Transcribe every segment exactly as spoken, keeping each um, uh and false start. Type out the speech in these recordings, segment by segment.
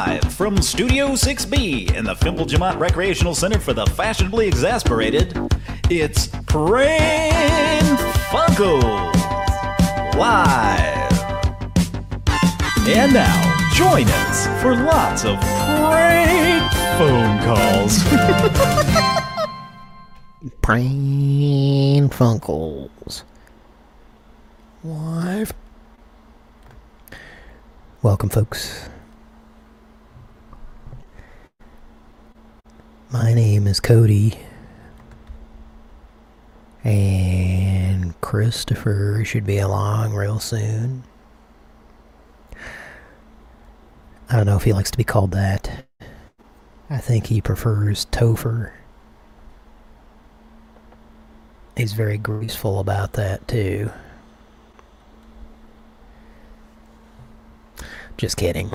Live from Studio six B in the Fimple Jamont Recreational Center for the Fashionably Exasperated, it's Prank Funkles Live. And now, join us for lots of prank phone calls. Prank Funkles Live. Welcome, folks. My name is Cody, and Christopher should be along real soon. I don't know if he likes to be called that. I think he prefers Topher. He's very graceful about that, too. Just kidding.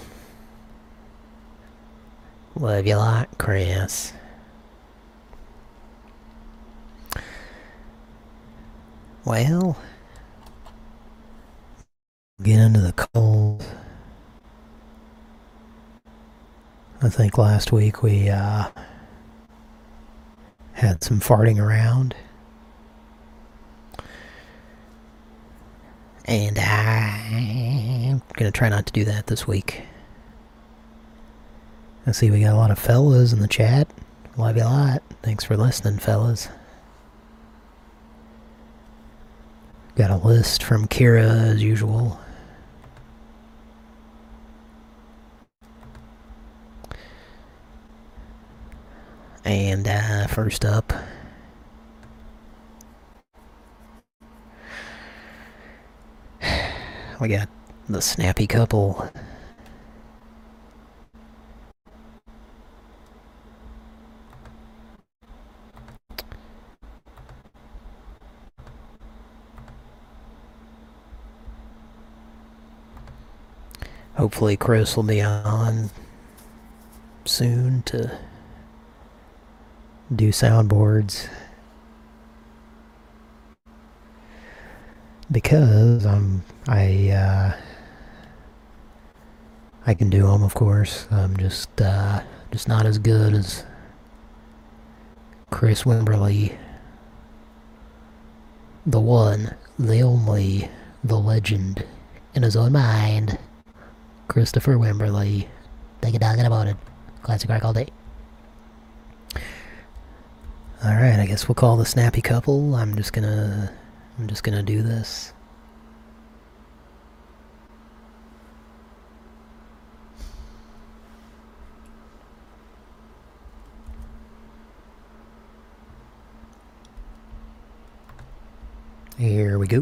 Love you a lot, Chris. Well, get into the cold. I think last week we uh, had some farting around. And I'm going to try not to do that this week. I see we got a lot of fellas in the chat. Love you a lot. Thanks for listening, fellas. Got a list from Kira as usual. And uh, first up, we got the snappy couple. Hopefully Chris will be on soon to do soundboards, because I'm I uh, I can do them, of course. I'm just uh, just not as good as Chris Wimberly, the one, the only, the legend in his own mind. Christopher Wimberly. Take a dog about it. Classic rock all day. Alright, I guess we'll call the snappy couple. I'm just gonna... I'm just gonna do this. Here we go.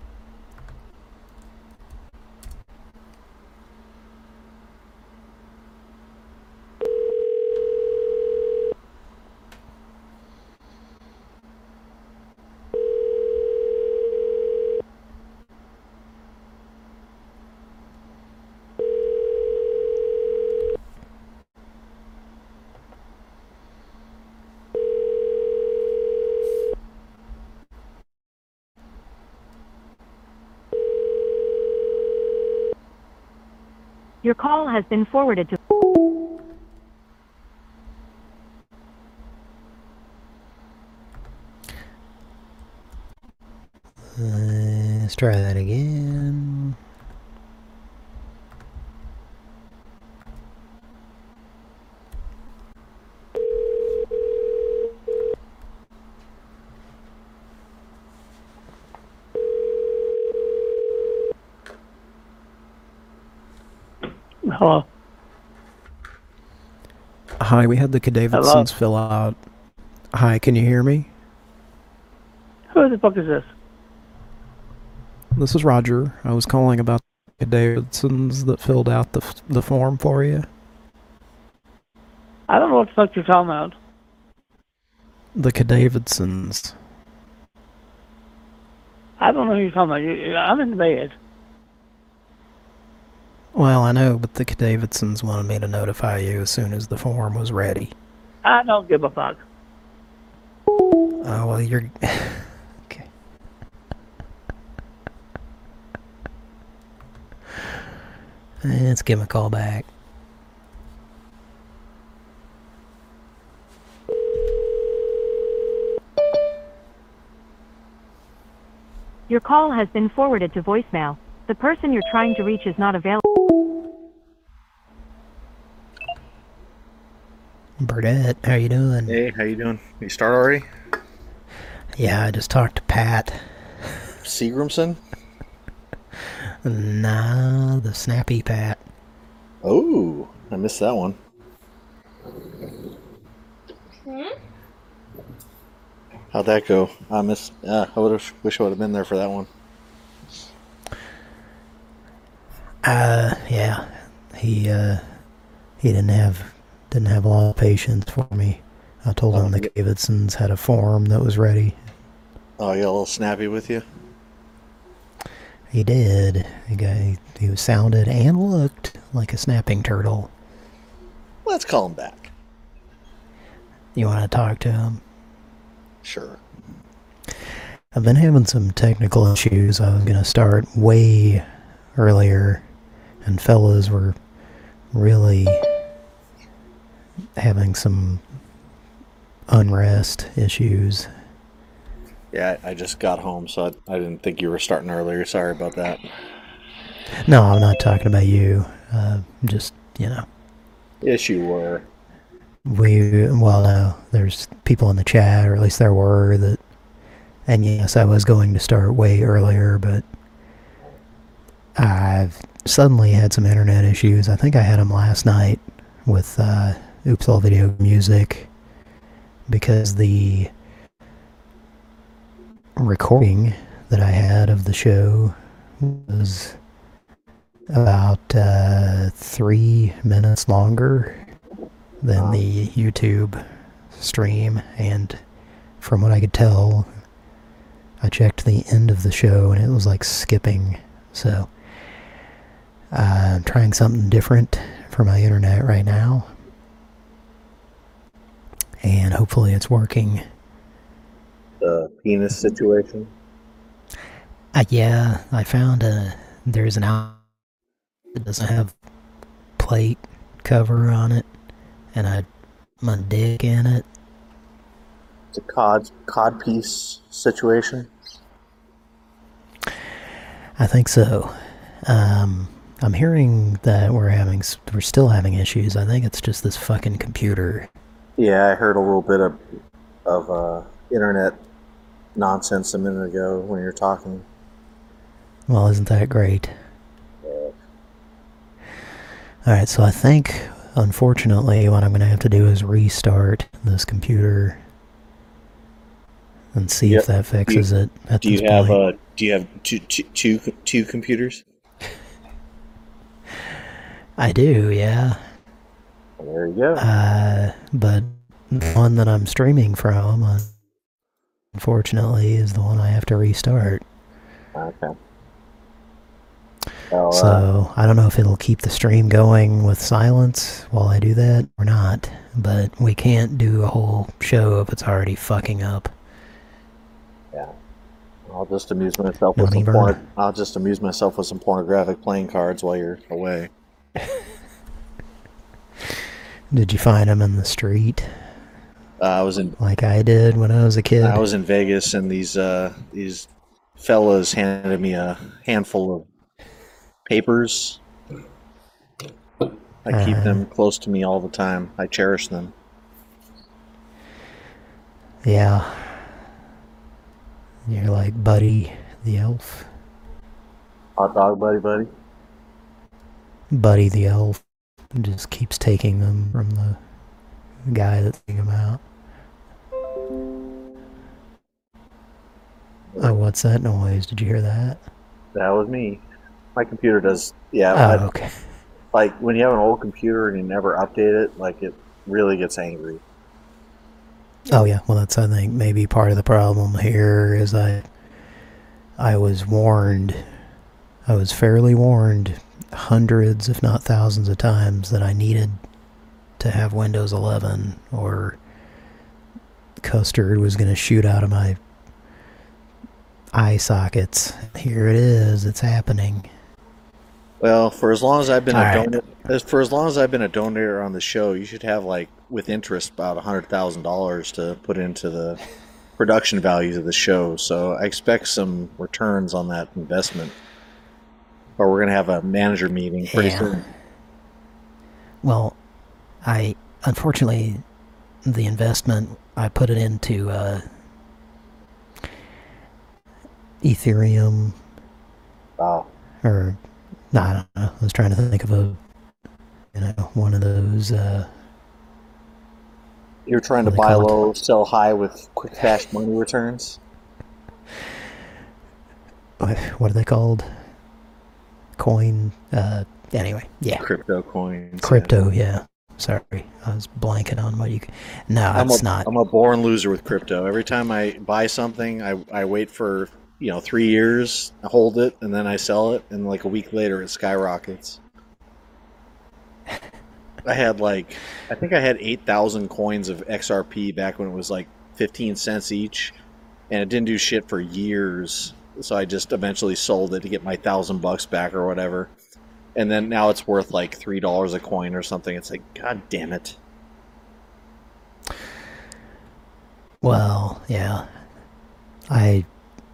Your call has been forwarded to... Let's try that again. Hello. Hi, we had the Davidsons fill out. Hi, can you hear me? Who the fuck is this? This is Roger. I was calling about the Davidsons that filled out the the form for you. I don't know what the fuck you're talking about. The Davidsons. I don't know who you're talking about. You, I'm in bed. Well, I know, but the Davidsons wanted me to notify you as soon as the form was ready. I don't give a fuck. Oh, well, you're... okay. Let's give him a call back. Your call has been forwarded to voicemail. The person you're trying to reach is not available. Burdette, how you doing? Hey, how you doing? You start already? Yeah, I just talked to Pat. Seagramson? Nah, the snappy Pat. Oh, I missed that one. Hmm? How'd that go? I missed. Uh, I would have wish I would have been there for that one. Uh, yeah, he uh, he didn't have didn't have a lot of patience for me. I told him Oh, the yeah. Davidsons had a form that was ready. Oh, you got a little snappy with you? He did. He got, he, he was sounded and looked like a snapping turtle. Let's call him back. You want to talk to him? Sure. I've been having some technical issues. I was going to start way earlier, and fellas were really having some unrest issues. Yeah, I, I just got home, so I, I didn't think you were starting earlier. Sorry about that. No, I'm not talking about you. Uh, just, you know. Yes, you were. We, well, no, there's people in the chat, or at least there were, that, and yes, I was going to start way earlier, but I've suddenly had some internet issues. I think I had them last night with uh, Oops All Video Music, because the recording that I had of the show was about uh, three minutes longer than the YouTube stream, and from what I could tell, I checked the end of the show and it was like skipping. So uh, I'm trying something different for my internet right now, and hopefully it's working. The penis situation? Uh, yeah, I found a there's an out that doesn't have plate cover on it, and I my dick in it. It's a cod, cod piece situation? I think so. Um, I'm hearing that we're having s- we're still having issues. I think it's just this fucking computer. Yeah, I heard a little bit of, of uh, internet nonsense a minute ago when you were talking. Well, isn't that great? Alright, so I think, unfortunately, what I'm going to have to do is restart this computer and see Yep. if that fixes it at Do you this have point. uh, do you have two, two, two, two computers? I do, yeah. Well, there you go. Uh, but the one that I'm streaming from, uh, unfortunately, is the one I have to restart. Okay. Well, uh, So, I don't know if it'll keep the stream going with silence while I do that or not, but we can't do a whole show if it's already fucking up. yeah. I'll just amuse myself No with some need, porn- Vern. I'll just amuse myself with some pornographic playing cards while you're away. Did you find them in the street Uh, I was in like I did when I was a kid? I was in Vegas, and these uh, these fellas handed me a handful of papers. I keep Uh-huh. them close to me all the time. I cherish them. Yeah. You're like Buddy the Elf. Hot dog, buddy, buddy. Buddy the Elf just keeps taking them from the guy that's taking them out. Oh, what's that noise? Did you hear that? That was me. My computer does. Yeah, Oh, I- okay. like when you have an old computer and you never update it, like it really gets angry. Oh yeah, well that's I think maybe part of the problem here is I I was warned, I was fairly warned hundreds if not thousands of times that I needed to have Windows eleven or custard was going to shoot out of my eye sockets. Here it is, it's happening. Well, for as long as I've been All a right. donor, as for as long as I've been a donor on the show, you should have like with interest about a hundred thousand dollars to put into the production values of the show. So I expect some returns on that investment. Or we're going to have a manager meeting pretty Yeah. soon. Well, I unfortunately the investment I put it into uh, Ethereum Wow. or no, I don't know. I was trying to think of a you know one of those. Uh, You're trying to What do they buy call it? low, sell high with quick cash money returns? what what are they called? Coin. Uh, anyway, yeah, Crypto coins. crypto. Yeah. Sorry, I was blanking on what you. c- No, I'm it's a, not. I'm a born loser with crypto. Every time I buy something, I, I wait for, you know, three years, I hold it, and then I sell it, and like a week later it skyrockets. I had like, I think I had eight thousand coins of X R P back when it was like fifteen cents each, and it didn't do shit for years. So I just eventually sold it to get my thousand bucks back or whatever. And then now it's worth like three dollars a coin or something. It's like, God damn it. Well, yeah. I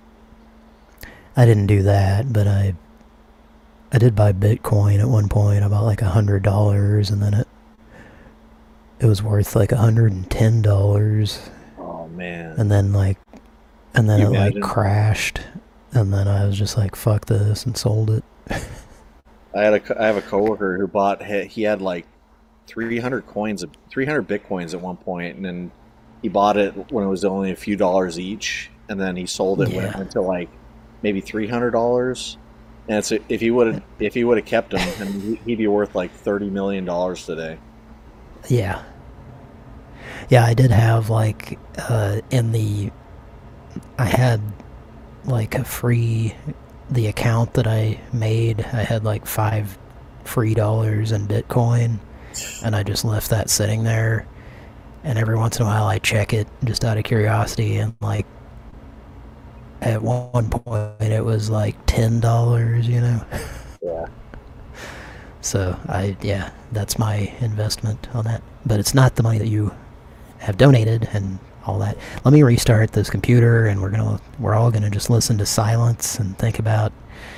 I didn't do that, but I I did buy Bitcoin at one point. I bought like a hundred dollars, and then it it was worth like a hundred and ten dollars, Oh, man. and then like and then You it like imagine? crashed, and then I was just like, fuck this, and sold it. I had a I have a coworker who bought he he had like three hundred coins of three hundred bitcoins at one point, and then he bought it when it was only a few dollars each, and then he sold it when it Yeah. went to like maybe three hundred dollars. And it's if he would have if he would have kept them, then he- he'd be worth like thirty million dollars today. Yeah. Yeah, I did have like uh in the I had like a free the account that I made, I had like five free dollars in Bitcoin, and I just left that sitting there, and every once in a while I check it just out of curiosity, and like at one point it was like ten dollars, you know. Yeah. So I yeah, that's my investment on that. But it's not the money that you have donated and all that. Let me restart this computer, and we're gonna we're all gonna just listen to silence and think about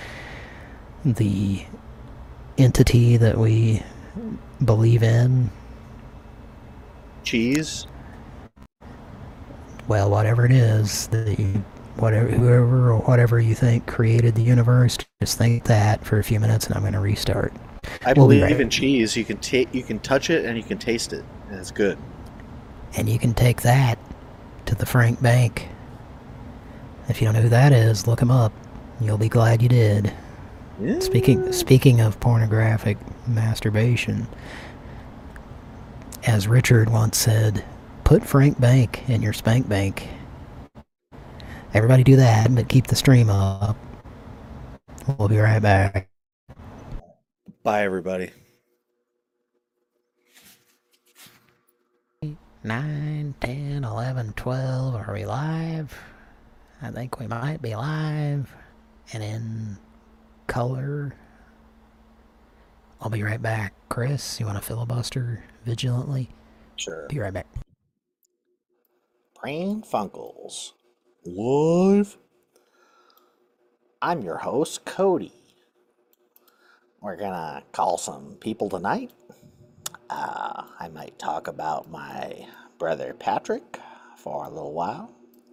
the entity that we believe in. Cheese. Well, whatever it is, that you, whatever whoever or whatever you think created the universe, just think that for a few minutes, and I'm gonna restart. I We'll be believe right- in cheese. You can take you can touch it and you can taste it, and it's good. And you can take that to the Frank Bank. If you don't know who that is, look him up. You'll be glad you did. Yeah. Speaking speaking of pornographic masturbation, as Richard once said, put Frank Bank in your spank bank. Everybody do that, but keep the stream up. We'll be right back. Bye, everybody. nine, ten, eleven, twelve, are we live? I think we might be live. And in color. I'll be right back. Chris, you want to filibuster vigilantly? Sure. Be right back. Pran Funkels live. I'm your host, Cody. We're gonna call some people tonight. Uh, I might talk about my brother Patrick for a little while.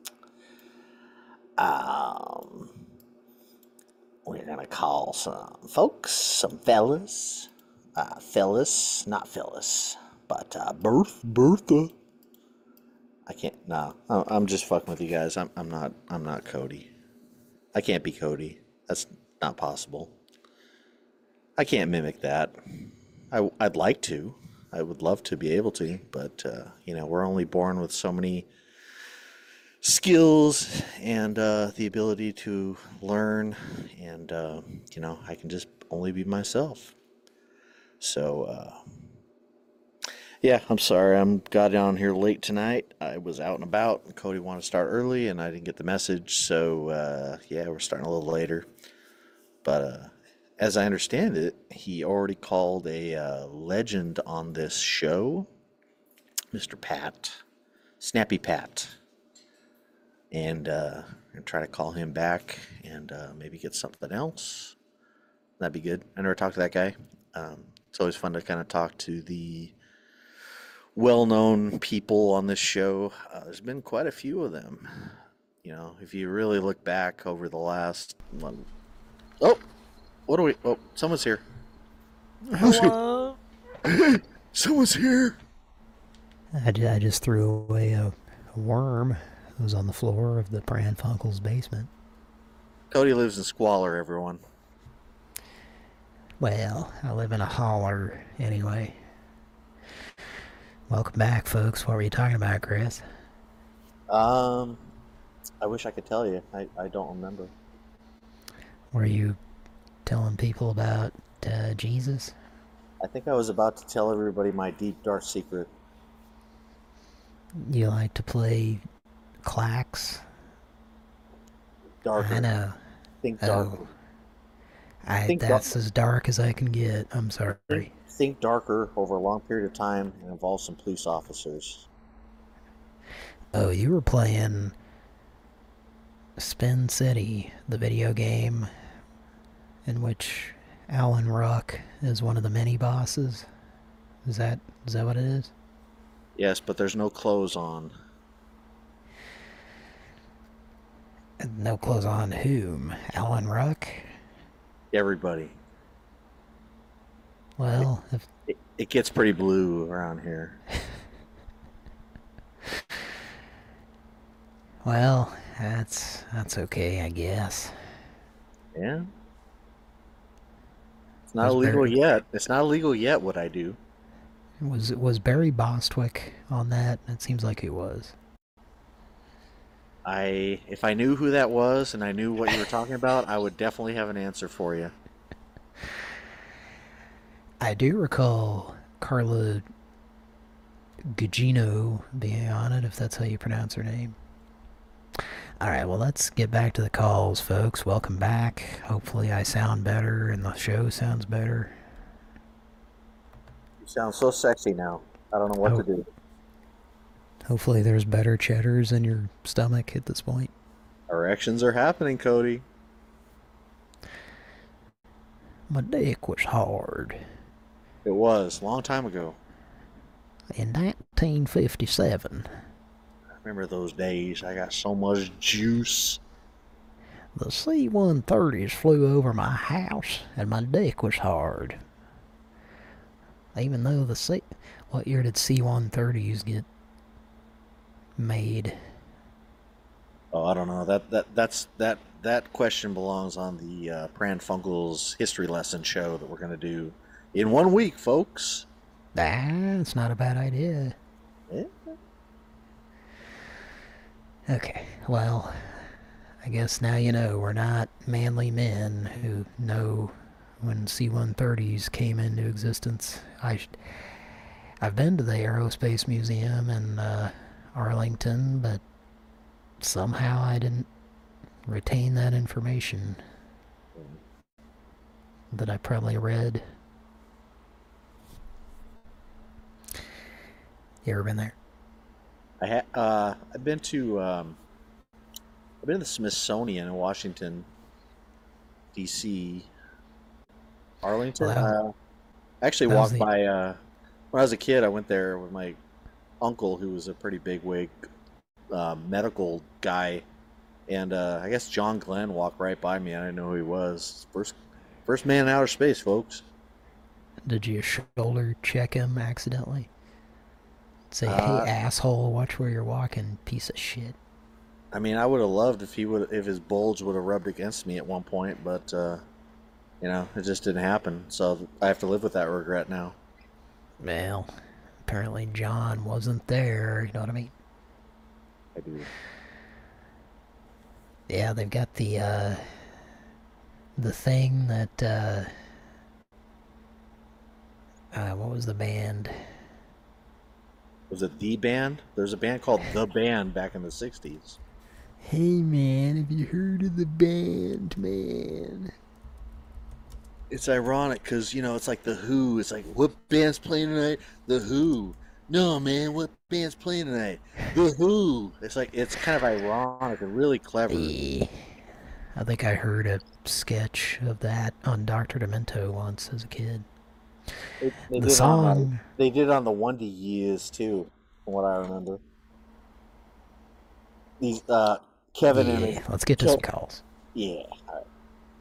Um, we're gonna call some folks, some fellas, uh, Phyllis, not Phyllis, but uh, Berth, Bertha. I can't. No, I- I'm just fucking with you guys. I'm. I'm not. I'm not Cody. I can't be Cody. That's not possible. I can't mimic that. I, I'd like to. I would love to be able to, but uh, you know, we're only born with so many skills and uh, the ability to learn, and uh, you know, I can just only be myself. So. Uh, Yeah, I'm sorry. I'm got down here late tonight. I was out and about, and Cody wanted to start early, and I didn't get the message. So, uh, yeah, we're starting a little later. But uh, as I understand it, he already called a uh, legend on this show, Mister Pat, Snappy Pat. and uh, and try to call him back and uh, maybe get something else. That'd be good. I never talked to that guy. Um, it's always fun to kind of talk to the well-known people on this show. Uh, there's been quite a few of them. You know, if you really look back over the last one. Oh, what do we? Oh, someone's here. Hello? Someone's here. I, ju- I just threw away a, a worm that was on the floor of the Pran Funkels basement. Cody lives in squalor, everyone. Well, I live in a holler anyway. Welcome back, folks. What were you talking about, Chris? Um, I wish I could tell you. I, I don't remember. Were you telling people about uh, Jesus? I think I was about to tell everybody my deep, dark secret. You like to play clacks? Darker. I know. Think darker. Oh, I, Think that's dark- as dark as I can get. I'm sorry. Think, think darker over a long period of time and involve some police officers. Oh, you were playing Spin City, the video game in which Alan Ruck is one of the mini bosses. Is that is that what it is? Yes, but there's no clothes on. No clothes on whom? Alan Ruck? Everybody. Well, if It, it gets pretty blue around here. well, that's that's okay, I guess. Yeah. It's not That's illegal very- yet. It's not illegal yet what I do. Was was Barry Bostwick on that? It seems like he was. I if I knew who that was and I knew what you were talking about, I would definitely have an answer for you. I do recall Carla Gugino being on it, if that's how you pronounce her name. Alright, well, let's get back to the calls, folks. Welcome back. Hopefully I sound better and the show sounds better. You sound so sexy now. I don't know what Oh. to do. Hopefully there's better cheddars in your stomach at this point. Erections are happening, Cody. My dick was hard. It was, long time ago. In nineteen fifty-seven, I remember those days. I got so much juice. the C one thirties flew over my house and my dick was hard. Even though the C... What year did C one thirties get made? Oh, I don't know. That that that's that that question belongs on the uh, Pran Funkels history lesson show that we're gonna do in one week, folks. That's not a bad idea. Yeah. Okay, well, I guess now you know we're not manly men who know when C one thirties came into existence. I, sh- I've been to the Aerospace Museum in uh, Arlington, but somehow I didn't retain that information that I probably read. You ever been there? I ha- uh, I've been to um, I've been to the Smithsonian in Washington, D C Arlington. Well, uh, I actually that was walked the- by uh, when I was a kid. I went there with my uncle, who was a pretty big wig uh, medical guy, and uh, I guess John Glenn walked right by me. I didn't know who he was. First, first man in outer space, folks. Did you shoulder check him accidentally? Say, Uh, hey, asshole, watch where you're walking, piece of shit. I mean, I would have loved if he would, if his bulge would have rubbed against me at one point, but uh, you know, it just didn't happen. So I have to live with that regret now. Well, apparently John wasn't there, you know what I mean? I do. Yeah, they've got the, uh, the thing that, uh, uh, what was the band? Was it The Band? There's a band called The Band back in the sixties. Hey man, have you heard of the band, man? It's ironic because, you know, it's like The Who. It's like, what band's playing tonight? The Who. No, man, what band's playing tonight? The Who. It's like, it's kind of ironic and really clever. Eh, I think I heard a sketch of that on Doctor Demento once as a kid. They, they The did on, uh, song... they did on the Wonder Years, too, from what I remember. These, uh, Kevin and... Yeah, let's get to Kev- some calls. Yeah. All right.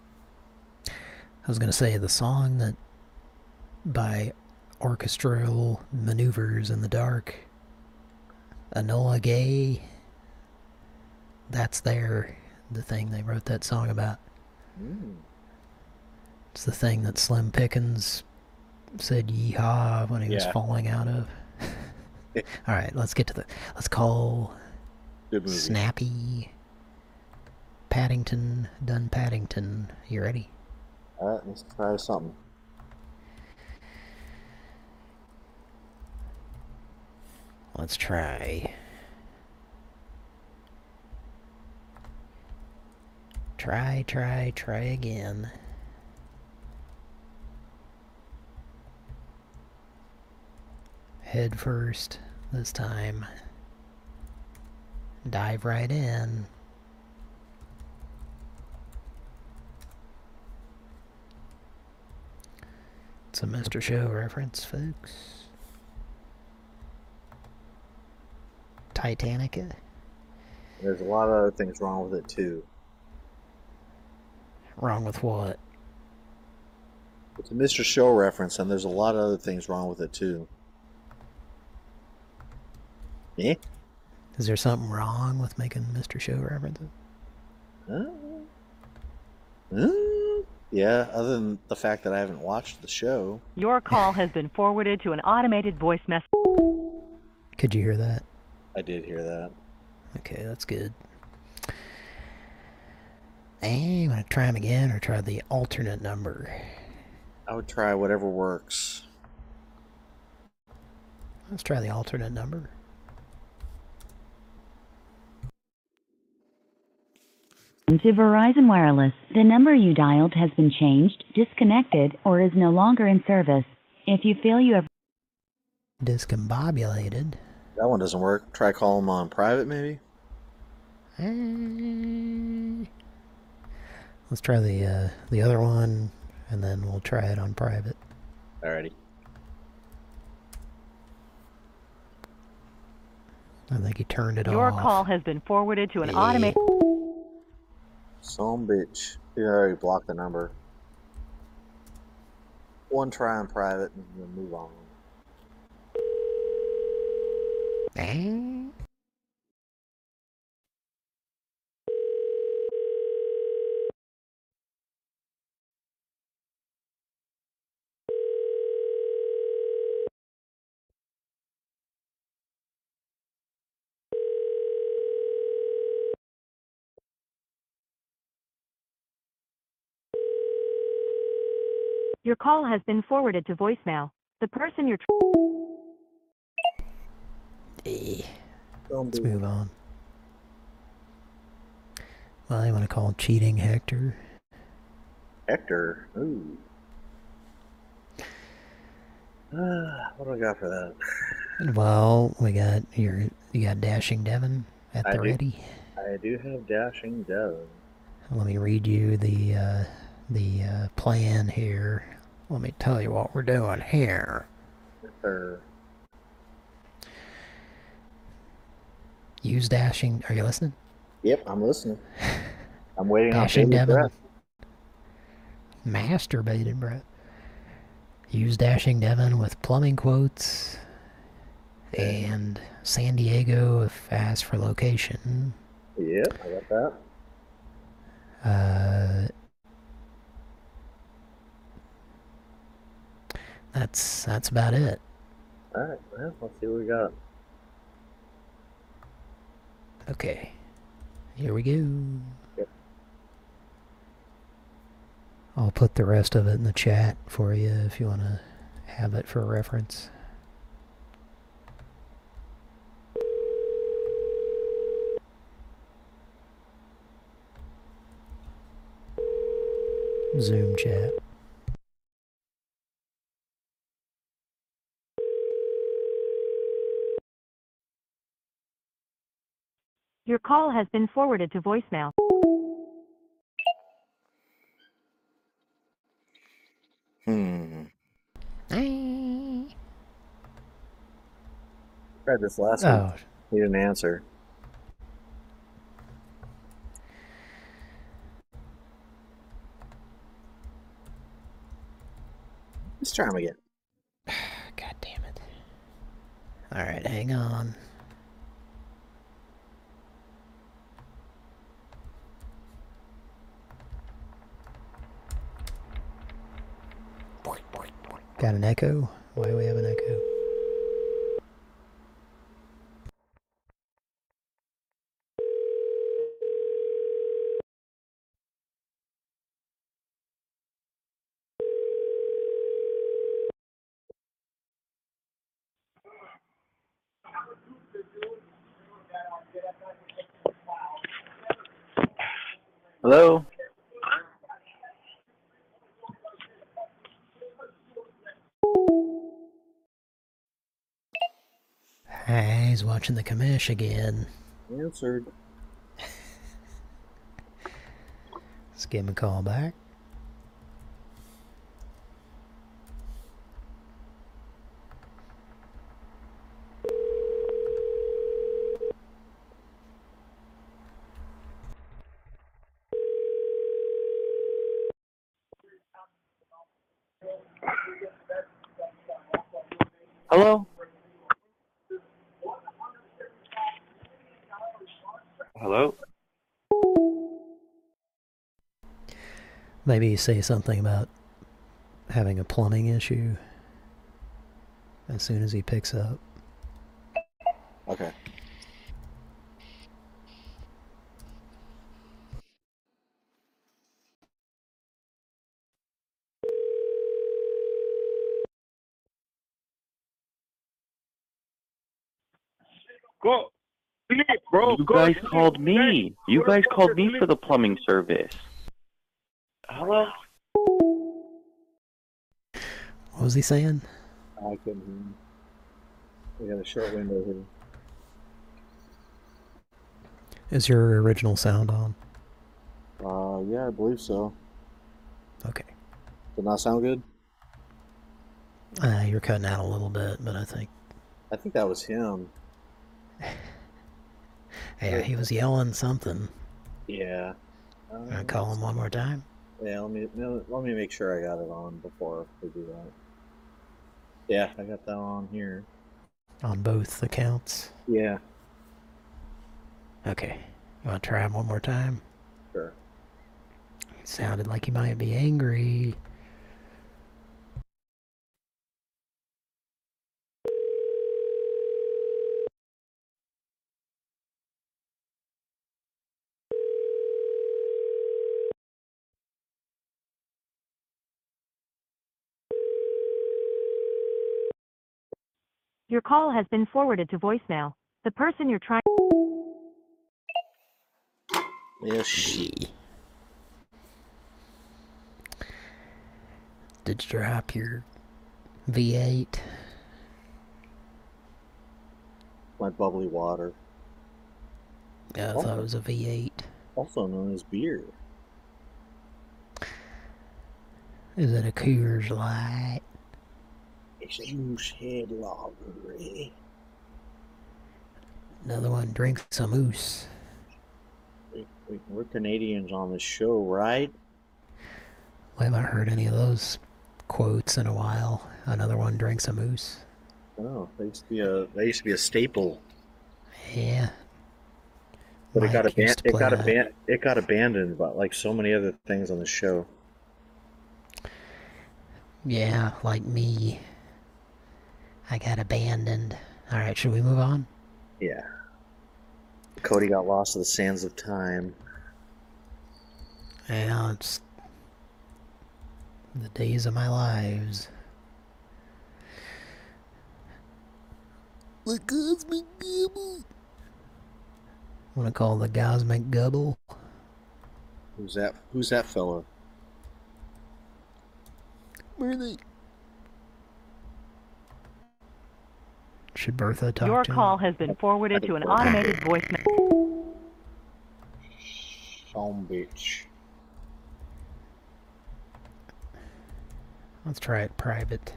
I was going to say, the song that by Orchestral Maneuvers in the Dark, Enola Gay, that's their, the thing they wrote that song about. Mm. It's the thing that Slim Pickens said yeehaw when he was Yeah. falling out of. Alright, let's get to the, let's call Good movie. Snappy Paddington Dun Paddington. You ready? All right, let's try something. Let's try. Try, try, try again. Head first this time. Dive right in. It's a Mister Show reference, folks. Titanic. There's a lot of other things wrong with it, too. Wrong with what? It's a Mister Show reference, and there's a lot of other things wrong with it, too. Yeah? Is there something wrong with making Mister Show references? Uh, uh, yeah, other than the fact that I haven't watched the show. Your call has been forwarded to an automated voice message. Could you hear that? I did hear that. Okay, that's good. And you want to try them again or try the alternate number? I would try whatever works. Let's try the alternate number. To Verizon Wireless, the number you dialed has been changed, disconnected, or is no longer in service. If you feel you have Discombobulated. That one doesn't work. Try calling them on private, maybe? Eh. Let's try the uh, the other one, and then we'll try it on private. Alrighty. I think he turned it Your off. call has been forwarded to an Yeah. automated. Some bitch. He already blocked the number. One try on private, and then move on. Eh? Your call has been forwarded to voicemail. The person you're Eh. Some Let's bitch. move on. Well, you want to call cheating Hector? Hector. Ooh. Ah, what do I got for that? Well, we got your you got Dashing Devon at I the do. ready. I do have Dashing Devon. Let me read you the uh, the uh, plan here. Let me tell you what we're doing here. Or Use Dashing. Are you listening? Yep, I'm listening. I'm waiting Dashing on bated Devon. breath. Masturbated, Brett. Use Dashing Devon with plumbing quotes. And San Diego if asked for location. Yep, I got that. Uh, that's that's about it. Alright, well, let's see what we got. Okay, here we go. Yep. I'll put the rest of it in the chat for you if you want to have it for reference. Zoom chat. Your call has been forwarded to voicemail. Hmm. Tried this last one. Oh, He didn't answer. Let's try him again. God damn it. Alright, hang on. Got an echo? Why do we have an echo? Hello? Ah, he's watching the commish again. Answered. Let's give him a call back. Hello? Hello? Maybe say something about having a plumbing issue as soon as he picks up. Okay. Go. Bro, You go guys sleep. called me. You guys called me for the plumbing service. Hello? What was he saying? I couldn't hear him. We got a short window here. Is your original sound on? Uh, yeah, I believe so. Okay. Did not sound good? Uh, you're cutting out a little bit, but I think... I think that was him. Yeah, he was yelling something. Yeah. Uh, Can I call him one more time? Yeah, let me let me make sure I got it on before we do that. Yeah, I got that on here. On both accounts? Yeah. Okay. You want to try him one more time? Sure. It sounded like he might be angry. Your call has been forwarded to voicemail. The person you're trying... Yeah, shit. Did you drop your V eight? My bubbly water. Yeah, I Oh. thought it was a V eight. Also known as beer. Is it a Coors Light? It's a moose head lager, eh? Another one drinks a moose. We, we, we're Canadians on the show, right? We haven't heard any of those quotes in a while. Another one drinks a moose. Oh, they used to be a they used to be a staple. Yeah. But it got Mike used aban- to it play got that. aban- it got abandoned, but like so many other things on the show. Yeah, like me. I got abandoned. Alright, should we move on? Yeah. Cody got lost in the sands of time. Yeah, it's the days of my lives. The cosmic gobble. Wanna call the cosmic gobble? Who's that? Who's that fella? Where are they? Should Bertha talk Your to call him? has been forwarded to an automated voicemail. home bitch. Let's try it private.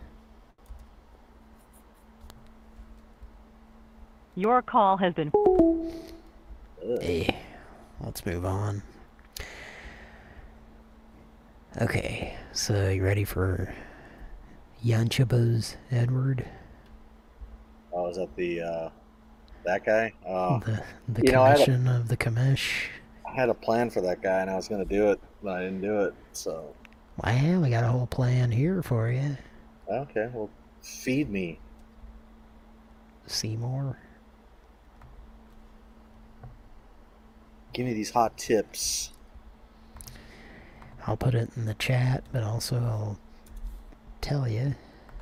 Your call has been... Hey, let's move on. Okay, so you ready for Yanchaba's Edward? Oh, is that the, uh, that guy? Uh, the the you know, I had, commission a, of the commish. I had a plan for that guy, and I was going to do it, but I didn't do it, so... Well, we got a whole plan here for you. Okay, well, feed me. Seymour. Give me these hot tips. I'll put it in the chat, but also I'll tell you.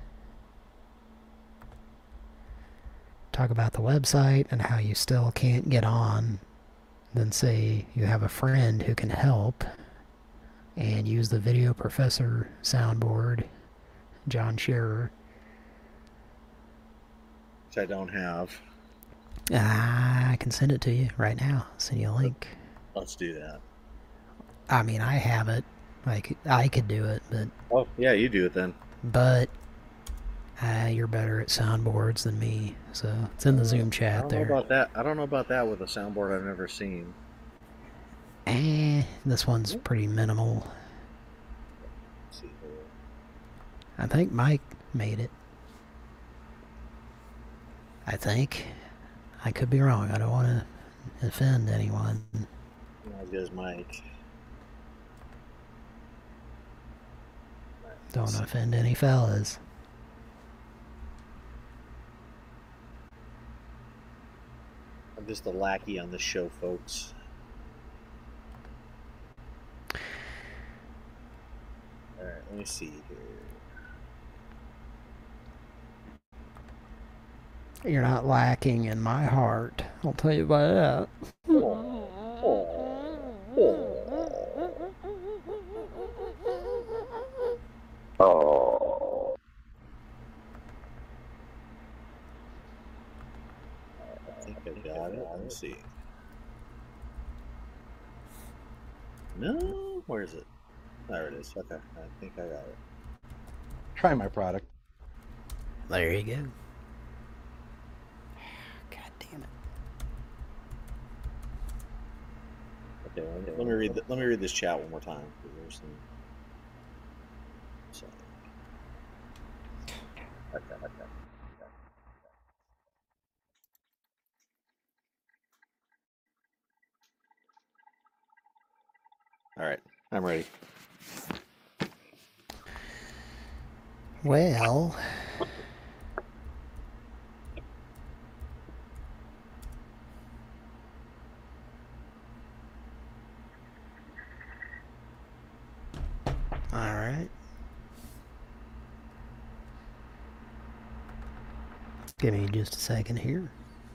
Talk about the website and how you still can't get on. Then say you have a friend who can help. And use the Video Professor soundboard, John Shearer. Which I don't have. Ah, I can send it to you right now. Send you a link. Let's do that. I mean, I have it. Like, I could do it, but... Oh, yeah, you do it then. But... Uh, you're better at soundboards than me, so it's in the Zoom chat I don't there. know about that. I don't know about that with a soundboard I've never seen. Eh, this one's pretty minimal. Let's see here. I think Mike made it. I think. I could be wrong. I don't want to offend anyone. Not as good as Mike. Don't want to offend any fellas. I'm just a lackey on this show, folks. Alright, let me see here. You're not lacking in my heart. I'll tell you about that. Oh. I think I got it. Let me see. No? Where is it? There it is. Okay, I think I got it. Try my product. There you go. God damn it. Okay, let me, let me read. The, let me read this chat one more time. There's some. So. Okay, okay. okay. All right, I'm ready. Well, all right. Give me just a second here.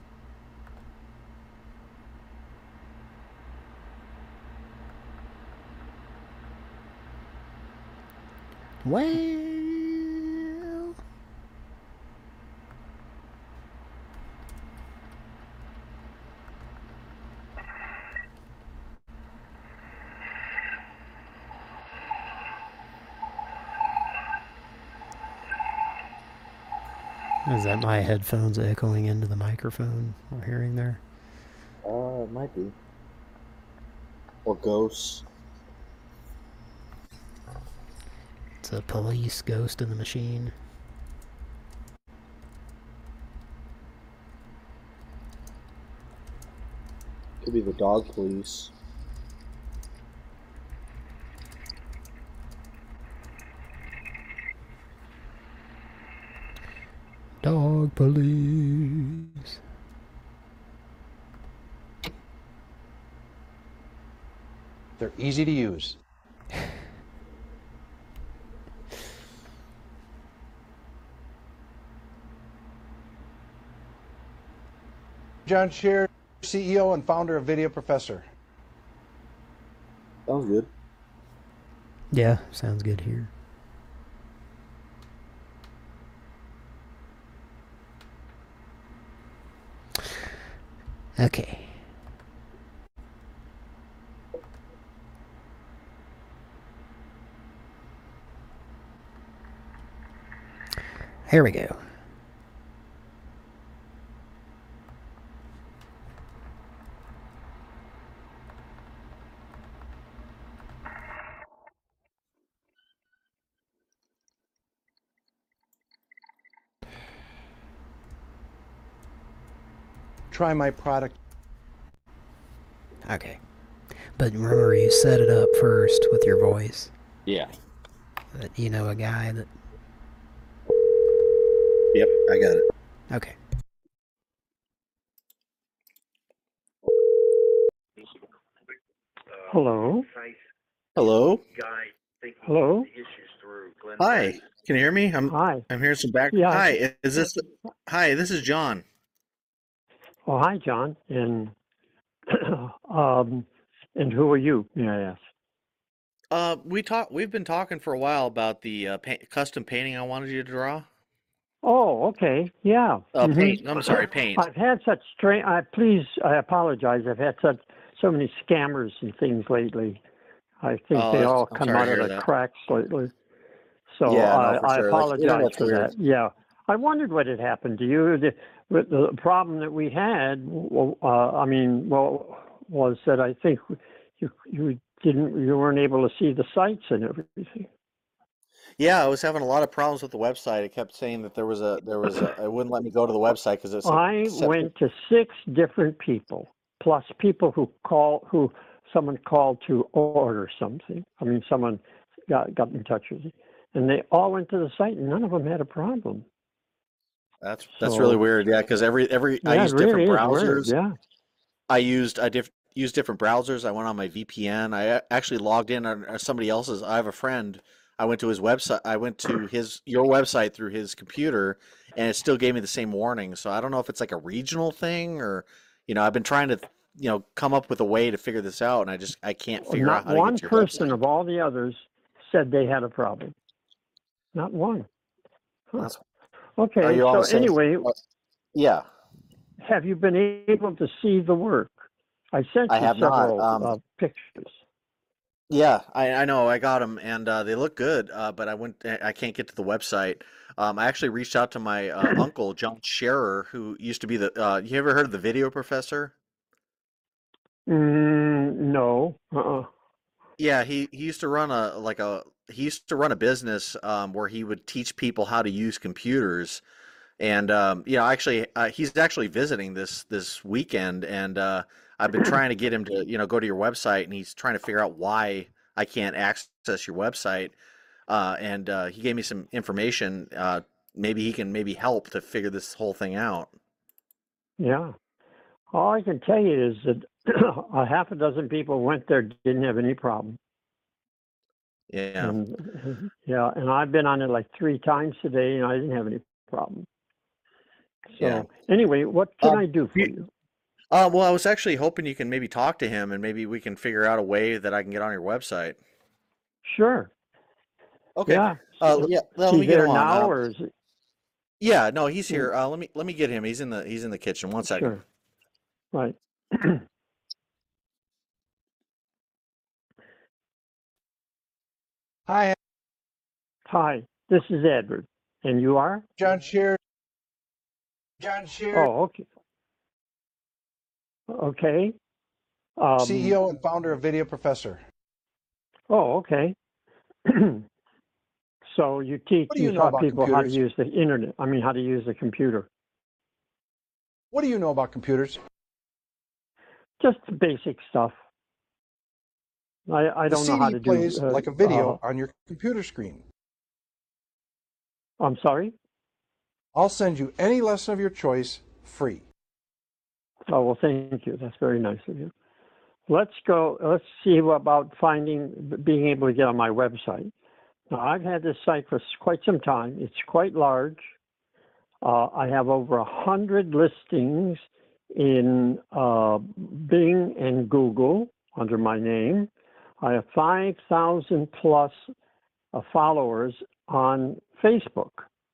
Well, is that my headphones echoing into the microphone we're hearing there? Uh, it might be. Or ghosts. It's a police ghost in the machine. Could be the dog police. Dog police. They're easy to use. John Shearer, C E O and founder of Video Professor. Sounds good. Yeah, sounds good here. Okay. Here we go. Try my product. Okay. But remember, you set it up first with your voice. Yeah. That you know a guy that... Yep, I got it. Okay. Hello? Hello. Hello? Hi. Can you hear me? I'm Hi. I'm hearing some back. Yeah. Hi. Is this? Hi. This is John. Oh, hi, John. And um, and who are you, may I ask? Uh, we talk. We've been talking for a while about the uh, pa custom painting I wanted you to draw. Oh, okay. Yeah. Uh, Mhm. paint. I'm sorry, paint. I've had such strange. I please. I apologize. I've had such so many scammers and things lately. I think Oh, they that's- all I'm come sorry out to of hear the that. cracks lately. So Yeah, no, I, for I sure. Like, apologize internet's for weird. that. Yeah. I wondered what had happened to you. The, with the problem that we had, well, uh, I mean, well, was that I think you you didn't you weren't able to see the sites and everything. Yeah, I was having a lot of problems with the website. It kept saying that there was a there was a. It wouldn't let me go to the website because it's. I went to six different people, plus people who call who someone called to order something. I mean, someone got got in touch with me, and they all went to the site, and none of them had a problem. That's that's So- really weird. Yeah, because every every I Yeah, use it really different is weird, browsers. yeah. I used I diff, used different browsers. I went on my V P N. I a- actually logged in on on somebody else's. I have a friend. I went to his website. I went to his your website through his computer, and it still gave me the same warning. So I don't know if it's like a regional thing or, you know, I've been trying to, you know, come up with a way to figure this out, and I just I can't figure Not out how to one get to your person website. of all the others said they had a problem. Not one. Huh. That's- Okay, Are you on so the same- anyway, uh, Yeah, have you been able to see the work? I sent I you have not, several um, uh, pictures. yeah, I, I know. I got them, and uh, they look good. Uh, but I went. I can't get to the website. Um, I actually reached out to my uh, uncle John Scherer, who used to be the. Uh, you ever heard of the Video Professor? Mm, no. Uh-uh. Yeah, he, he used to run a like a he used to run a business um, where he would teach people how to use computers, and um, you know, actually, uh, he's actually visiting this this weekend, and uh, I've been trying to get him to you know go to your website, and he's trying to figure out why I can't access your website, uh, and uh, he gave me some information. Uh, maybe he can maybe help to figure this whole thing out. Yeah. All I can tell you is that a half a dozen people went there, didn't have any problem. Yeah. And, yeah, and I've been on it like three times today, and I didn't have any problem. So Yeah. anyway, what can Um, I do for you- you? Uh, well, I was actually hoping you can maybe talk to him, and maybe we can figure out a way that I can get on your website. Sure. Okay. Yeah. Uh, yeah. Is Let he me get there him on. now, Uh, or is it? yeah. No, he's here. Uh, let me let me get him. He's in the he's in the kitchen. One second. Sure. Right. Hi, Hi, this is Edward, and you are? John Shear. John Shear, Oh, okay. Okay. Um, C E O and founder of Video Professor. Oh, okay. So you teach, What do you you know taught about people how to computers? use the internet. I mean, how to use the computer. What do you know about computers? Just basic stuff. I, I The don't know C how D to plays do. uh, like a video uh, on your computer screen. I'm sorry. I'll send you any lesson of your choice free. Oh well, thank you. That's very nice of you. Let's go. Let's see about finding, being able to get on my website. Now, I've had this site for quite some time. It's quite large. Uh, I have over a hundred listings in uh, Bing and Google under my name. I have five thousand plus uh, followers on Facebook.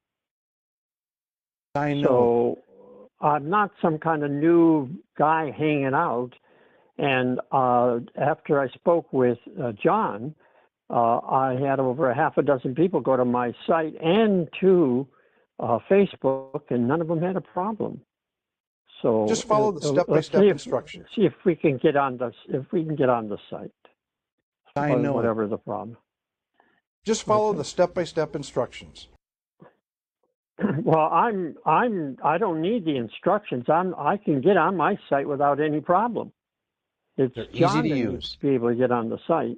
I know. So I'm not some kind of new guy hanging out. And uh, after I spoke with uh, John, uh, I had over a half a dozen people go to my site and to uh, Facebook, and none of them had a problem. So Just follow the uh, step-by-step let's see if- instructions. See if we can get on the if we can get on the site. I or know it. whatever the problem. Just follow the step-by-step instructions. Well, I'm I'm I don't need the instructions. I'm I can get on my site without any problem. It's They're easy John to that use. needs to be able to get on the site.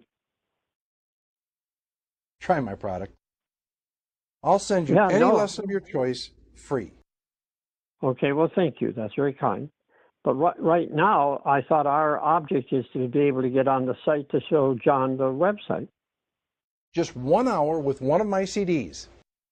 Try my product. I'll send you Yeah, any no. lesson of your choice free. Okay, well, thank you. That's very kind. But right, right now, I thought our object is to be able to get on the site to show John the website. Just one hour with one of my C Ds.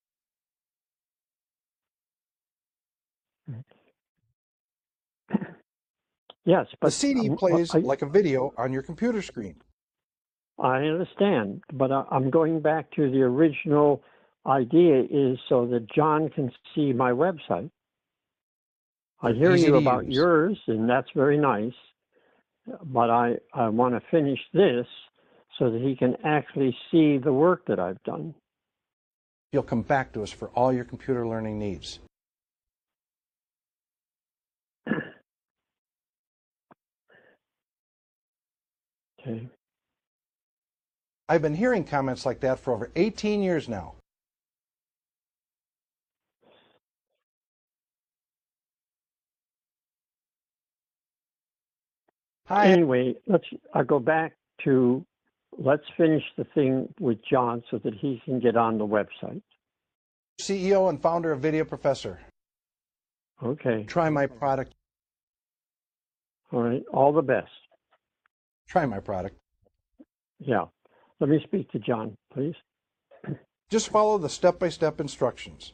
Yes, but The C D um, plays I, like a video on your computer screen. I understand, but I, I'm going back to the original idea is so that John can see my website. I They're hear easy you to about use. yours, and that's very nice, but I, I want to finish this so that he can actually see the work that I've done. You'll come back to us for all your computer learning needs. Okay. I've been hearing comments like that for over eighteen years now. Hi. Anyway, let's. I'll go back to. Let's finish the thing with John so that he can get on the website. C E O and founder of Video Professor. Okay. Try my product. All right. All the best. Try my product. Yeah. Let me speak to John, please. Just follow the step-by-step instructions.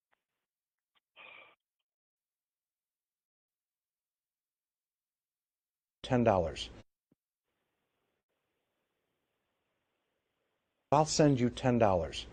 ten dollars. I'll send you ten dollars.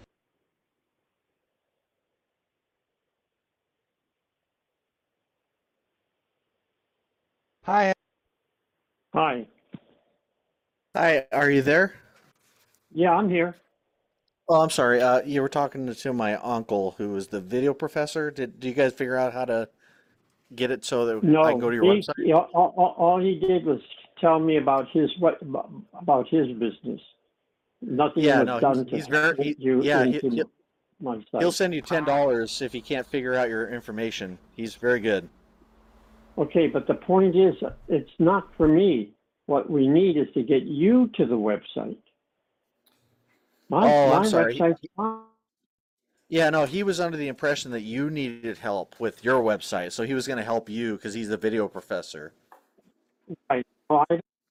Hi. Hi. Hi, are you there? Yeah, I'm here. Oh, I'm sorry. Uh, you were talking to, to my uncle, who is the video professor. Did do you guys figure out how to get it so that No, I can go to your he, website? he- all, all, all he did was tell me about his what about his business. Nothing Yeah, was no, done he's, to he's very. put He, you yeah, he, into he'll, my site. he'll send you ten dollars if he can't figure out your information. He's very good. Okay, but the point is, it's not for me. What we need is to get you to the website. My, Oh, I'm my sorry. He- website's fine. Yeah, no, he was under the impression that you needed help with your website, so he was going to help you because he's the video professor. I, I,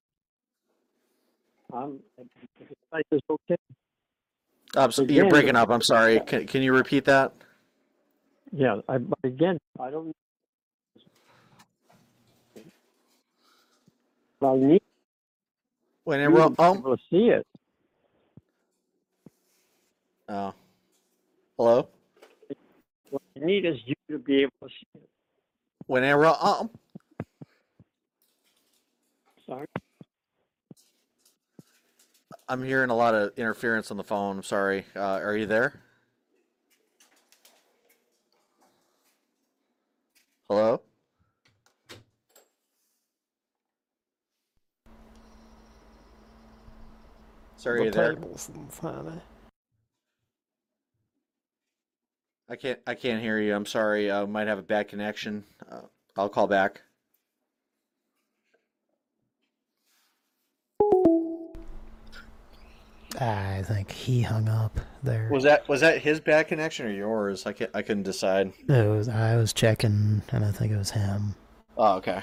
um, the site is okay. Um, so Again, you're breaking up. I'm sorry. Can, can you repeat that? Yeah, I, but again, I don't. I need Whenever, you to be oh, able to see it. oh, hello. What I need is you to be able to see it. Whenever, um, Sorry. I'm hearing a lot of interference on the phone. I'm sorry. Uh, are you there? Hello? Sorry, are you there? funny. I can't. I can't hear you. I'm sorry. I might have a bad connection. Uh, I'll call back. I think he hung up there. Was that was that his bad connection or yours? I can't, I couldn't decide. It was, I was checking, and I think it was him. Oh, okay.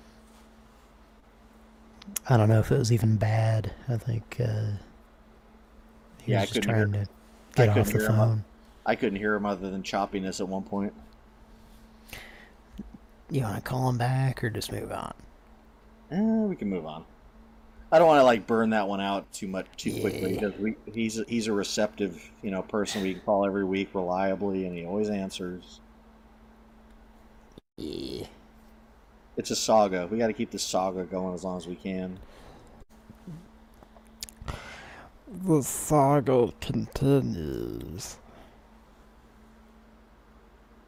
I don't know if it was even bad. I think uh, he Yeah, I was just couldn't trying hear- to I get off couldn't the hear him. phone. I couldn't hear him other than choppiness at one point. You want to call him back or just move on? Eh, we can move on. I don't want to like burn that one out too much too quickly Yeah. because we, he's he's a receptive, you know, person we can call every week reliably, and he always answers. Yeah. It's a saga. We got to keep this saga going as long as we can. The saga continues.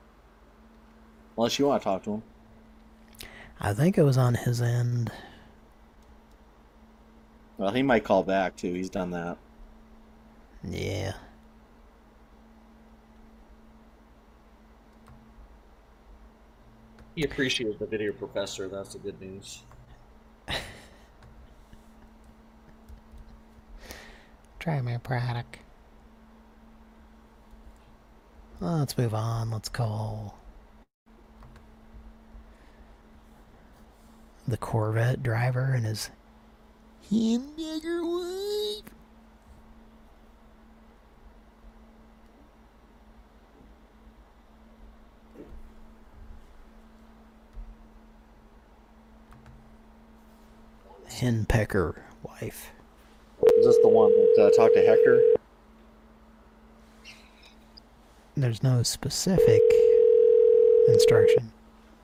Unless you want to talk to him. I think it was on his end. Well, he might call back, too. He's done that. Yeah. He appreciated the video professor. That's the good news. Try my product. Well, let's move on. Let's call the Corvette driver and his hamburger wife. Henpecker wife. Is this the one that uh, talked to Hector? There's no specific instruction.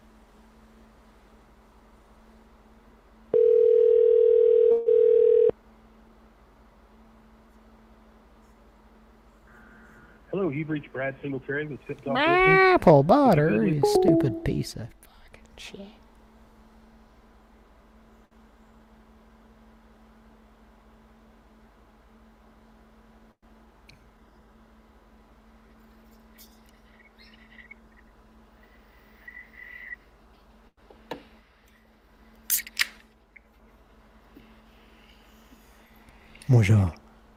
Hello, you've reached Brad Singletary with Tip Top. Apple butter, you stupid piece of fucking shit. Bonjour.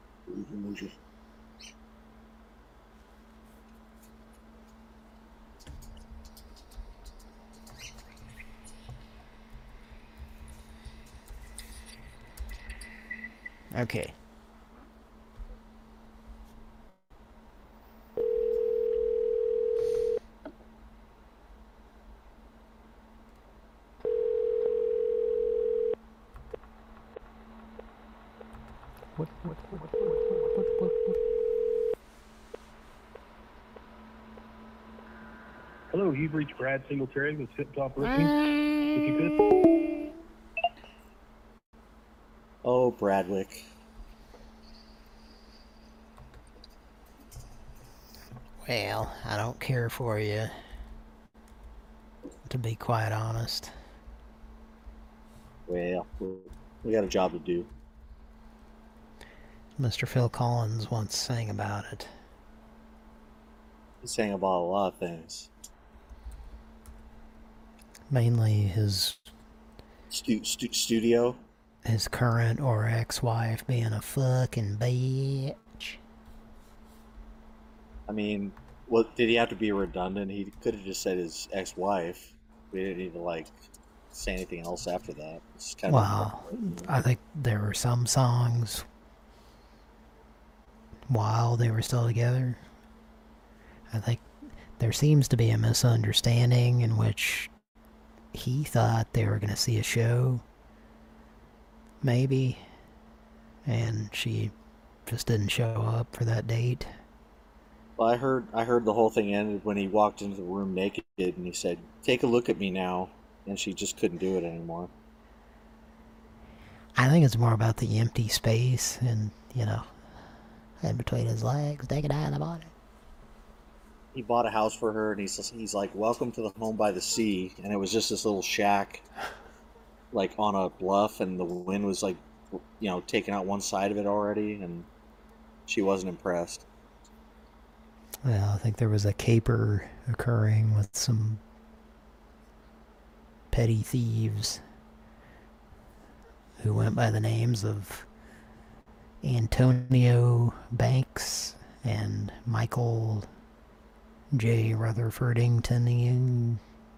Okay. What, what, what, what, what, what, what? Hello, you've reached Brad Singletary with Tip Top Roofing. If you could. Oh, Bradwick. Well, I don't care for you, to be quite honest. Well, we got a job to do. Mister Phil Collins once sang about it. He sang about a lot of things. Mainly his Stu stu studio. His current or ex-wife being a fucking bitch. I mean, what did he have to be redundant? He could have just said his ex-wife. We didn't need to like say anything else after that. It's kind Wow, of I think there were some songs while they were still together. I think there seems to be a misunderstanding in which he thought they were going to see a show, maybe, and she just didn't show up for that date. Well, I heard I heard the whole thing ended when he walked into the room naked and he said, "Take a look at me now," and she just couldn't do it anymore. I think it's more about the empty space and, you know, in between his legs, take it out of the body. He bought a house for her, and he's he's like, "Welcome to the home by the sea," and it was just this little shack, like on a bluff, and the wind was like, you know, taking out one side of it already, and she wasn't impressed. Well, I think there was a caper occurring with some petty thieves who went by the names of Antonio Banks and Michael J. Rutherfordington.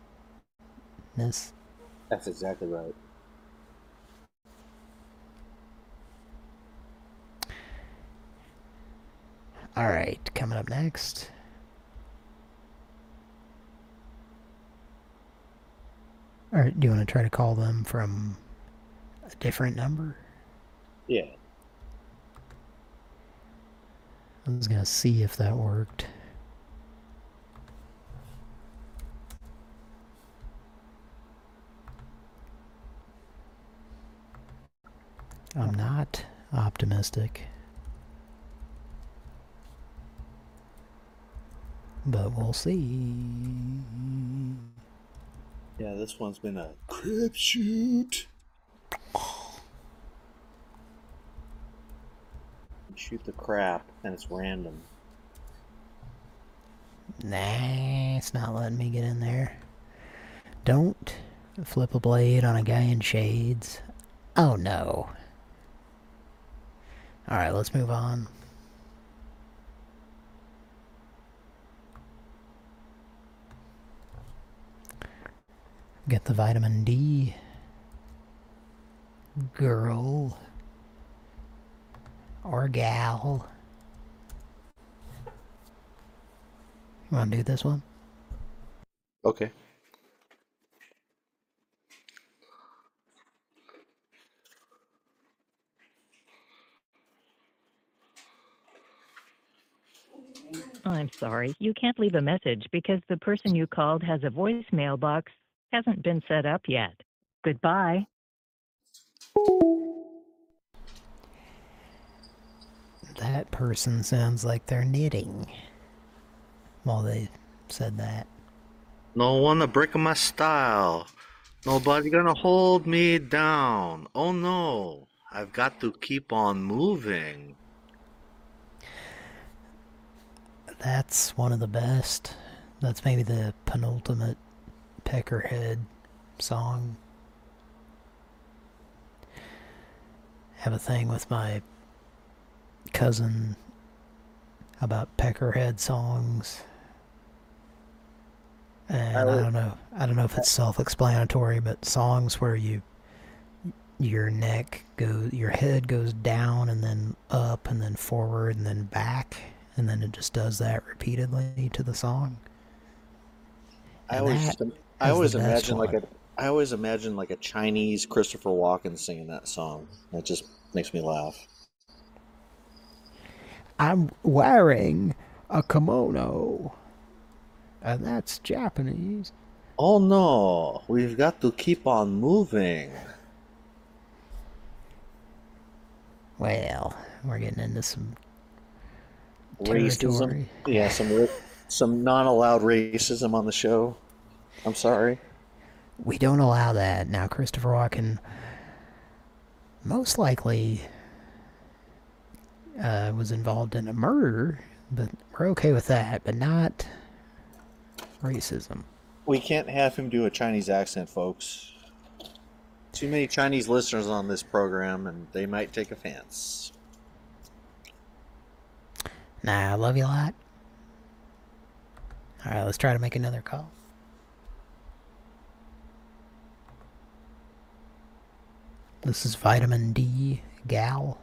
That's exactly right. Alright, coming up next. Alright, do you want to try to call them from a different number? Yeah. I was gonna see if that worked. I'm not optimistic. But we'll see. Yeah, this one's been a crapshoot. Shoot the crap, and it's random. Nah, it's not letting me get in there. Don't flip a blade on a guy in shades. Oh no. Alright, let's move on. Get the vitamin D. Girl. Or gal. You want to do this one? Okay. I'm sorry, you can't leave a message because the person you called has a voicemail box hasn't been set up yet. Goodbye. That person sounds like they're knitting while they said that. No one to break my style. Nobody gonna hold me down. Oh no, I've got to keep on moving. That's one of the best. That's maybe the penultimate Peckerhead song. Have a thing with my cousin about Peckerhead songs. And I don't know. I don't know if it's self-explanatory, but songs where you your neck goes, your head goes down and then up and then forward and then back, and then it just does that repeatedly to the song. I always, I always imagine like a, I always imagine like a Chinese Christopher Walken singing that song. That just makes me laugh. I'm wearing a kimono. And that's Japanese. Oh no, we've got to keep on moving. Well, we're getting into some Racism. territory. Yeah, some some non-allowed racism on the show. I'm sorry. We don't allow that. Now, Christopher Walken most likely uh, was involved in a murder, but we're okay with that, but not racism. We can't have him do a Chinese accent, folks. Too many Chinese listeners on this program, and they might take offense. Nah, I love you a lot. Alright, let's try to make another call. This is Vitamin D, gal.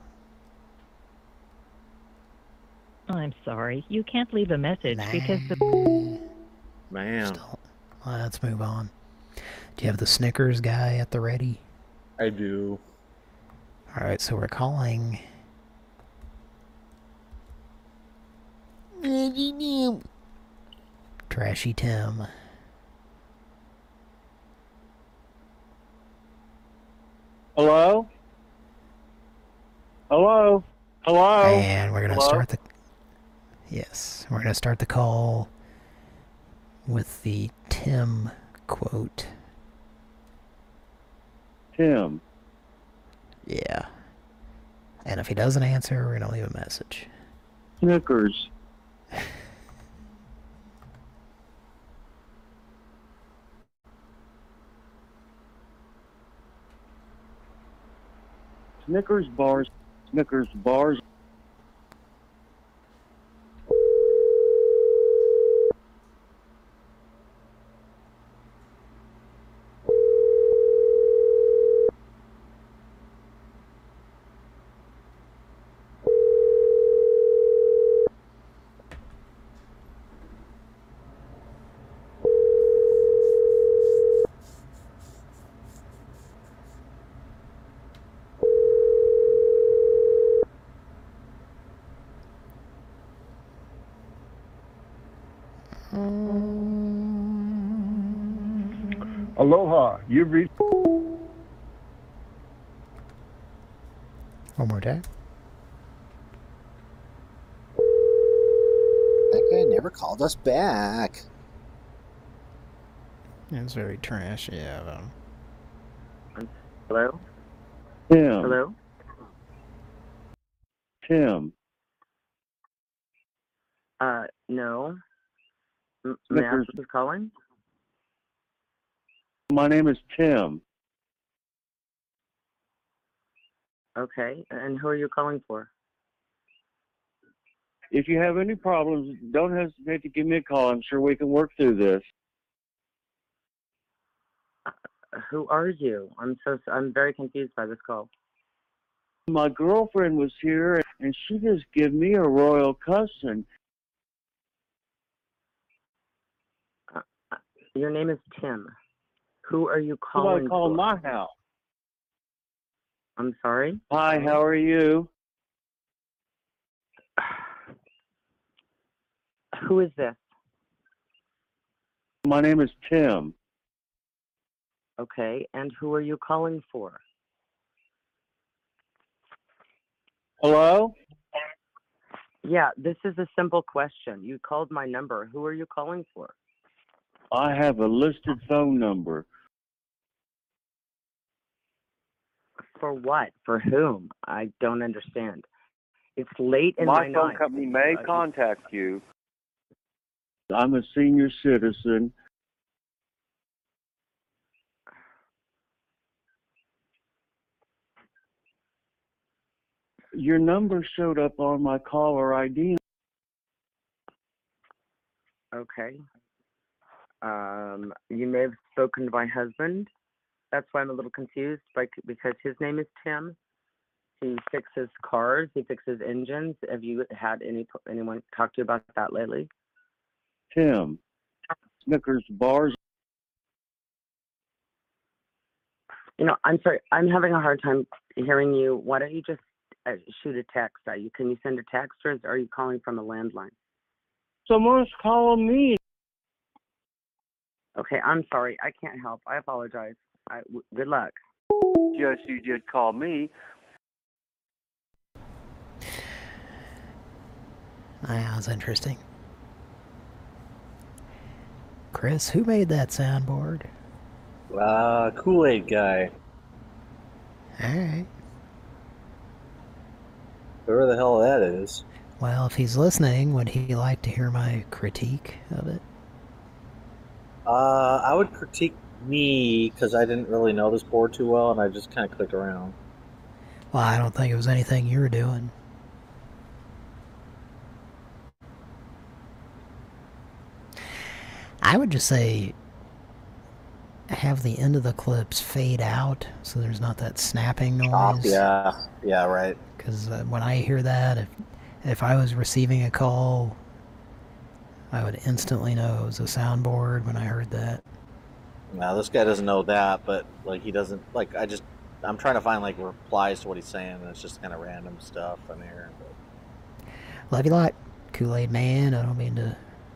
I'm sorry, you can't leave a message nah. because the... Man. Still, well, let's move on. Do you have the Snickers guy at the ready? I do. Alright, so we're calling... Trashy Tim. Hello? Hello? Hello? And we're going to Hello? start the... Yes, we're going to start the call with the Tim quote. Tim. Yeah. And if he doesn't answer, we're going to leave a message. Snickers. Snickers bars. Snickers bars. Aloha, you've reached... One more time. That guy never called us back. It's very trashy of him. Hello? Tim. Hello? Tim. Uh, no. M- may I ask Snickers. who's calling? My name is Tim. Okay, and who are you calling for? If you have any problems, don't hesitate to give me a call. I'm sure we can work through this. Who are you? I'm so I'm very confused by this call. My girlfriend was here, and she just gave me a royal cussing. Uh, your name is Tim. Who are you Who do I calling call for? my house? I'm sorry? Hi, how are you? Who is this? My name is Tim. Okay, and who are you calling for? Hello? Yeah, this is a simple question. You called my number. Who are you calling for? I have a listed phone number. For what? For whom? I don't understand. It's late in My my phone night. company may Uh, contact you. I'm a senior citizen. Your number showed up on my caller I D. Okay. Um, you may have spoken to my husband. That's why I'm a little confused, by, because his name is Tim. He fixes cars. He fixes engines. Have you had any anyone talk to you about that lately? Tim. Snickers bars. You know, I'm sorry. I'm having a hard time hearing you. Why don't you just uh, shoot a text at you? Can you send a text, or are you calling from a landline? Someone's calling me. Okay, I'm sorry. I can't help. I apologize. I, w- good luck. Yes, you did call me. That was interesting. Chris, who made that soundboard? Uh, Kool-Aid guy. Alright. Whoever the hell that is. Well, if he's listening, would he like to hear my critique of it? Uh, I would critique me, because I didn't really know this board too well, and I just kind of clicked around. Well, I don't think it was anything you were doing. I would just say have the end of the clips fade out so there's not that snapping noise. Oh, yeah, yeah, right. Because uh, when I hear that, if, if I was receiving a call, I would instantly know it was a soundboard when I heard that. Now, this guy doesn't know that, but, like, he doesn't, like, I just, I'm trying to find, like, replies to what he's saying, and it's just kind of random stuff in here. But... Love you a lot, Kool-Aid Man. I don't mean to...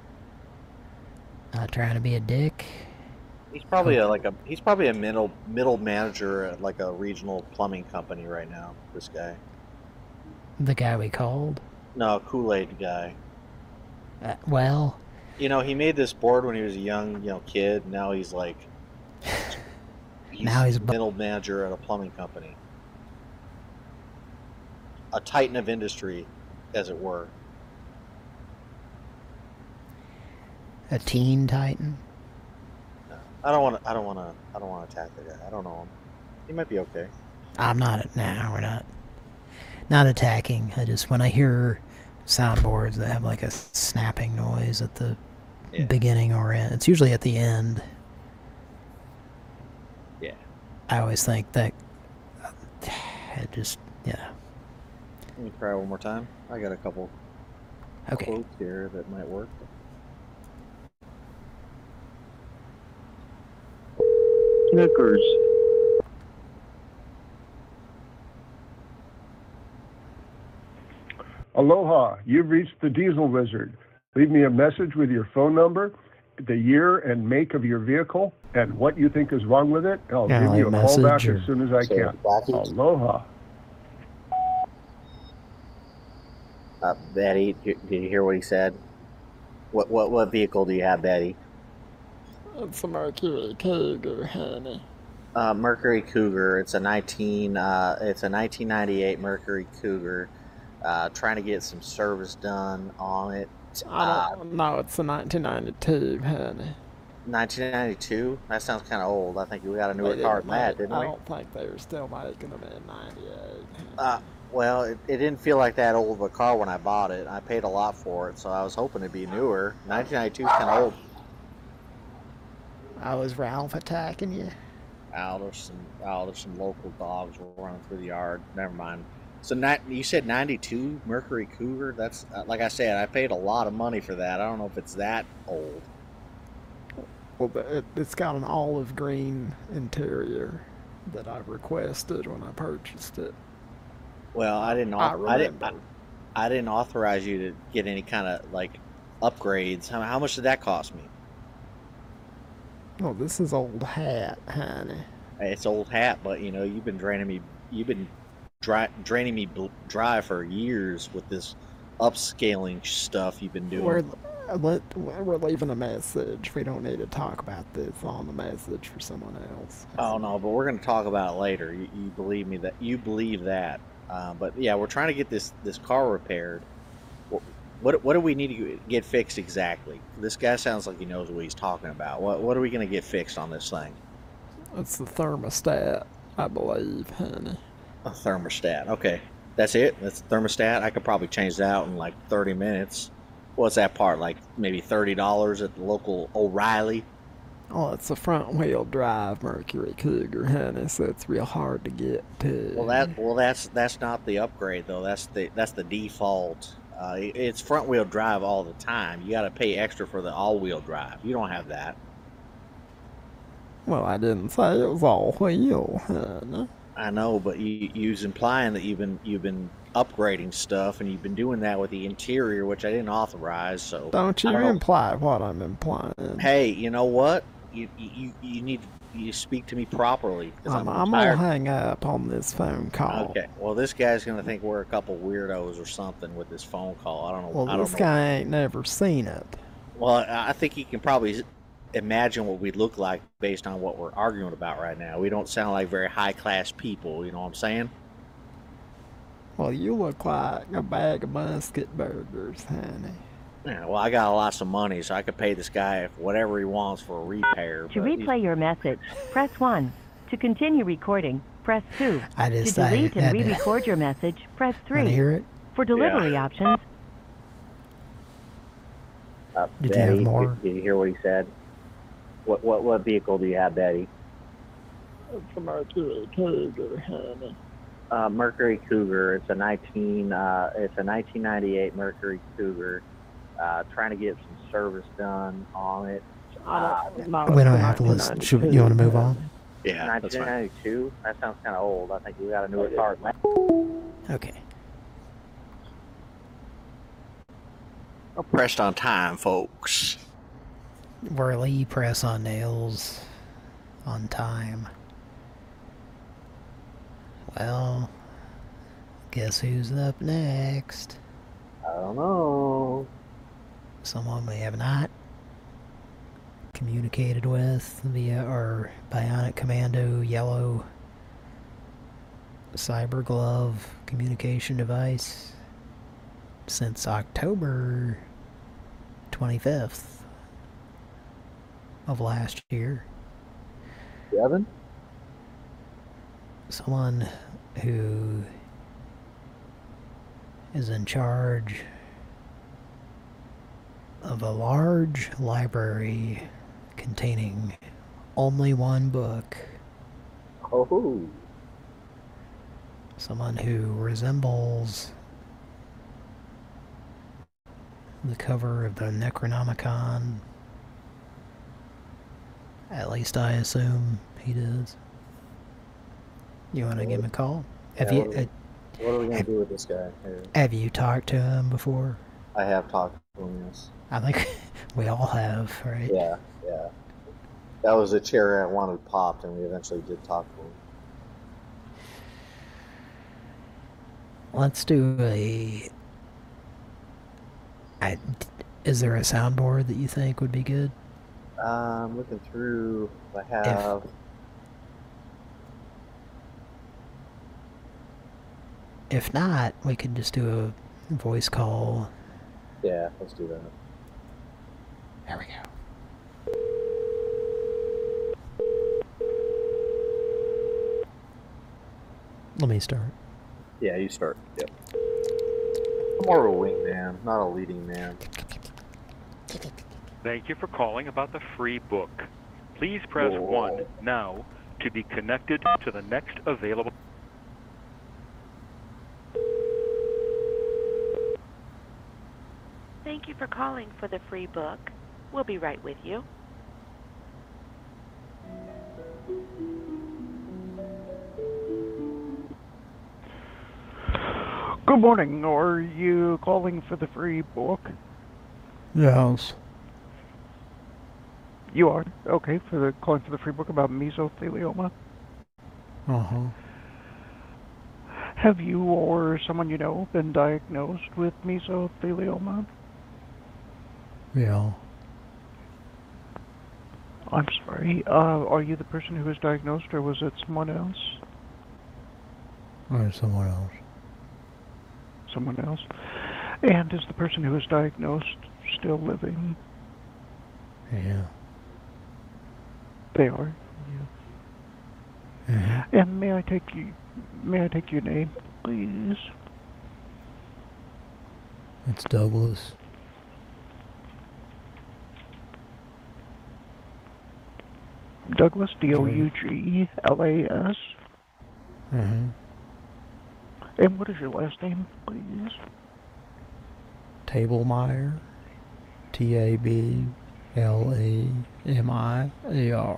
Not trying to be a dick. He's probably a, like a, he's probably a middle, middle manager at, like, a regional plumbing company right now, this guy. The guy we called? No, Kool-Aid guy. Uh, well... You know, he made this board when he was a young, you know, kid. Now he's like, he's now he's middle manager at a plumbing company, a titan of industry, as it were. A teen titan. No, I don't want to. I don't want to. I don't want to attack the guy. I don't know him. He might be okay. I'm not. Nah, we're not. Not attacking. I just when I hear soundboards that have like a snapping noise at the yeah. beginning or end. It's usually at the end. Yeah. I always think that it just, yeah. Let me try one more time. I got a couple okay. quotes here that might work. Snickers. Aloha, you've reached the Diesel Wizard. Leave me a message with your phone number, the year and make of your vehicle, and what you think is wrong with it. I'll yeah, give like you a call back or... as soon as I so can. Blackie. Aloha. Uh, Betty, did you hear what he said? What what what vehicle do you have, Betty? It's a Mercury Cougar, honey. Uh, Mercury Cougar. It's a nineteen. Uh, it's a nineteen ninety-eight Mercury Cougar. Uh, trying to get some service done on it. I don't know. It's a nineteen ninety-two, honey. nineteen ninety-two. That sounds kind of old. I think we got a newer They car didn't than that, make- didn't I we? don't think they were still making them in ninety-eight. Uh, well, it, it didn't feel like that old of a car when I bought it. I paid a lot for it, so I was hoping it'd be newer. nineteen ninety-two is kind of old. I was Ralph attacking you. Out of some, out of some local dogs were running through the yard. Never mind. So ni- you said ninety-two Mercury Cougar? That's uh, like I said, I paid a lot of money for that. I don't know if it's that old. Well, the- it, it's got an olive green interior that I requested when I purchased it. Well, I didn't. I au- I, didn't. I, remember. I didn't authorize you to get any kind of like upgrades. How, how much did that cost me? Well, this is old hat, honey. It's old hat, but you know you've been draining me. You've been dry, draining me bl- dry for years with this upscaling stuff you've been doing. We're, let, we're leaving a message. We don't need to talk about this on the message for someone else. Oh no, but we're going to talk about it later. You, you believe me that you believe that. Uh, but yeah, we're trying to get this this car repaired. What, what what do we need to get fixed exactly? This guy sounds like he knows what he's talking about. What what are we going to get fixed on this thing? It's the thermostat, I believe, honey. A thermostat. Okay, that's it. That's the thermostat. I could probably change that out in like thirty minutes. What's that part? Like maybe thirty dollars at the local O'Reilly. Oh, it's a front-wheel drive Mercury Cougar, honey, so it's real hard to get to. Well, that well that's that's not the upgrade though. That's the that's the default. Uh, it- it's front wheel drive all the time. You got to pay extra for the all wheel drive. You don't have that. Well, I didn't say it was all-wheel, honey. I know, but you you was implying that you've been you've been upgrading stuff and you've been doing that with the interior, which I didn't authorize. So Don't you I don't know. imply what I'm implying. Hey, you know what? You you you need you speak to me properly. 'Cause I'm, I'm, I'm gonna tired. hang up on this phone call. Okay. Well, this guy's gonna think we're a couple weirdos or something with this phone call. I don't know. Well, I don't this know. guy ain't never seen it. Well, I I think he can probably imagine what we look like based on what we're arguing about right now. We don't sound like very high class people. You know what I'm saying? Well, you look like a bag of musket burgers, honey. Yeah. Well, I got lots of money, so I could pay this guy whatever he wants for a repair. To but he- replay your message, press one. To continue recording, press two. I just- to I delete and had to- re-record your message, press Wanna three. hear it? For delivery options, Uh, Did you have Betty, more? Did, did you hear what he said? What what what vehicle do you have, Betty? It's a Mercury Cougar, honey. Uh, Mercury Cougar. It's a nineteen. Uh, it's a nineteen ninety-eight Mercury Cougar. Uh, trying to get some service done on it. Uh, We don't have to listen. Should we, you want to move on? yeah, nineteen ninety-two. That sounds kind of old. I think we got a newer car. Okay. We're pressed on time, folks. Whirly press on nails on time. Well, guess who's up next? I don't know. Someone we have not communicated with via our Bionic Commando yellow cyber glove communication device since October twenty-fifth of last year. Kevin? Someone who is in charge of a large library containing only one book. Oh. Someone who resembles the cover of the Necronomicon. At least I assume he does. You want to give him a call? Have Yeah, you what, uh, are, what are we gonna do with this guy here? have you talked to him before? I have talked to him. Yes. I think we all have, right? Yeah, yeah. That was the cherry I wanted popped, and we eventually did talk to him. Let's do a... I, is there a soundboard that you think would be good? I'm looking through. I have. If not, we could just do a voice call. Yeah, let's do that. There we go. Let me start. Yeah, you start. Yep. I'm more of a wingman, not a leading man. Thank you for calling about the free book. Please press Whoa. one now to be connected to the next available. Thank you for calling for the free book. We'll be right with you. Good morning. Are you calling for the free book? Yes. You are? Okay, for the calling for the free book about mesothelioma. Uh-huh. Have you or someone you know been diagnosed with mesothelioma? Yeah. I'm sorry. Uh, are you the person who was diagnosed, or was it someone else? Or someone else. Someone else. And is the person who was diagnosed still living? Yeah. They are. Yeah. Mm-hmm. And may I take you? May I take your name, please? It's Douglas. Douglas, D O U G L A S. Mm-hmm. And what is your last name, please? Tablemeyer. T A B L E M I E R.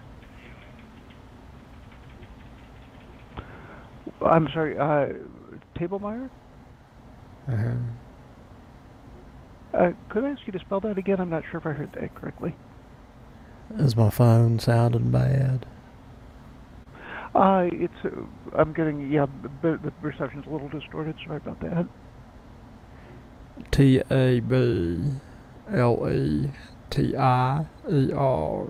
I'm sorry, uh, Tablemeyer? Uh-huh. Uh, could I ask you to spell that again? I'm not sure if I heard that correctly. Is my phone sounding bad? Uh, it's, uh, I'm getting, yeah, the, the reception's a little distorted, sorry about that. T A B L E T I E R.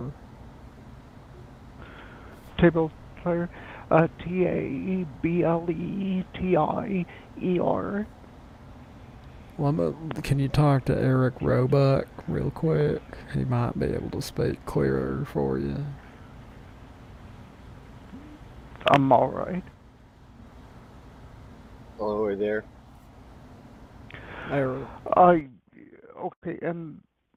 Table player, uh, T A B L E T I E R. Well, I'm, can you talk to Eric Roebuck real quick? He might be able to speak clearer for you. I'm alright. Hello, are you there? Eric. Uh, okay, and...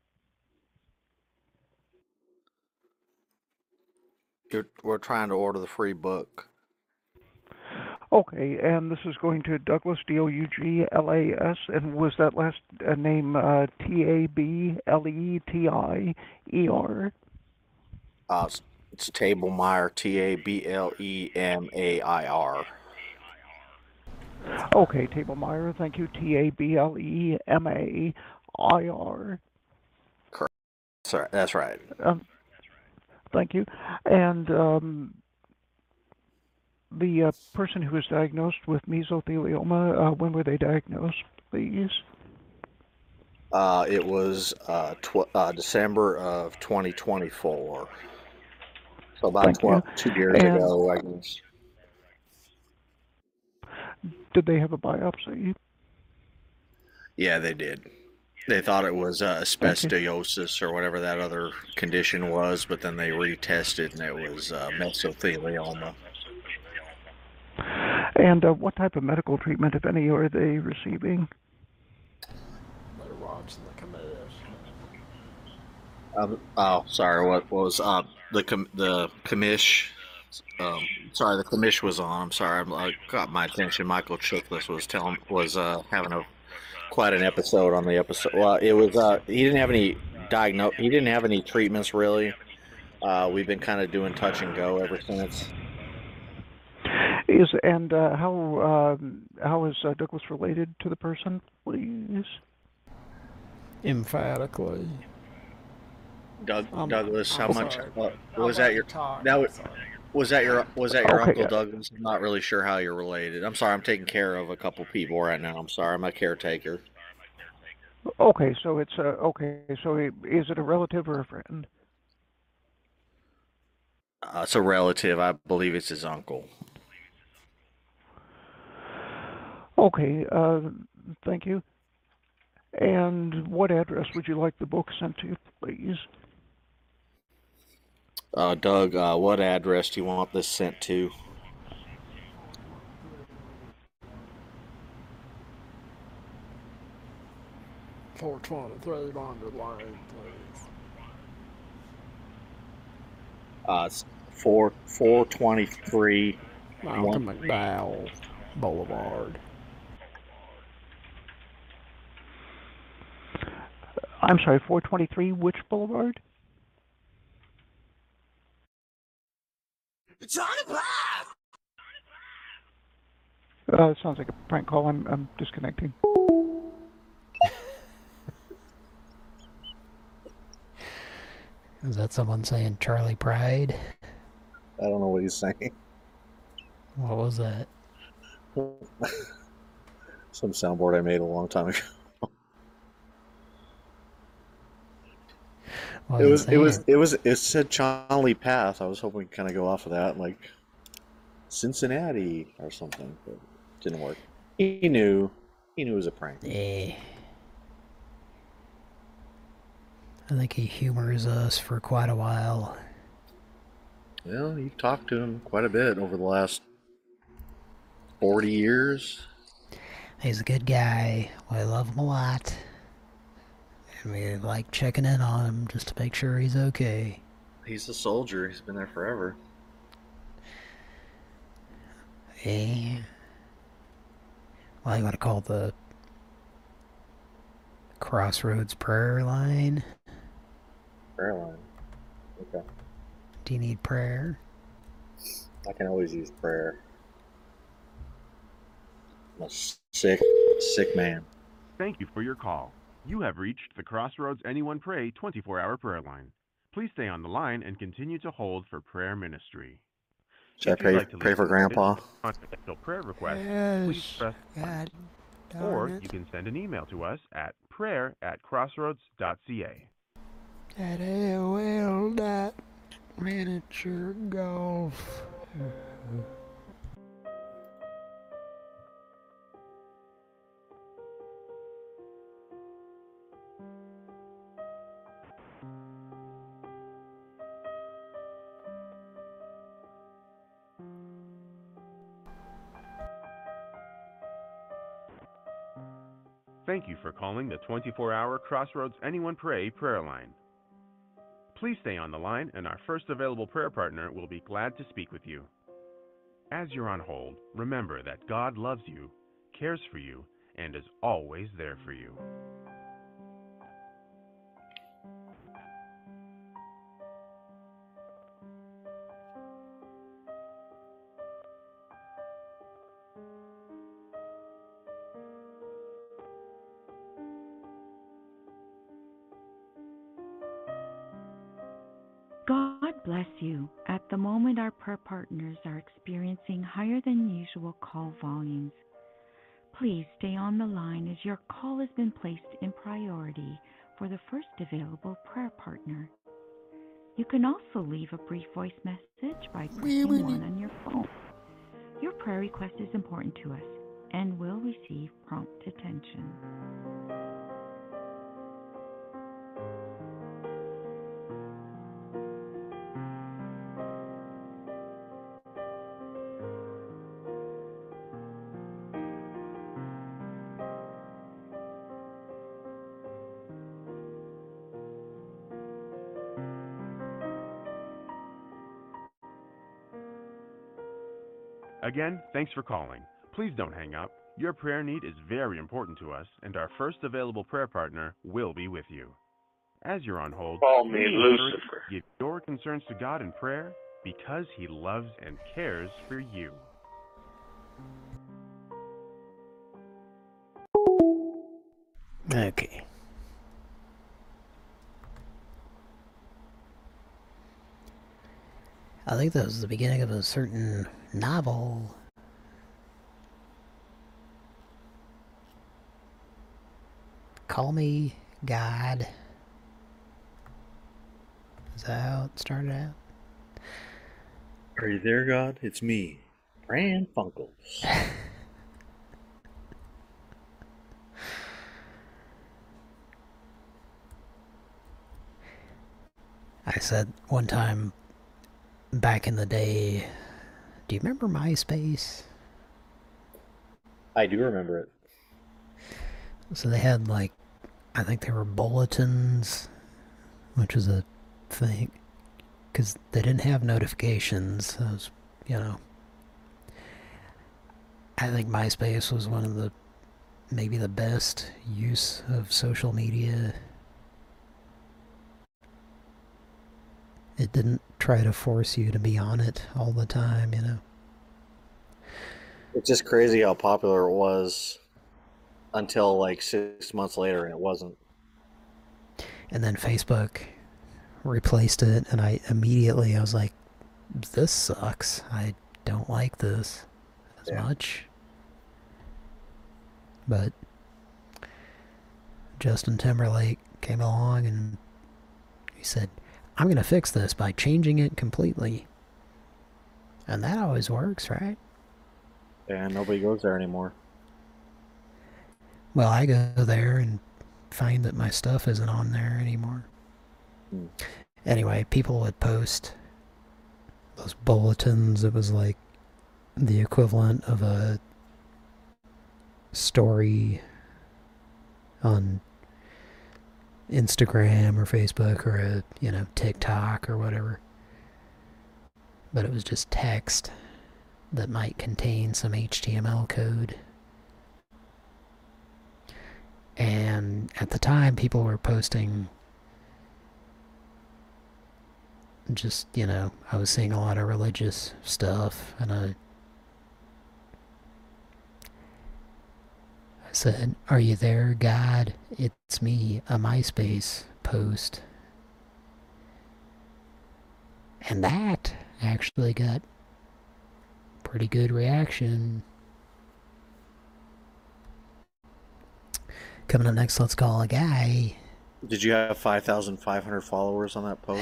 You're, we're trying to order the free book. Okay, and this is going to Douglas, D O U G L A S, and was that last uh, name uh, T A B L E T I E R? Uh, it's, it's Tablemeyer, T A B L E M A I R. Okay, Tablemeyer, thank you, T A B L E M A I R. Correct. That's right. That's right. Um, thank you. And um, the uh, person who was diagnosed with mesothelioma, uh, when were they diagnosed, please? Uh, it was uh, tw uh, December of twenty twenty-four. So about Thank twelve, you. two years And ago, I guess. did they have a biopsy? Yeah, they did. They thought it was uh, asbestosis or whatever that other condition was, but then they retested and it was uh, mesothelioma. And uh, what type of medical treatment, if any, are they receiving? They're watching the commish. Um, oh, sorry. What was uh, the com the commish? Um, sorry, the commish was on. I'm sorry. I'm, I got my attention. Michael Chiklis was telling was uh, having a quite an episode on the episode. Well, it was uh, he didn't have any diagnose. He didn't have any treatments really. Uh, we've been kind of doing touch and go ever since. Is and uh, how um, how is uh, Douglas related to the person, please? Emphatically. Doug, Um, Douglas, how I'm much sorry. uh, I'll was let that you your talk, that I'm was, sorry. was that your was that your Okay, uncle yeah. Douglas? I'm not really sure how you're related. I'm sorry. I'm taking care of a couple people right now. I'm sorry. I'm a caretaker. Okay, so it's uh, okay. So it, is it a relative or a friend? Uh, it's a relative. I believe it's his uncle. Okay, uh, thank you. And what address would you like the book sent to, please? Uh, Doug, uh, what address do you want this sent to? four twenty-three Bonded Lane, please. Uh, it's four four twenty three. Malcolm McDowell Boulevard. I'm sorry, four twenty-three which boulevard? Johnny Black! Uh, it sounds like a prank call. I'm, I'm disconnecting. Is that someone saying Charlie Pride? I don't know what he's saying. What was that? Some soundboard I made a long time ago. What it was was it it was saying? it was it said Charlie Path. I was hoping to kind of go off of that, like Cincinnati or something, but it didn't work. He knew he knew it was a prank. Eh. I think he humors us for quite a while. Well, you've talked to him quite a bit over the last forty years. He's a good guy. We love him a lot. And we like checking in on him just to make sure he's okay. He's a soldier. He's been there forever. Eh. Well, you want to call the Crossroads prayer line? Prayer line. Okay. Do you need prayer? I can always use prayer. I'm a sick, sick man. Thank you for your call. You have reached the Crossroads Anyone Pray twenty-four hour prayer line. Please stay on the line and continue to hold for prayer ministry. Should I pray, pray for Grandpa? Confidential prayer request, Yes. please press God or darn it. you can send an email to us at prayer at crossroads dot c a. At A O L dot miniature golf. Thank you for calling the twenty-four hour Crossroads Anyone Pray prayer line. Please stay on the line, and our first available prayer partner will be glad to speak with you. As you're on hold, remember that God loves you, cares for you, and is always there for you. God bless you. At the moment, our prayer partners are experiencing higher than usual call volumes. Please stay on the line as your call has been placed in priority for the first available prayer partner. You can also leave a brief voice message by pressing one on your phone. Your prayer request is important to us and will receive prompt attention. Again, thanks for calling. Please don't hang up. Your prayer need is very important to us, and our first available prayer partner will be with you. As you're on hold, Call me we encourage you Lucifer. to give your concerns to God in prayer because He loves and cares for you. Okay. I think that was the beginning of a certain novel. Call Me God. Is that how it started out? Are you there, God? It's me, Pran Funkels. I said one time back in the day, do you remember MySpace? I do remember it. So they had, like, I think they were bulletins, which was a thing, because they didn't have notifications. So it was, you know, I think MySpace was one of the, maybe the best use of social media. It didn't try to force you to be on it all the time, you know. It's just crazy how popular it was until like six months later, and it wasn't. And then Facebook replaced it, and I immediately, I was like, this sucks. I don't like this as Yeah. much. But Justin Timberlake came along and he said, I'm going to fix this by changing it completely. And that always works, right? Yeah, nobody goes there anymore. Well, I go there and find that my stuff isn't on there anymore. Hmm. Anyway, people would post those bulletins. It was like the equivalent of a story on Instagram or Facebook or a, you know, TikTok or whatever. But it was just text that might contain some H T M L code. And at the time, people were posting just, you know, I was seeing a lot of religious stuff, and I, I said, are you there, God? It's me, a MySpace post. And that actually got pretty good reaction. Coming up next, let's call a guy. Did you have five thousand five hundred followers on that post?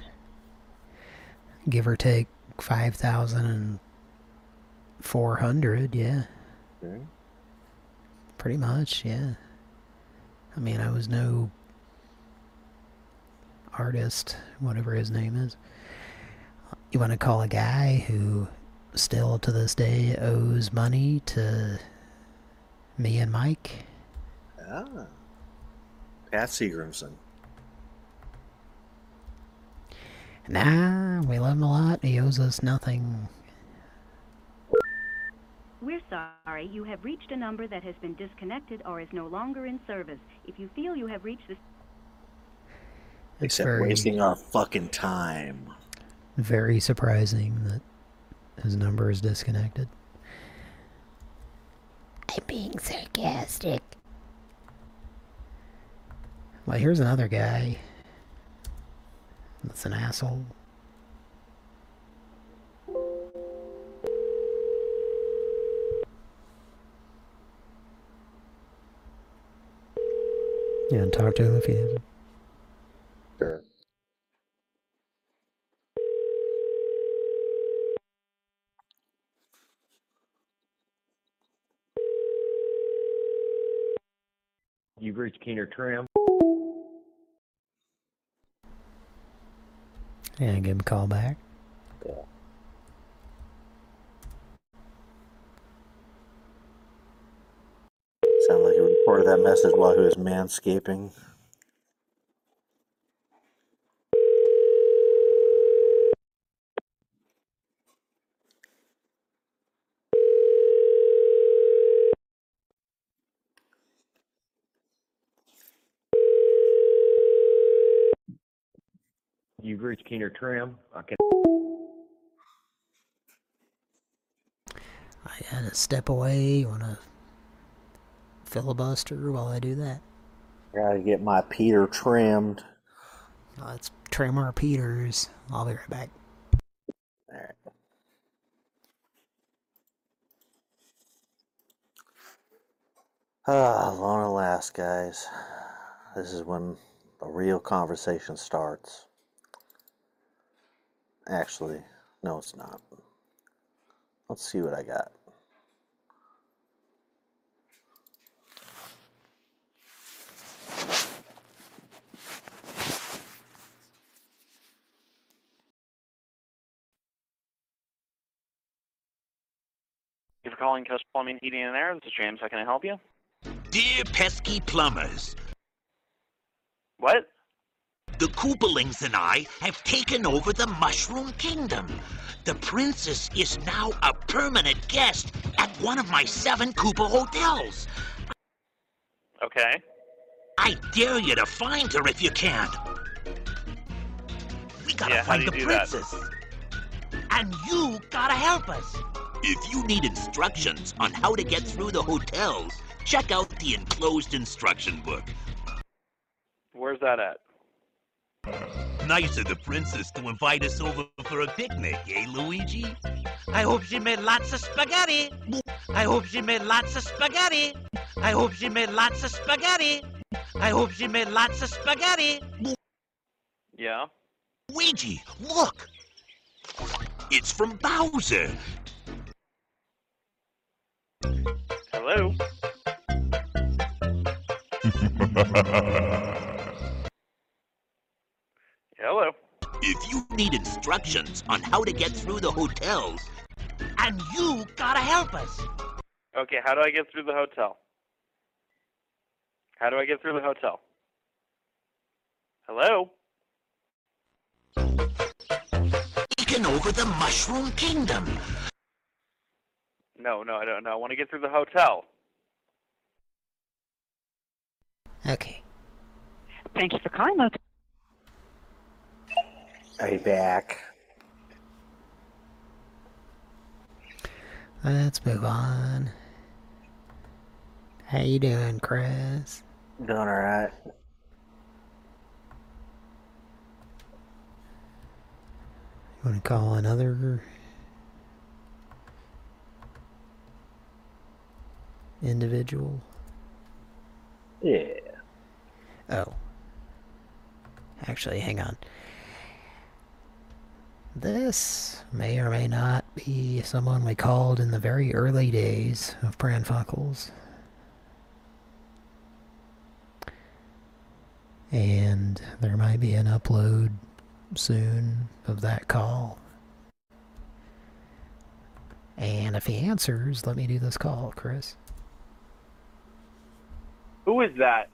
Give or take five thousand four hundred, yeah. Okay. Pretty much, yeah. I mean, I was no artist, whatever his name is. You want to call a guy who still to this day owes money to me and Mike? Ah. Pat Seagramson. Nah, we love him a lot. He owes us nothing. We're sorry, you have reached a number that has been disconnected or is no longer in service. If you feel you have reached this... It's Except very, wasting our fucking time. very surprising that his number is disconnected. I'm being sarcastic. Well, here's another guy that's an asshole. Yeah, and talk to him if he has it. Sure. You've reached Keener Trim. Yeah, give him a call back. Yeah. Sounded like he recorded that message while he was manscaping. You've reached Keener Trim. I can. I had to step away. You want to filibuster while I do that? Gotta get my Peter trimmed. Let's trim our Peters. I'll be right back. Alright. Ah, long at last, guys. This is when the real conversation starts. Actually, No, it's not. Let's see what I got. Thank you for calling Coast Plumbing, Heating, and Air. This is James. How can I help you? Dear pesky plumbers. What? The Koopalings and I have taken over the Mushroom Kingdom. The princess is now a permanent guest at one of my seven Koopa hotels. Okay. I dare you to find her if you can. We gotta Yeah, how find do the you do that? princess. And you gotta help us. If you need instructions on how to get through the hotels, check out the enclosed instruction book. Where's that at? Nice of the princess to invite us over for a picnic, eh, Luigi? I hope she made lots of spaghetti. I hope she made lots of spaghetti. I hope she made lots of spaghetti. I hope she made lots of spaghetti. Yeah? Luigi, look! It's from Bowser. Hello? Hello? If you need instructions on how to get through the hotels, and you gotta help us. Okay, how do I get through the hotel? How do I get through the hotel? Hello? Taken over the Mushroom Kingdom. No, no, I don't know. I want to get through the hotel. Okay. Thank you for calling Motel. Are you back? Let's move on. How you doing, Chris? Doing alright. You want to call another individual? Yeah. Oh. Actually, hang on. This may or may not be someone we called in the very early days of Pran Funkels. And there might be an upload soon of that call. And if he answers, let me do this call, Chris. Who is that?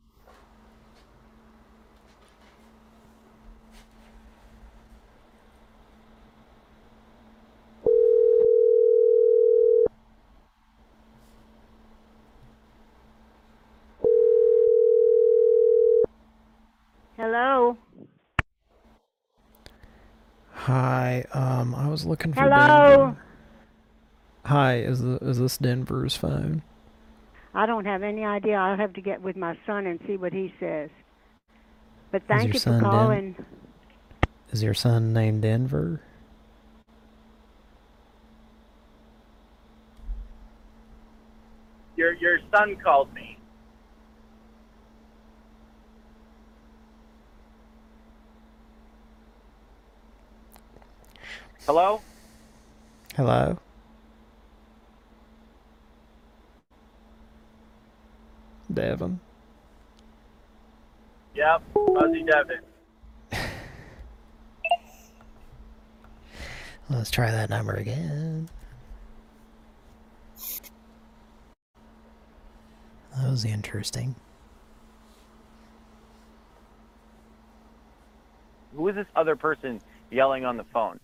Hello? Hi, um, I was looking for Hello? Denver. Hi, is the, is this Denver's phone? I don't have any idea. I'll have to get with my son and see what he says. But Is thank your you son for Den- calling. Is your son named Denver? Your your son called me. Hello? Hello? Devin? Yep, Fuzzy Devin. Let's try that number again. That was interesting. Who is this other person yelling on the phone?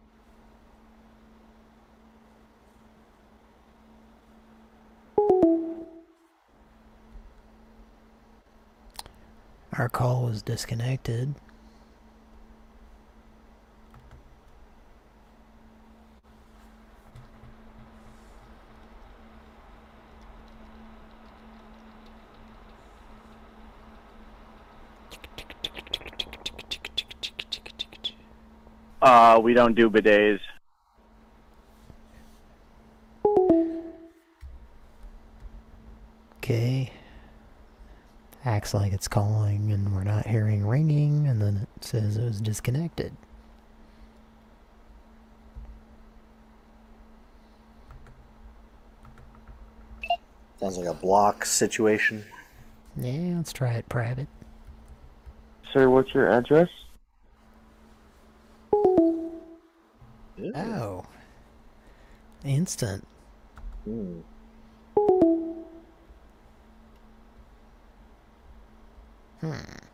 Our call was disconnected. Uh, we don't do bidets. Okay. Acts like it's calling and we're not hearing ringing, and then it says it was disconnected. Sounds like a block situation. Yeah, let's try it private. Sir, what's your address? Oh. Instant. Hmm. Hmm.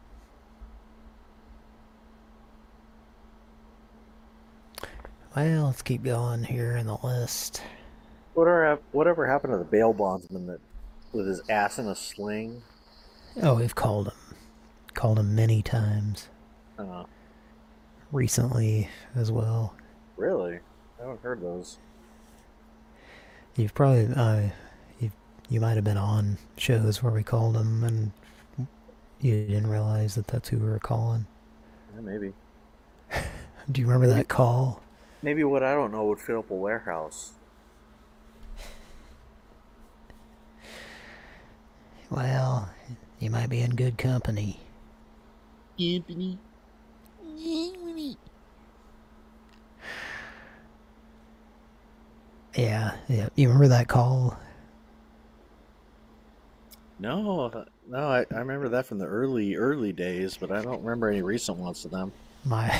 Well, let's keep going here in the list. Whatever, whatever happened to the bail bondsman that with his ass in a sling? Oh, we've called him. Called him many times. Uh, Recently as well. really? I haven't heard those. You've probably, uh, you you might have been on shows where we called him and you didn't realize that that's who we were calling. Yeah, maybe. Do you remember that call? Maybe what I don't know would fill up a warehouse. Well, you might be in good company. Company. Yeah, yeah. You remember that call? No, no, I, I remember that from the early, early days, but I don't remember any recent ones of them. My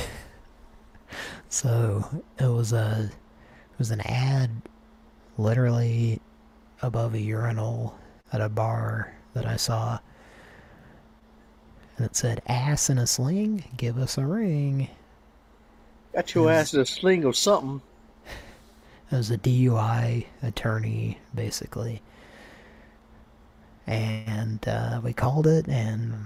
so it was a it was an ad literally above a urinal at a bar that I saw, and it said "ass in a sling, give us a ring." Got your ass in a sling of something. It was a D U I attorney, basically. And uh, we called it, and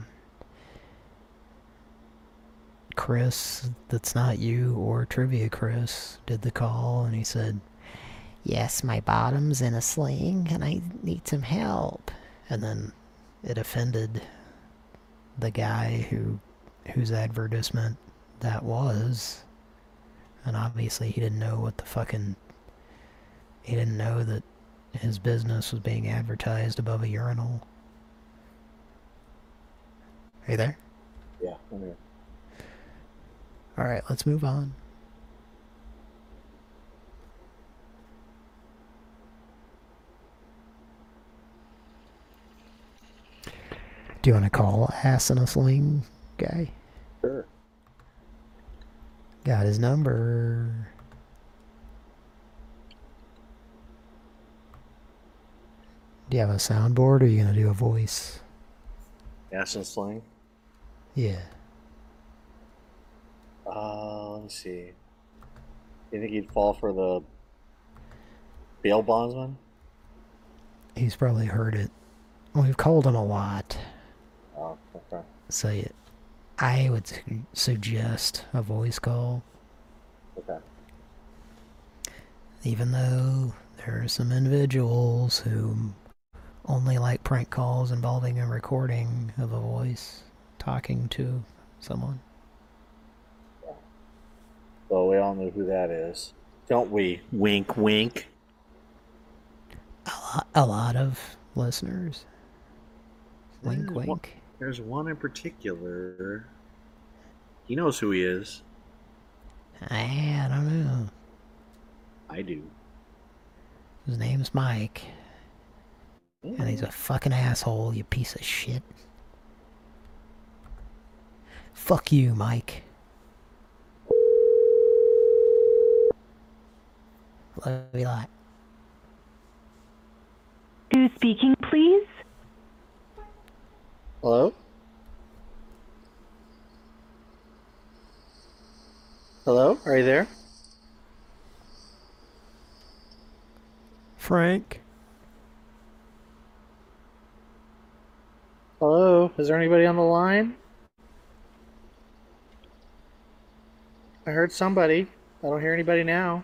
Chris, that's not you or Trivia Chris, did the call, and he said, "Yes, my bottom's in a sling, and I need some help." And then it offended the guy who whose advertisement that was. And obviously he didn't know what the fucking... He didn't know that his business was being advertised above a urinal. Are you there? Yeah, I'm here. Alright, let's move on. Do you want to call Ass in a Sling guy? Sure. Got his number. Do you have a soundboard, or are you going to do a voice? Ass and sling? Yeah. Uh, let me see. You think he'd fall for the bail bondsman? He's probably heard it. Well, we've called him a lot. Oh, okay. So yeah, I would su- suggest a voice call. Okay. Even though there are some individuals who only like prank calls involving a recording of a voice talking to someone. Well, we all know who that is. Don't we? Wink, wink. A lot, a lot of listeners. Wink, There's wink. One, there's one in particular. He knows who he is. I, I don't know. I do. His name's Mike. And he's a fucking asshole, you piece of shit. Fuck you, Mike. Love you a lot. Who's speaking, please? Hello? Hello? Are you there? Frank? Hello? Is there anybody on the line? I heard somebody. I don't hear anybody now.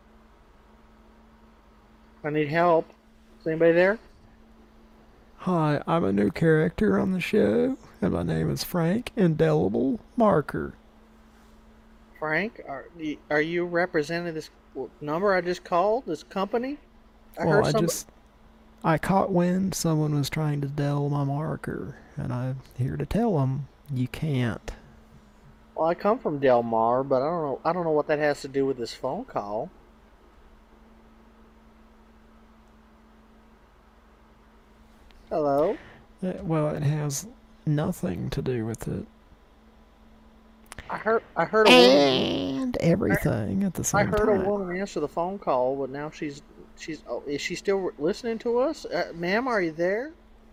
I need help. Is anybody there? Hi, I'm a new character on the show, and my name is Frank Indelible Marker. Frank, are you, are you representing this number I just called? This company? I well, heard I somebody. just... I caught wind someone was trying to del my marker, and I'm here to tell them you can't. Well, I come from Del Mar, but I don't know. I don't know what that has to do with this phone call. Hello. Uh, well, it has nothing to do with it. I heard. I heard a woman. And everything at the I same heard time. a woman answer the phone call, but now she's she's. Oh, is she still listening to us, uh, ma'am? Are you there?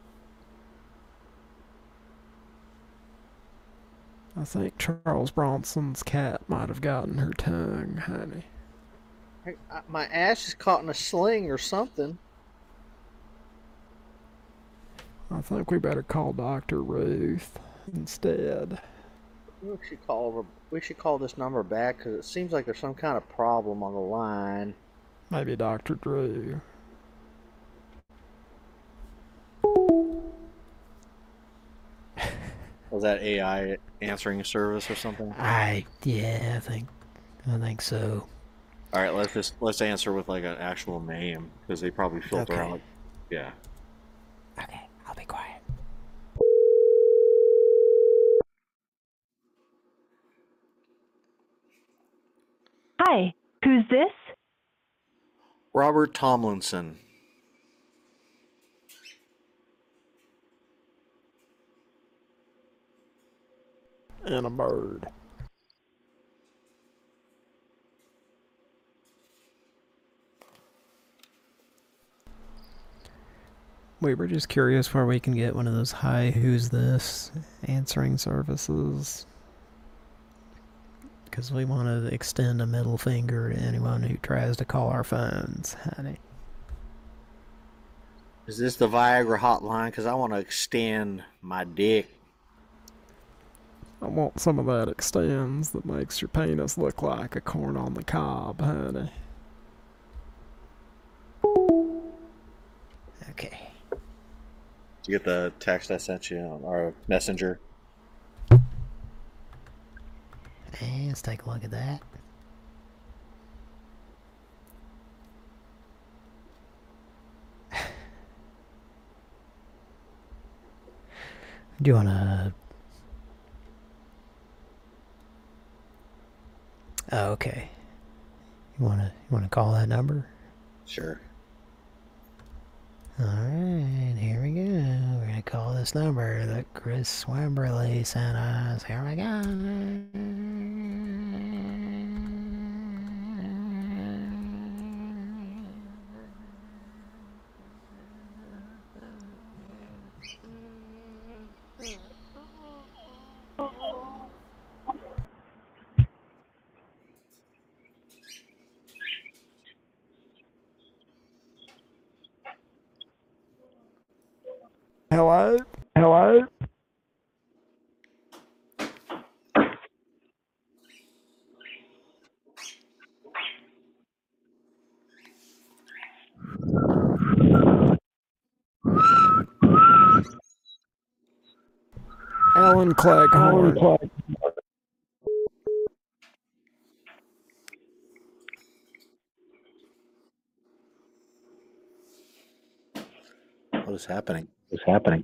I think Charles Bronson's cat might have gotten her tongue, honey. I, I, my ass is caught in a sling or something. I think we better call Doctor Ruth instead. We should call her. We should call this number back because it seems like there's some kind of problem on the line. Maybe Doctor Drew. Was that A I answering service or something? I yeah, I think I think so. All right, let's just let's answer with like an actual name because they probably filter Okay. out. Yeah. Okay, I'll be quiet. Hi, who's this? Robert Tomlinson. And a bird. We were just curious where we can get one of those hi, who's this answering services. Because we want to extend a middle finger to anyone who tries to call our phones, honey. Is this the Viagra hotline? Because I want to extend my dick. I want some of that extends that makes your penis look like a corn on the cob, honey. Okay. Did you get the text I sent you on our messenger? Hey, let's take a look at that. Do you wanna... Oh, okay. You wanna you wanna call that number? Sure. Alright, here we go. We're gonna call this number that Chris Wemberly sent us. Here we go. Hello? Hello? Alan Cleghorn. What is happening? What's happening?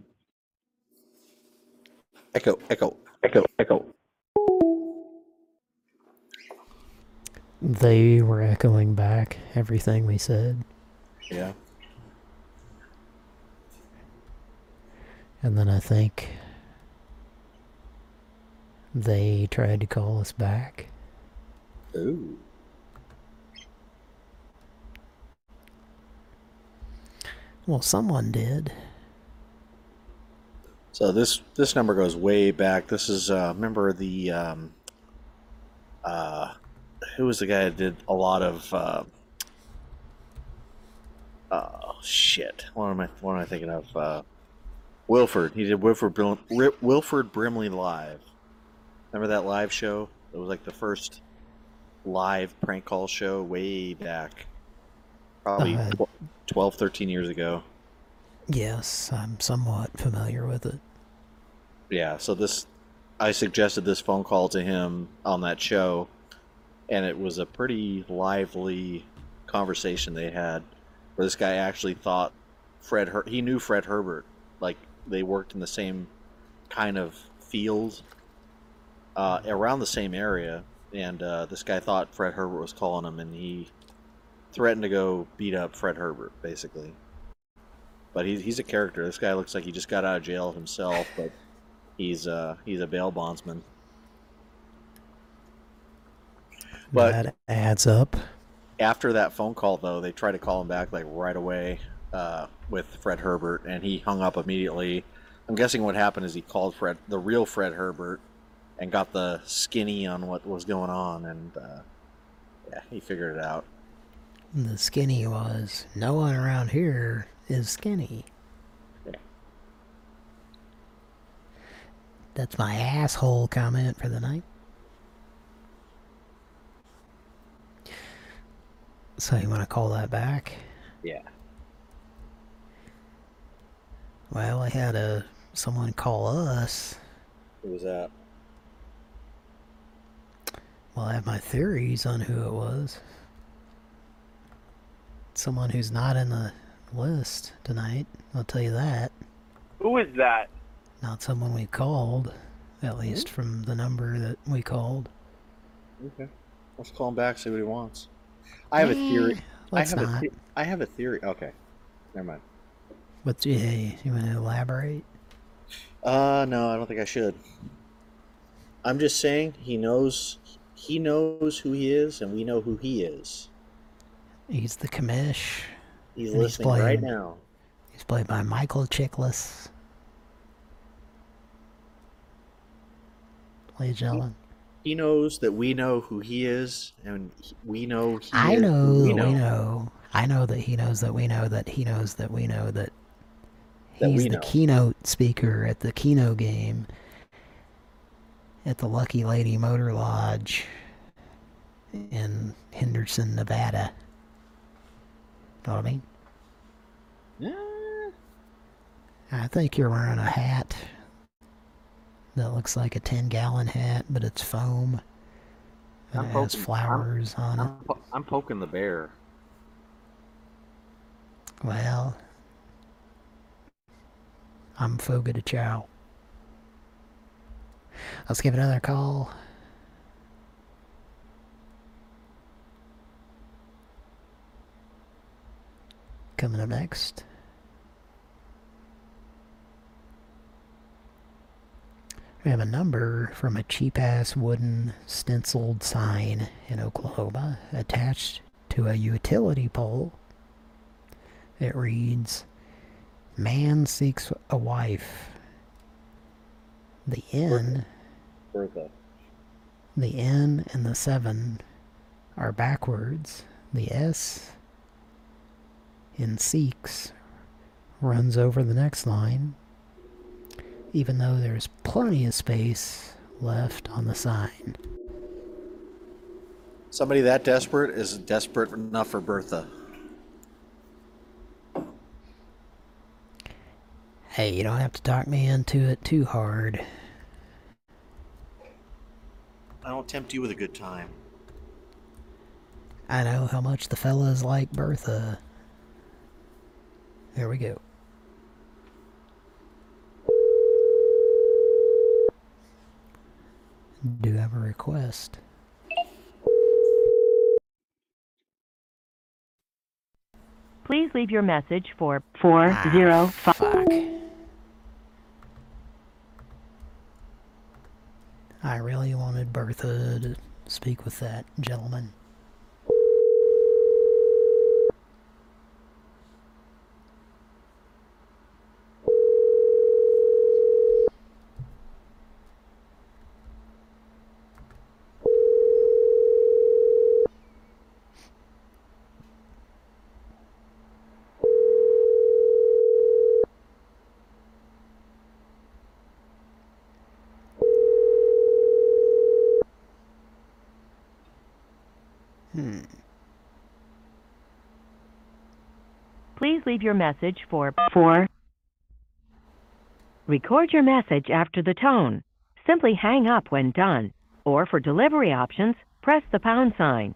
Echo, echo, Echo, echo. They were echoing back everything we said. Yeah. And then I think they tried to call us back. Ooh. Well, someone did. So this this number goes way back. This is uh remember the um uh who was the guy that did a lot of uh oh shit. What am I what am I thinking of? Uh Wilford. He did Wilford Brim- Wilford Brimley Live. Remember that live show? It was like the first live prank call show way back. Probably Uh, twelve, thirteen years ago. Yes, I'm somewhat familiar with it. Yeah, so this, I suggested this phone call to him on that show, and it was a pretty lively conversation they had, where this guy actually thought Fred, Her- he knew Fred Herbert, like they worked in the same kind of field, uh, around the same area, and uh, this guy thought Fred Herbert was calling him, and he threatened to go beat up Fred Herbert, basically. But he's he's a character. This guy looks like he just got out of jail himself, but he's uh he's a bail bondsman. But that adds up. After that phone call, though, they tried to call him back like right away uh, with Fred Herbert, and he hung up immediately. I'm guessing what happened is he called Fred, the real Fred Herbert, and got the skinny on what was going on, and uh, yeah, he figured it out. The skinny was, no one around here is skinny. Yeah. That's my asshole comment for the night. So you want to call that back? Yeah. Well, I had a someone call us. Who was that? Well, I have my theories on who it was. Someone who's not in the list tonight, I'll tell you that. Who is that? Not someone we called, at least from the number that we called. Okay. Let's call him back, see what he wants. I have a theory. Eh, I let's have not. a th- I have a theory. Okay. Never mind. What's you, you want to elaborate? Uh, no, I don't think I should. I'm just saying he knows he knows who he is, and we know who he is. He's the commish. He's and listening played, right now. He's played by Michael Chiklis. Ladies and gentlemen. He knows that we know who he is, and he- we know he I is know who we that know. we know. I know that he knows that we know that he knows that we know that That he's we the know. keynote speaker at the Keno game at the Lucky Lady Motor Lodge in Henderson, Nevada. Know what I mean? Yeah. I think you're wearing a hat that looks like a ten gallon hat, but it's foam. And I'm it has poking- flowers I'm, on I'm, it. po- I'm poking the bear. Well, I'm Fogo de Chao. Let's give another call. Coming up next. We have a number from a cheap-ass wooden stenciled sign in Oklahoma attached to a utility pole. It reads, "Man seeks a wife." The N, Bertha. the N and the seven are backwards. The S in seeks runs over the next line, even though there's plenty of space left on the sign. Somebody that desperate is desperate enough for Bertha. Hey, you don't have to talk me into it too hard. I don't tempt you with a good time. I know how much the fellas like Bertha. Here we go. Do you have a request? Please leave your message for four zero five. Fuck. I really wanted Bertha to speak with that gentleman. Hmm. Please leave your message for four. Record your message after the tone. Simply hang up when done. Or for delivery options, press the pound sign.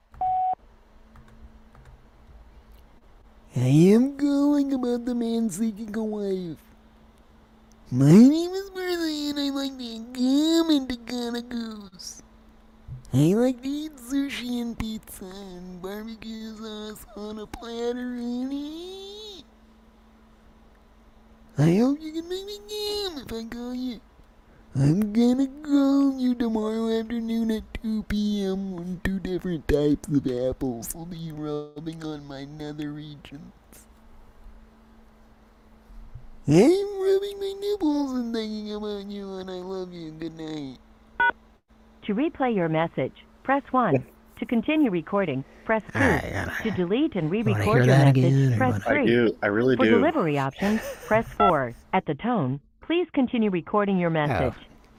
I am calling about the man seeking a wife. My name is Bertha and I like to come into Conoco's. I like to eat sushi and pizza and barbecue sauce on a platter and eat. I hope you can make me game if I call you. I'm gonna call you tomorrow afternoon at two p m when two different types of apples will be rubbing on my nether regions. I'm rubbing my nipples and thinking about you, and I love you. Good night. To replay your message, press one. To continue recording, press two. Alright, To delete and hear re-record your that message, again, or press what? three. I do. I really For do. delivery options, press four. At the tone, please continue recording your message.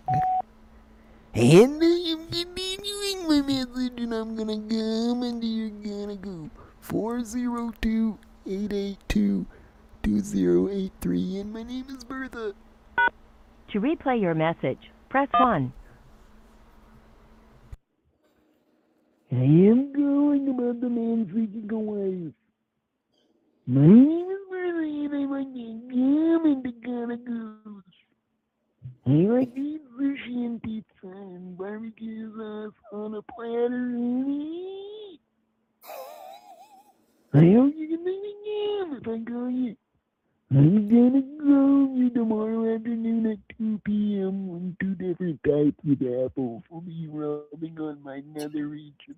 And I am continuing my message, and I'm gonna come, and you're gonna go four zero two, eight eight two, two zero eight three, and my name is Bertha. To replay your message, press one. I am going about the man seeking a wife. My name is Bertha, and I want to come and to gotta go. I like to eat sushi and pizza and barbecue sauce on a platter. I hope you can make me game if I call you. I'm gonna call you tomorrow afternoon at two p m when two different types of apples will be rubbing on my nether region.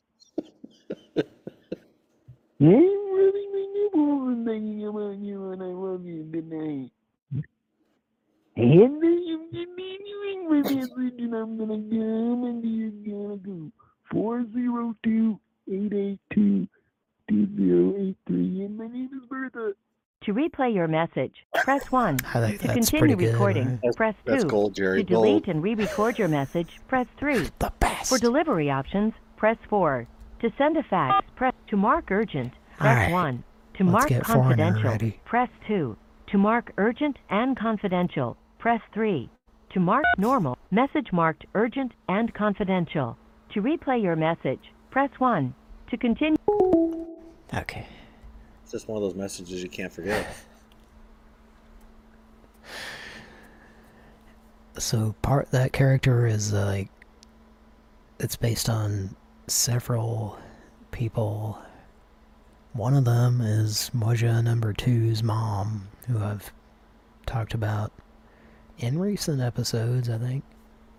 I'm rubbing my nipples and thinking about you, and I love you. Good night. And I am continuing my message, and I'm gonna come, and you're gonna go four zero two, eight eight two, two zero eight three, and my name is Bertha. To replay your message, press one. I think To that's continue pretty good, recording, right? That's- press that's two. gold, Jerry, To delete gold. and re-record your message, press three. The best. For delivery options, press four. To send a fax, press to mark urgent, press Alright, one. To let's mark get Foreigner confidential, ready. press two. To mark urgent and confidential, press three. To mark normal, message marked urgent and confidential. To replay your message, press one. To continue. Okay. It's just one of those messages you can't forget. So part that character is uh, like it's based on several people. One of them is Moja number two's mom, who I've talked about in recent episodes, I think.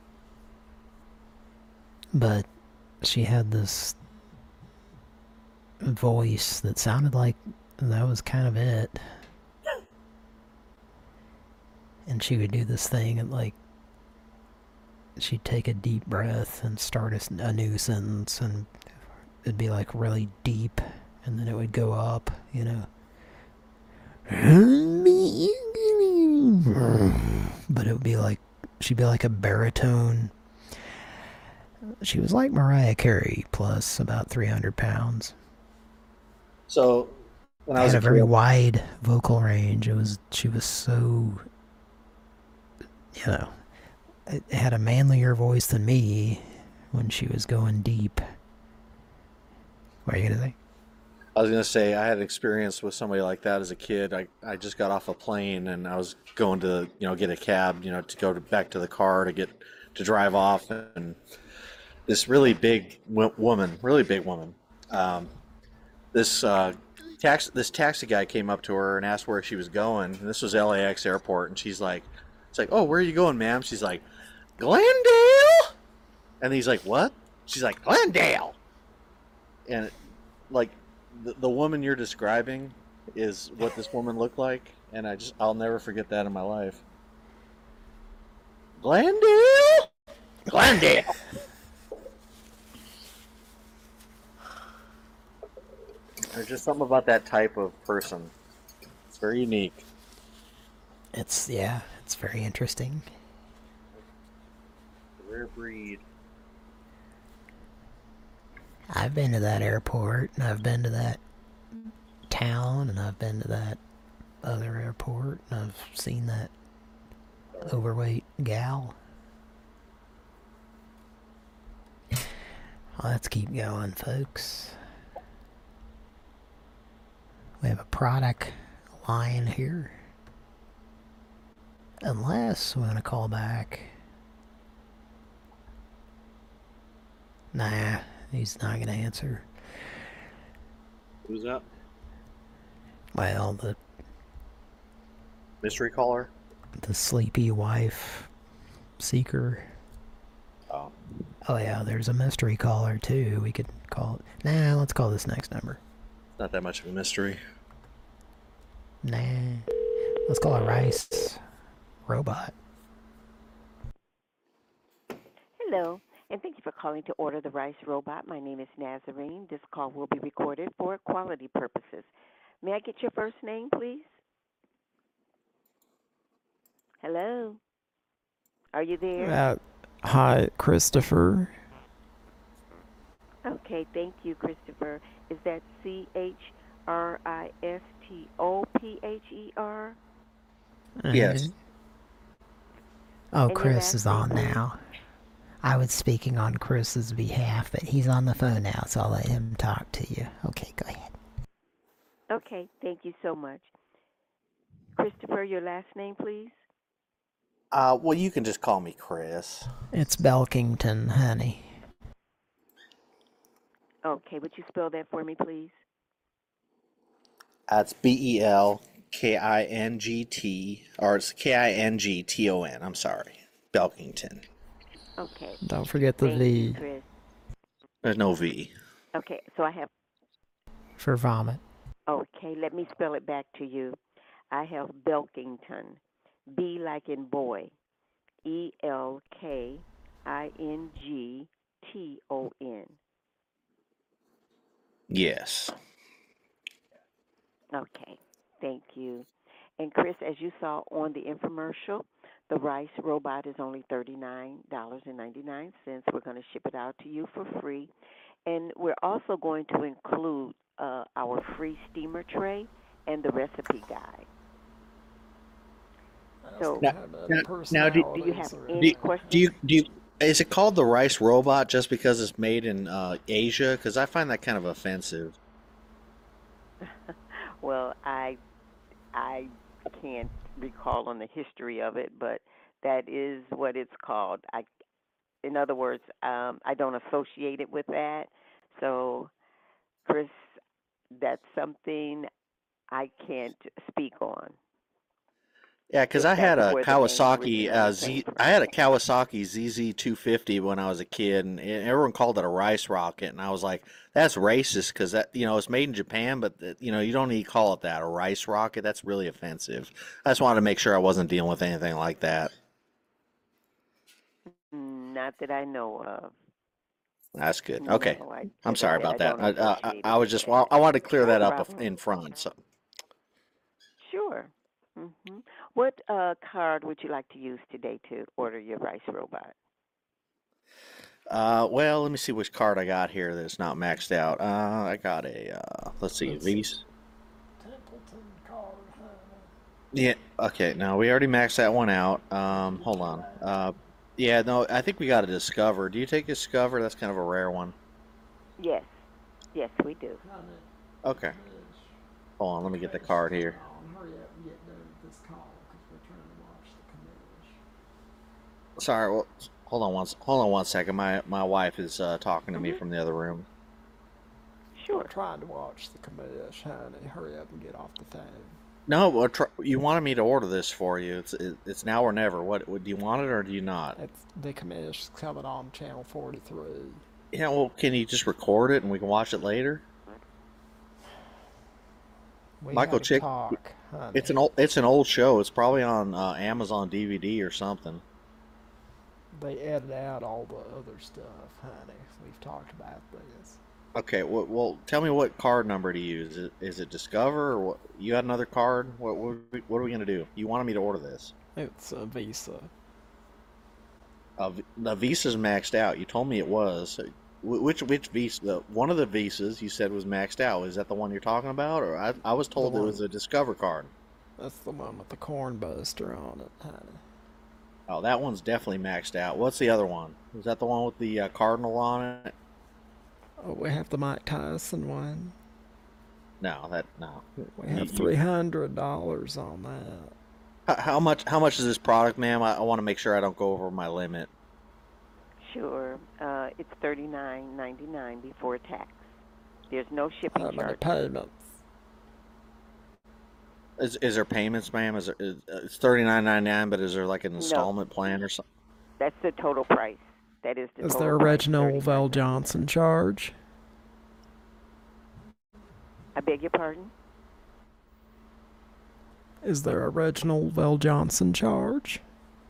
But she had this voice that sounded like that was kind of it. And she would do this thing and like she'd take a deep breath and start a, a new sentence, and it'd be like really deep, and then it would go up, you know. But it would be like, she'd be like a baritone. She was like Mariah Carey plus about three hundred pounds. So when I was had a a very kid- wide vocal range. It was, she was so, you know, it had a manlier voice than me when she was going deep. What are you gonna say? I was gonna say I had an experience with somebody like that as a kid. I, I just got off a plane and I was going to you know get a cab you know to go to, back to the car to get to drive off, and this really big w- woman, really big woman, um, this uh, tax this taxi guy came up to her and asked where she was going. And this was L A X airport, and she's like, it's like, oh, where are you going, ma'am? She's like, Glendale. And he's like, what? She's like, Glendale. And it, like the, the woman you're describing is what this woman looked like, and I just I'll never forget that in my life. Glendale, Glendale. There's just something about that type of person. It's very unique. It's, yeah, it's very interesting. Rare breed. I've been to that airport, and I've been to that town, and I've been to that other airport, and I've seen that overweight gal. Well, let's keep going, folks. We have a product line here. Unless we want to call back. Nah, he's not going to answer. Who's up? Well, the Mystery caller? The sleepy wife seeker. Oh. Oh yeah, there's a mystery caller too. We could call it. Nah, let's call this next number. Not that much of a mystery. Nah. Let's call it Rice Robot. Hello, and thank you for calling to order the Rice Robot. My name is Nazarene. This call will be recorded for quality purposes. May I get your first name, please? Hello? Are you there? Uh, hi, Christopher. Okay, thank you, Christopher. Is that C H R I S T O P H E R? Yes. Oh, And your Chris last is on name, please? now. I was speaking on Chris's behalf, but he's on the phone now, so I'll let him talk to you. Okay, go ahead. Okay, thank you so much. Christopher, your last name, please? Uh, well, you can just call me Chris. It's Belkington, honey. Okay, would you spell that for me, please? Uh, it's B E L K I N G T, or it's K I N G T O N. I'm sorry. Belkington. Okay. Don't forget the Thank V. you, Chris. There's no V. Okay, so I have, For vomit. okay, let me spell it back to you. I have Belkington, B like in boy, E L K I N G T O N. Yes. Okay, thank you. And Chris, as you saw on the infomercial, the Rice Robot is only thirty-nine ninety-nine. We're going to ship it out to you for free. And we're also going to include uh, our free steamer tray and the recipe guide. So, Now, now, now do, do you have do, any you- questions? do you do you, is it called the Rice Robot just because it's made in uh, Asia? Because I find that kind of offensive. Well, I I can't recall on the history of it, but that is what it's called. I, in other words, um, I don't associate it with that. So, Chris, that's something I can't speak on. Yeah, because If I had that's a where the name Kawasaki originally uh, came Z. from. I had a Kawasaki Z Z two fifty when I was a kid, and everyone called it a rice rocket, and I was like, "That's racist," because that you know it's made in Japan, but that, you know you don't need to call it that, a rice rocket. That's really offensive. I just wanted to make sure I wasn't dealing with anything like that. Not that I know of. That's good. Okay, No, I, I'm as I sorry said, about I that. don't I, I, associate I it was with just that. I wanted to clear No that up problem. in front. So. Sure. hmm What uh, card would you like to use today to order your Rice Robot? Uh, well, let me see which card I got here that's not maxed out. Uh, I got a, uh, let's see, Visa. Yeah, okay, no, we already maxed that one out. Um, hold on. Uh, yeah, no, I think we got a Discover. Do you take Discover? That's kind of a rare one. Yes. Yes, we do. Okay. Hold on, let me get the card here. Hurry up and get done with this call because we're trying to watch the commercial. Sorry, well, hold on one, hold on one second. My my wife is uh, talking to me from the other room. Sure. I'm trying to watch the commercial, honey. Hurry up and get off the phone. No, well, tr you wanted me to order this for you. It's it, it's now or never. What, what do you want it or do you not? It's, the commercial's coming on channel forty-three. Yeah, well, can you just record it and we can watch it later? We Michael gotta Chick, talk, honey. it's an old it's an old show. It's probably on uh, Amazon D V D or something. They edit out all the other stuff, honey. We've talked about this. Okay, well, well, tell me what card number to use. Is it, is it Discover or what? You got another card? What what, are we- what are we gonna do? You wanted me to order this? It's a Visa. Uh, v- the Visa's maxed out. You told me it was. Wh- Which which Visa? The, one of the Visas you said was maxed out. Is that the one you're talking about, or I I was told it one- was a Discover card? That's the one with the corn buster on it, honey. Oh, that one's definitely maxed out. What's the other one? Is that the one with the uh, cardinal on it? Oh, we have the Mike Tyson one. No, that no. We You- have you- three hundred dollars on that. How, how much? How much is this product, ma'am? I, I want to make sure I don't go over my limit. Sure. Uh, it's thirty-nine ninety-nine before tax. There's no shipping How many charge. payments? Is is there payments, ma'am? Is, there, is it's thirty nine ninety nine, but is there like an installment No. plan or something? That's the total price. That is the Is total there a price. Reginald Val Johnson charge? I beg your pardon? Is there a Reginald Val Johnson charge?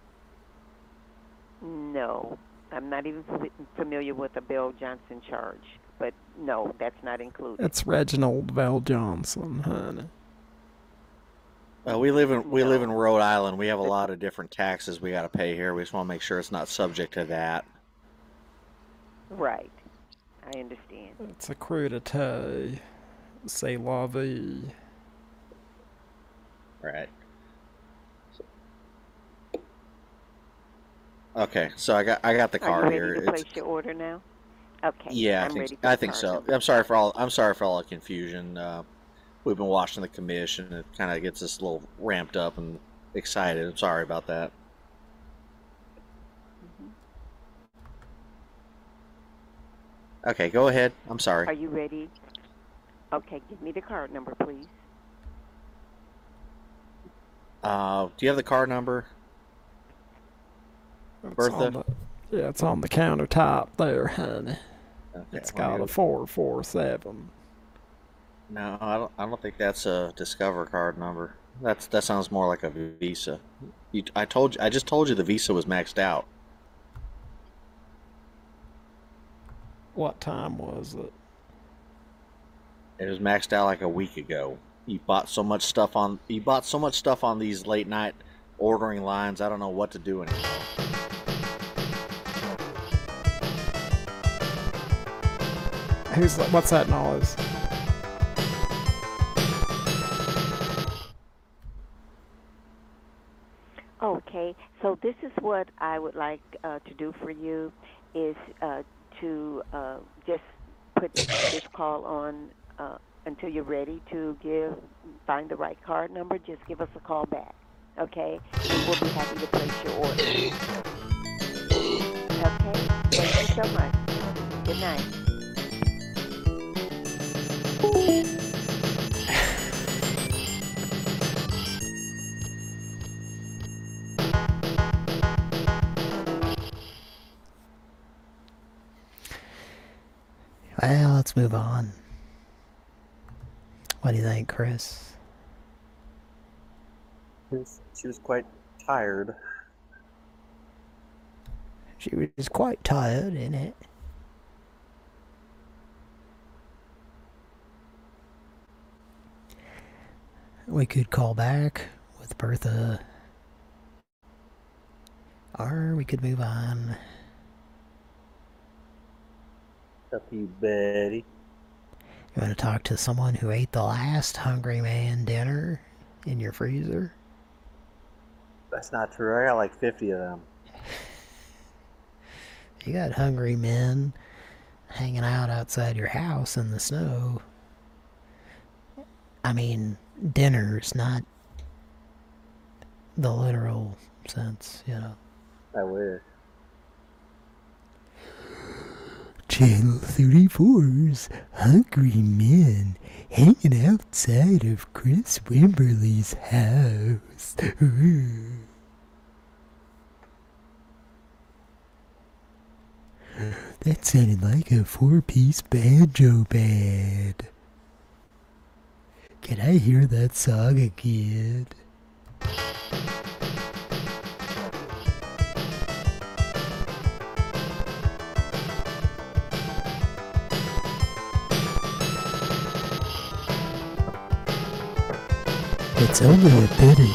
No. I'm not even f- familiar with a Bill Johnson charge. But no, that's not included. It's Reginald Val Johnson, honey. Well, we live in we live in Rhode Island. We have a lot of different taxes we got to pay here. We just want to make sure it's not subject to that. Right. I understand. It's a crudité. C'est la vie. Right. Okay, so I got I got the Are you card ready here. to It's- place your order now? Okay. Yeah, I I'm think ready for I the think card so. number. I'm sorry for all I'm sorry for all the confusion. Uh, we've been watching the commission. It kind of gets us a little ramped up and excited. I'm sorry about that. Okay, go ahead. I'm sorry. Are you ready? Okay, give me the card number, please. Uh, do you have the card number, It's Bertha? on the, yeah, it's on the countertop there, honey. Okay, It's let got me- a four four seven. No, I don't. I don't think that's a Discover card number. That's that sounds more like a Visa. You, I told you. I just told you the Visa was maxed out. What time was it? It was maxed out like a week ago. You bought so much stuff on. You bought so much stuff on these late night ordering lines. I don't know what to do anymore. Who's that? What's that noise? Okay, so this is what I would like uh, to do for you is uh, to uh, just put this call on uh, until you're ready to give find the right card number. Just give us a call back, okay? And we'll be happy to place your order. Okay, thank you so much. Good night. Well, let's move on. What do you think, Chris? She was quite tired. She was quite tired, isn't it? We could call back with Bertha. Or we could move on. Up to you, Betty. You want to talk to someone who ate the last Hungry Man dinner in your freezer? That's not true. I got like fifty of them. You got hungry men hanging out outside your house in the snow. I mean, dinners, not the literal sense, you know. I wish. Channel thirty-four's Hungry Men hanging outside of Chris Wimberly's house. That sounded like a four-piece banjo band. Can I hear that song again? It's only a pity.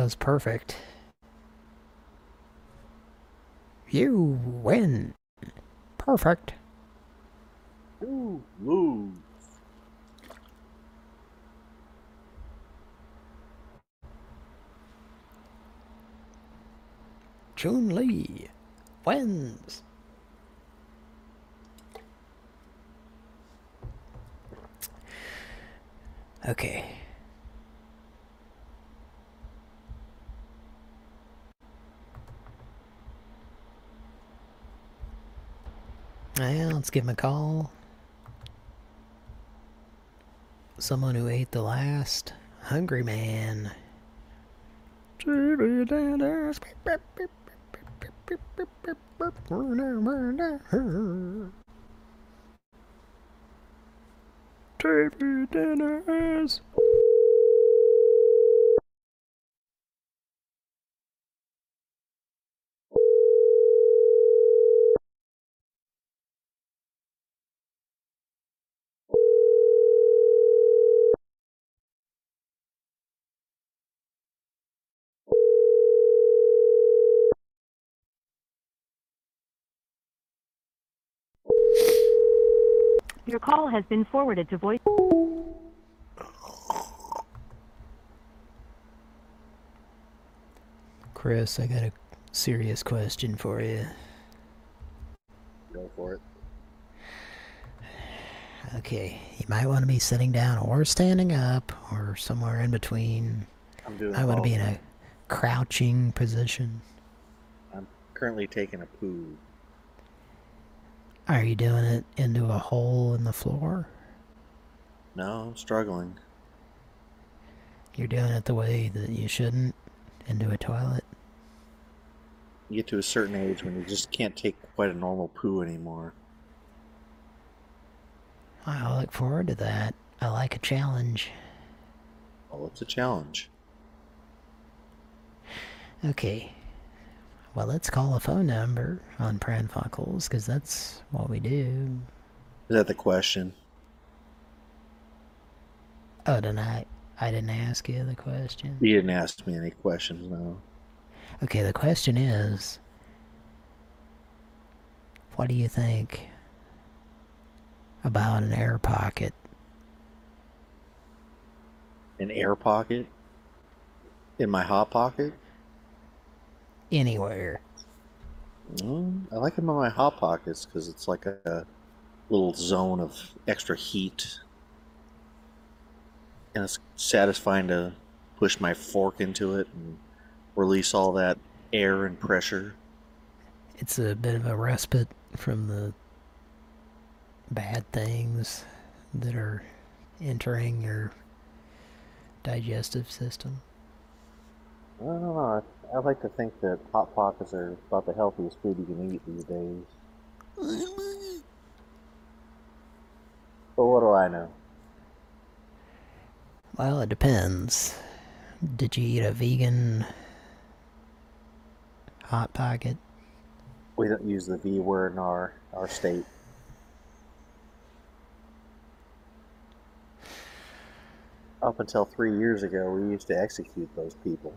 was perfect. You win. Perfect. Ooh, lose. Chun-Li wins. Okay. Well, let's give him a call. Someone who ate the last hungry man. T V dinners. T V dinners. Your call has been forwarded to voice. Chris, I got a serious question for you. Go for it. Okay, you might want to be sitting down or standing up or somewhere in between. I'm doing I want to both. be in a crouching position. I'm currently taking a poo. Are you doing it into a hole in the floor? No, I'm struggling. You're doing it the way that you shouldn't, into a toilet? You get to a certain age when you just can't take quite a normal poo anymore. I look forward to that. I like a challenge. Well, it's a challenge. Okay. Well, let's call a phone number on Pranfuckles, because that's what we do. Is that the question? Oh, didn't I? I didn't ask you the question. You didn't ask me any questions, no. Okay, the question is, what do you think about an air pocket? An air pocket? In my hot pocket? Anywhere. Mm, I like them in my hot pockets because it's like a, a little zone of extra heat. And it's satisfying to push my fork into it and release all that air and pressure. It's a bit of a respite from the bad things that are entering your digestive system. I don't know. I, I like to think that hot pockets are about the healthiest food you can eat these days. But what do I know? Well, it depends. Did you eat a vegan hot pocket? We don't use the V word in our, our state. Up until three years ago, we used to execute those people.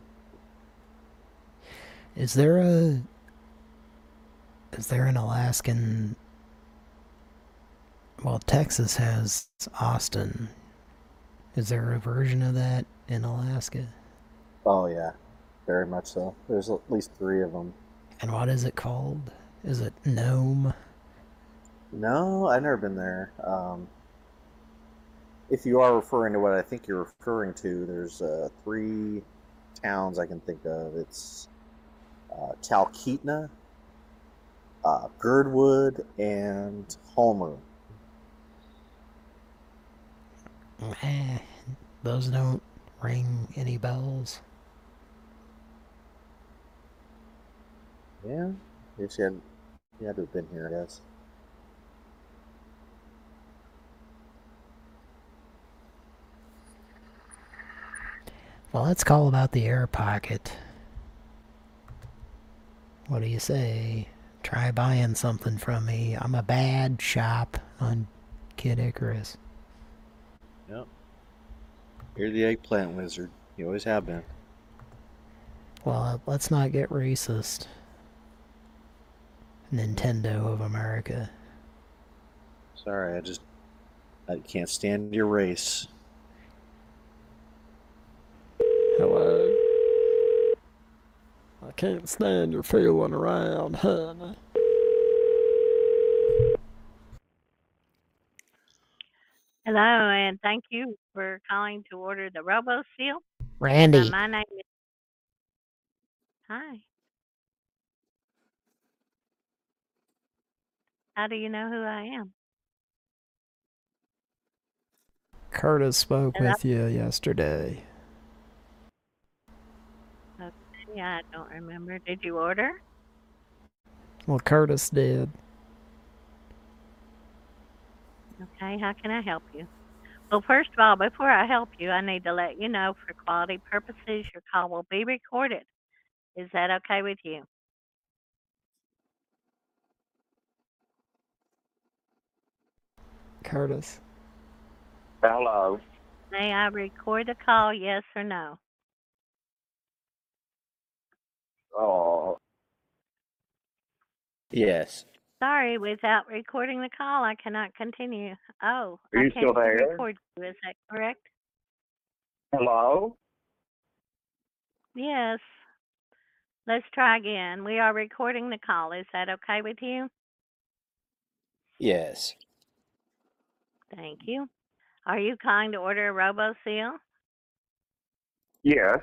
Is there a... Is there an Alaskan... Well, Texas has Austin. Is there a version of that in Alaska? Oh, yeah. Very much so. There's at least three of them. And what is it called? Is it Nome? No, I've never been there. Um, if you are referring to what I think you're referring to, there's uh, three towns I can think of. It's uh, Talkeetna, uh, Girdwood, and Homer. Eh, those don't ring any bells. Yeah, I guess you had, you had to have been here, I guess. Well, let's call about the air pocket. What do you say? Try buying something from me. I'm a bad shop on Kid Icarus. Yep. You're the eggplant wizard. You always have been. Well, let's not get racist. Nintendo of America. Sorry, I just I can't stand your race. Hello. I can't stand your fooling around, honey. Hello, and thank you for calling to order the Robo Seal. Randy. Uh, my name is. Hi. How do you know who I am? Curtis spoke Hello? with you yesterday. Okay, I don't remember. Did you order? Well, Curtis did. Okay, how can I help you? Well, first of all, before I help you, I need to let you know for quality purposes, your call will be recorded. Is that okay with you? Curtis. Hello. May I record the call, yes or no? Oh. Yes. Sorry, without recording the call, I cannot continue. Oh, Are I you can't still there? record you. Is that correct? Hello? Yes. Let's try again. We are recording the call. Is that okay with you? Yes. Thank you. Are you calling to order a Robo Seal? Yes.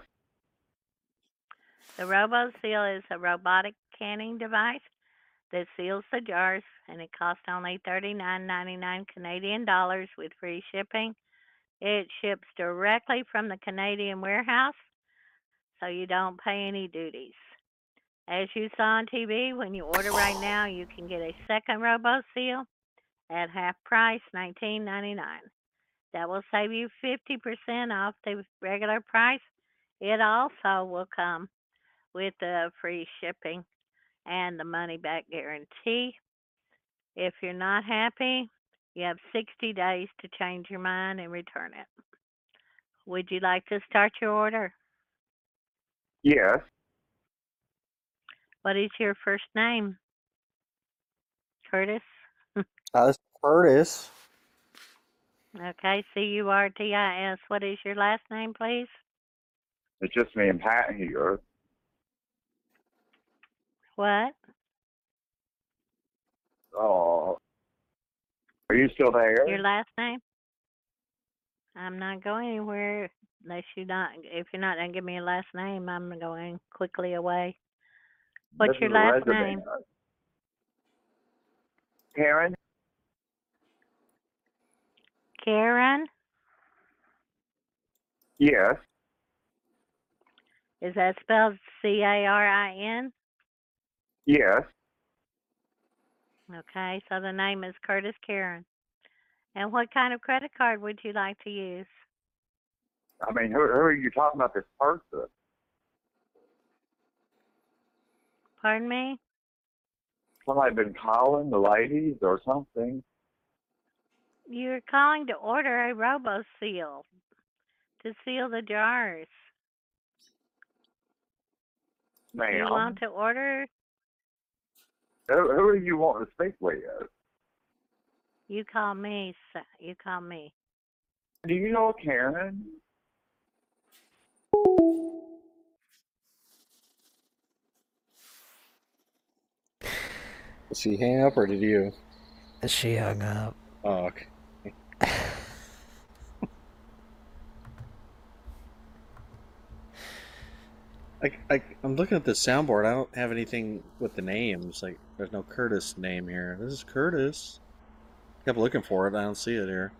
The Robo Seal is a robotic canning device that seals the jars, and it costs only thirty-nine ninety-nine Canadian dollars with free shipping. It ships directly from the Canadian warehouse, so you don't pay any duties. As you saw on T V, when you order right now, you can get a second Robo Seal at half price, nineteen ninety-nine. That will save you fifty percent off the regular price. It also will come with the free shipping and the money back guarantee. If you're not happy, you have sixty days to change your mind and return it. Would you like to start your order? Yes. What is your first name? Curtis? Uh, this is Curtis. Okay, C U R T I S. What is your last name, please? It's just me and Pat here. What? Oh. Are you still there? Your last name? I'm not going anywhere unless you not. If you're not gonna give me a last name, I'm going quickly away. What's This your is a last resident. name? Karen? Karen? Yes. Is that spelled C A R I N? Yes. Okay, so the name is Curtis Karen. And what kind of credit card would you like to use? I mean, who, who are you talking about this person? Pardon me? Somebody been calling the ladies or something? You're calling to order a Robo Seal to seal the jars. Do you Ma'am? want to order? Who, who are you wanting to speak with? You call me. s- You call me. Do you know Karen? Did she hang up or did you? She hung up. Oh, okay. I, I, I'm looking at the soundboard. I don't have anything with the names. Like, there's no Curtis name here. This is Curtis. Kept looking for it. I don't see it here.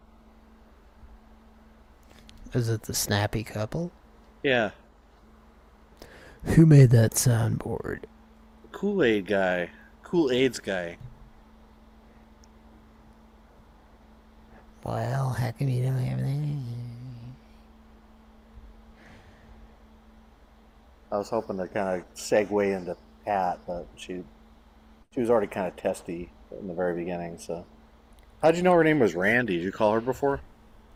Is it the snappy couple? Yeah. Who made that soundboard? Kool-Aid guy. Kool-Aid's guy. Well, how come you don't have that? I was hoping to kind of segue into Pat, but she she was already kind of testy in the very beginning. So, how'd you know her name was Randy? Did you call her before?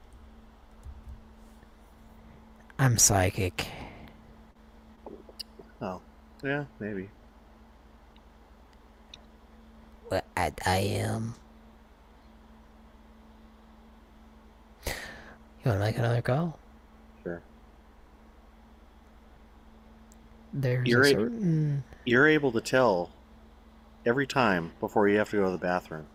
I'm psychic. Oh, yeah, maybe. Well, I, I am. You want to make another call? Sure. There's You're a a- certain... You're able to tell every time before you have to go to the bathroom.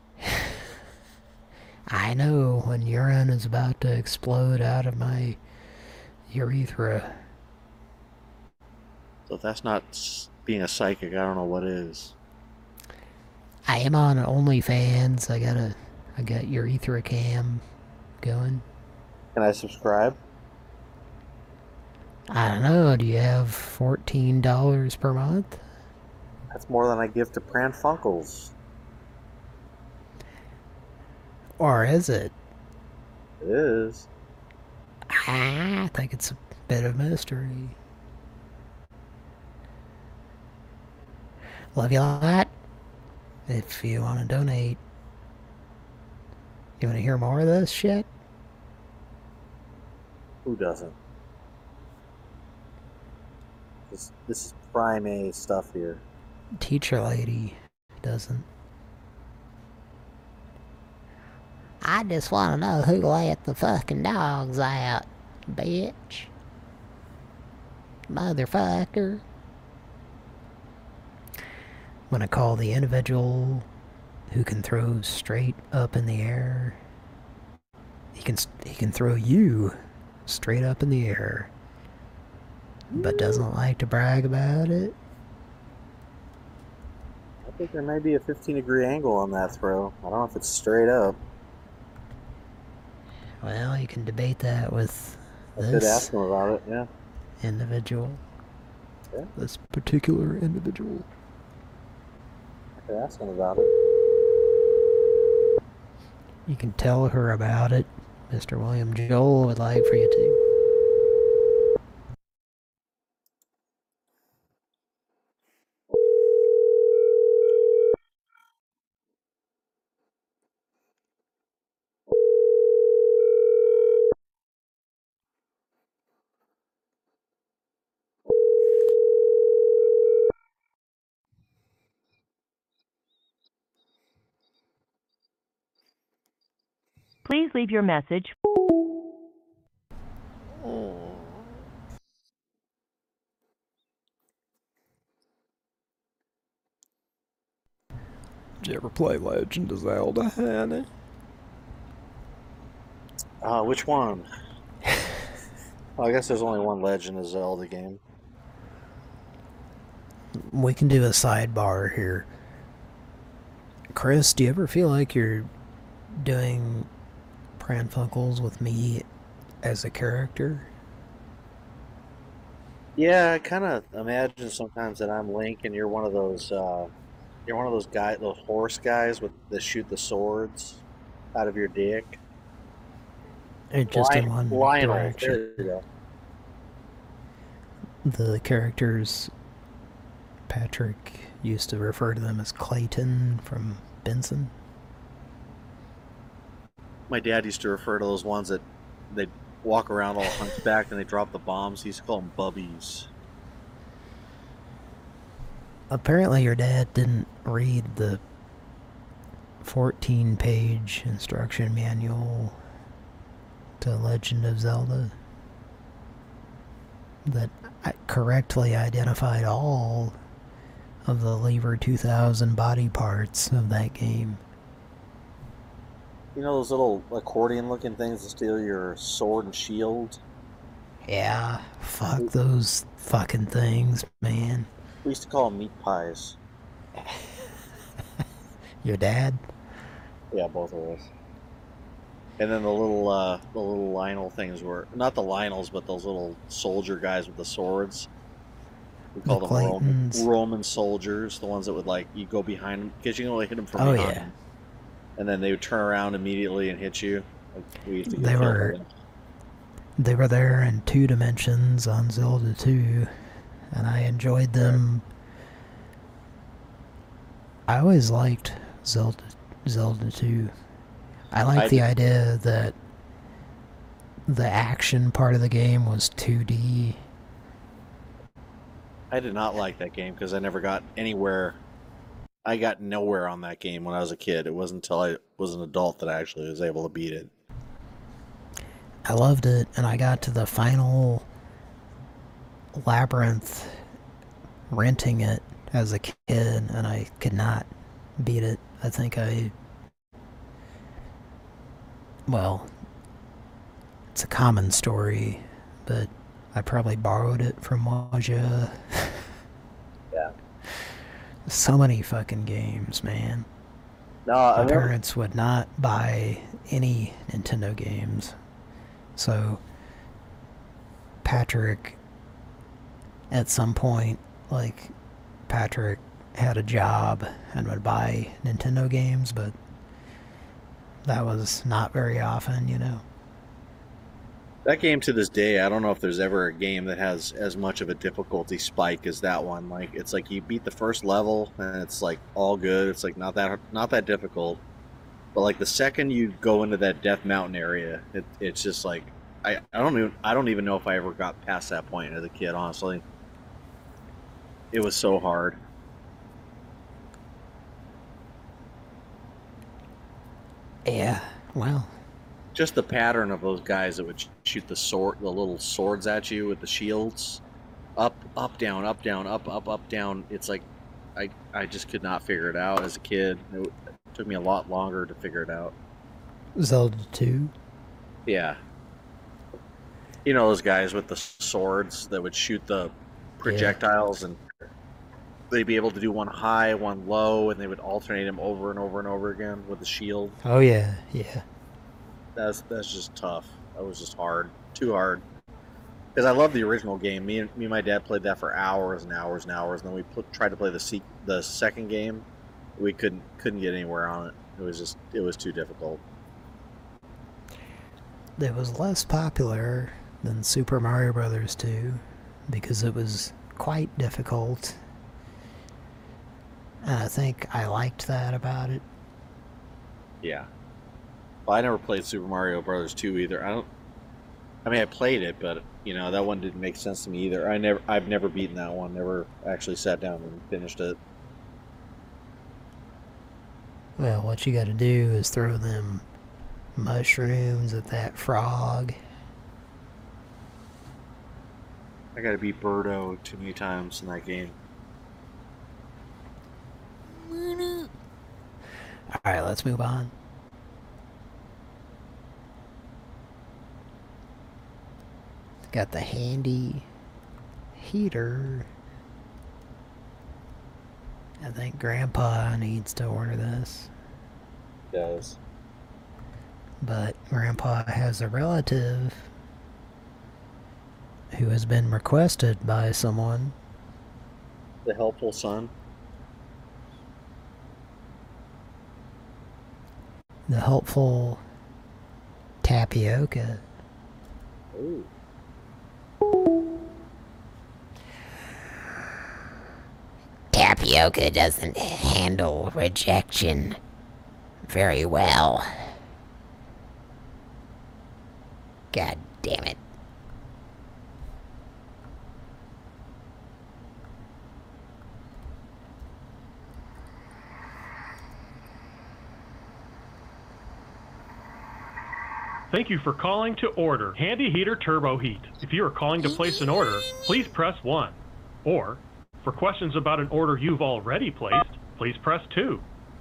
I know when urine is about to explode out of my urethra. So if that's not s- being a psychic, I don't know what is. I am on OnlyFans. I got a, I got urethra cam going. Can I subscribe? I don't know. Do you have fourteen dollars per month? That's more than I give to Pran Funkels. Or is it? It is. I think it's a bit of mystery. Love you a lot. If you want to donate. You want to hear more of this shit? Who doesn't? This, this is prime A stuff here. Teacher lady doesn't. I just want to know who let the fucking dogs out, bitch. Motherfucker. I'm gonna call the individual who can throw straight up in the air. He can he can throw you straight up in the air, but doesn't like to brag about it. I think there may be a fifteen degree angle on that throw. I don't know if it's straight up. Well, you can debate that with I could this ask him about it, yeah. individual. Yeah. This particular individual. I could ask him about it. You can tell her about it. Mister William Joel would like for you to. Please leave your message. Did you ever play Legend of Zelda, honey? Uh, which one? Well, I guess there's only one Legend of Zelda game. We can do a sidebar here. Chris, do you ever feel like you're doing Pranfunkels with me as a character? Yeah, I kind of imagine sometimes that I'm Link and you're one of those, uh, you're one of those guys, those horse guys with that shoot the swords out of your dick. Or just in Lion- one Lionel, direction. there you go. The characters, Patrick used to refer to them as Clayton from Benson. My dad used to refer to those ones that they walk around all hunchbacked and they drop the bombs. He used to call them bubbies. Apparently your dad didn't read the fourteen page instruction manual to Legend of Zelda that correctly identified all of the Lever two thousand body parts of that game. You know those little accordion looking things that steal your sword and shield? Yeah, fuck those fucking things, man. We used to call them meat pies. Your dad? Yeah, both of us. And then the little, uh, the little Lionel things were not the Lionels, but those little soldier guys with the swords. We call The them Roman, Claytons. Roman soldiers, the ones that would like you go behind them because you can only hit them from Oh, behind. yeah. And then they would turn around immediately and hit you. Like, we used to get They killed were by them. they were there in two dimensions on Zelda two, and I enjoyed them. I always liked Zelda Zelda two. I liked I the did- idea that the action part of the game was two D. I did not like that game because I never got anywhere. I got nowhere on that game when I was a kid. It wasn't until I was an adult that I actually was able to beat it. I loved it, and I got to the final labyrinth renting it as a kid, and I could not beat it. I think I... Well, it's a common story, but I probably borrowed it from Waja. Yeah. So many fucking games, man. No, I My remember- parents would not buy any Nintendo games. So, Patrick, at some point, like, Patrick had a job and would buy Nintendo games, but that was not very often, you know. That game to this day, I don't know if there's ever a game that has as much of a difficulty spike as that one. Like, it's like you beat the first level and it's like all good. It's like not that not that difficult. But like the second you go into that Death Mountain area, it, it's just like I, I don't even I don't even know if I ever got past that point as a kid, honestly. It was so hard. Yeah, well. Just the pattern of those guys that would shoot the sword, the little swords at you with the shields, up, up, down, up, down, up, up, up, down. It's like, I, I just could not figure it out as a kid. It, it took me a lot longer to figure it out. Zelda two? Yeah. You know those guys with the swords that would shoot the projectiles, and they'd be able to do one high, one low, and they would alternate them over and over and over again with the shield. Oh yeah, yeah. That's that's just tough. That was just hard, too hard. Because I love the original game. Me and me and my dad played that for hours and hours and hours, and then we pl- tried to play the se- the second game. We couldn't couldn't get anywhere on it. It was just it was too difficult. It was less popular than Super Mario Brothers two because it was quite difficult. And I think I liked that about it. Yeah. Well, I never played Super Mario Brothers two either. I don't. I mean, I played it, but you know that one didn't make sense to me either. I never, I've never beaten that one. Never actually sat down and finished it. Well, what you gotta do is throw them mushrooms at that frog. I gotta beat Birdo too many times in that game. Alright, let's move on. Got the handy heater. I think Grandpa needs to order this. Does. But Grandpa has a relative who has been requested by someone. The helpful son. The helpful tapioca. Ooh. Tapioca doesn't handle rejection very well. God damn it. Thank you for calling to order Handy Heater Turbo Heat. If you are calling to place an order, please press one. Or, for questions about an order you've already placed, please press two.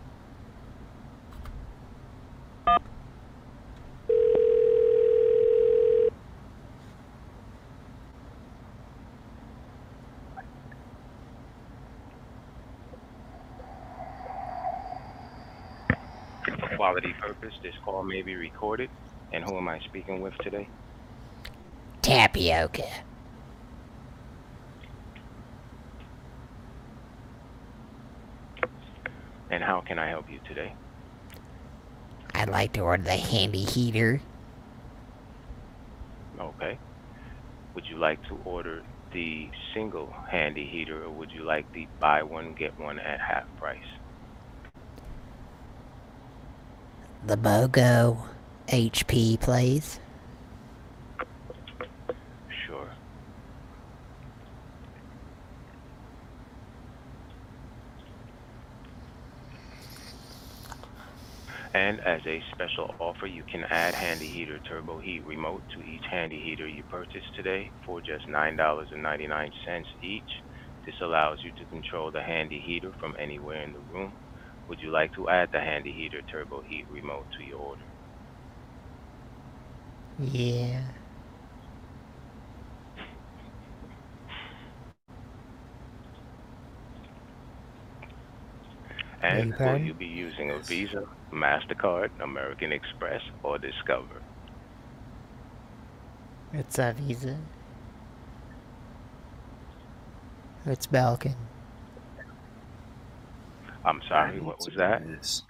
For quality purpose, this call may be recorded. And who am I speaking with today? Tapioca. And how can I help you today? I'd like to order the handy heater. Okay. Would you like to order the single handy heater, or would you like the buy one, get one at half price? The BOGO H P, please. Sure. And as a special offer, you can add Handy Heater Turbo Heat Remote to each Handy Heater you purchase today for just nine dollars and ninety-nine cents each. This allows you to control the Handy Heater from anywhere in the room. Would you like to add the Handy Heater Turbo Heat Remote to your order? Yeah. And will you be using a Visa, MasterCard, American Express, or Discover? It's a Visa. It's Belkin. I'm sorry, what was that?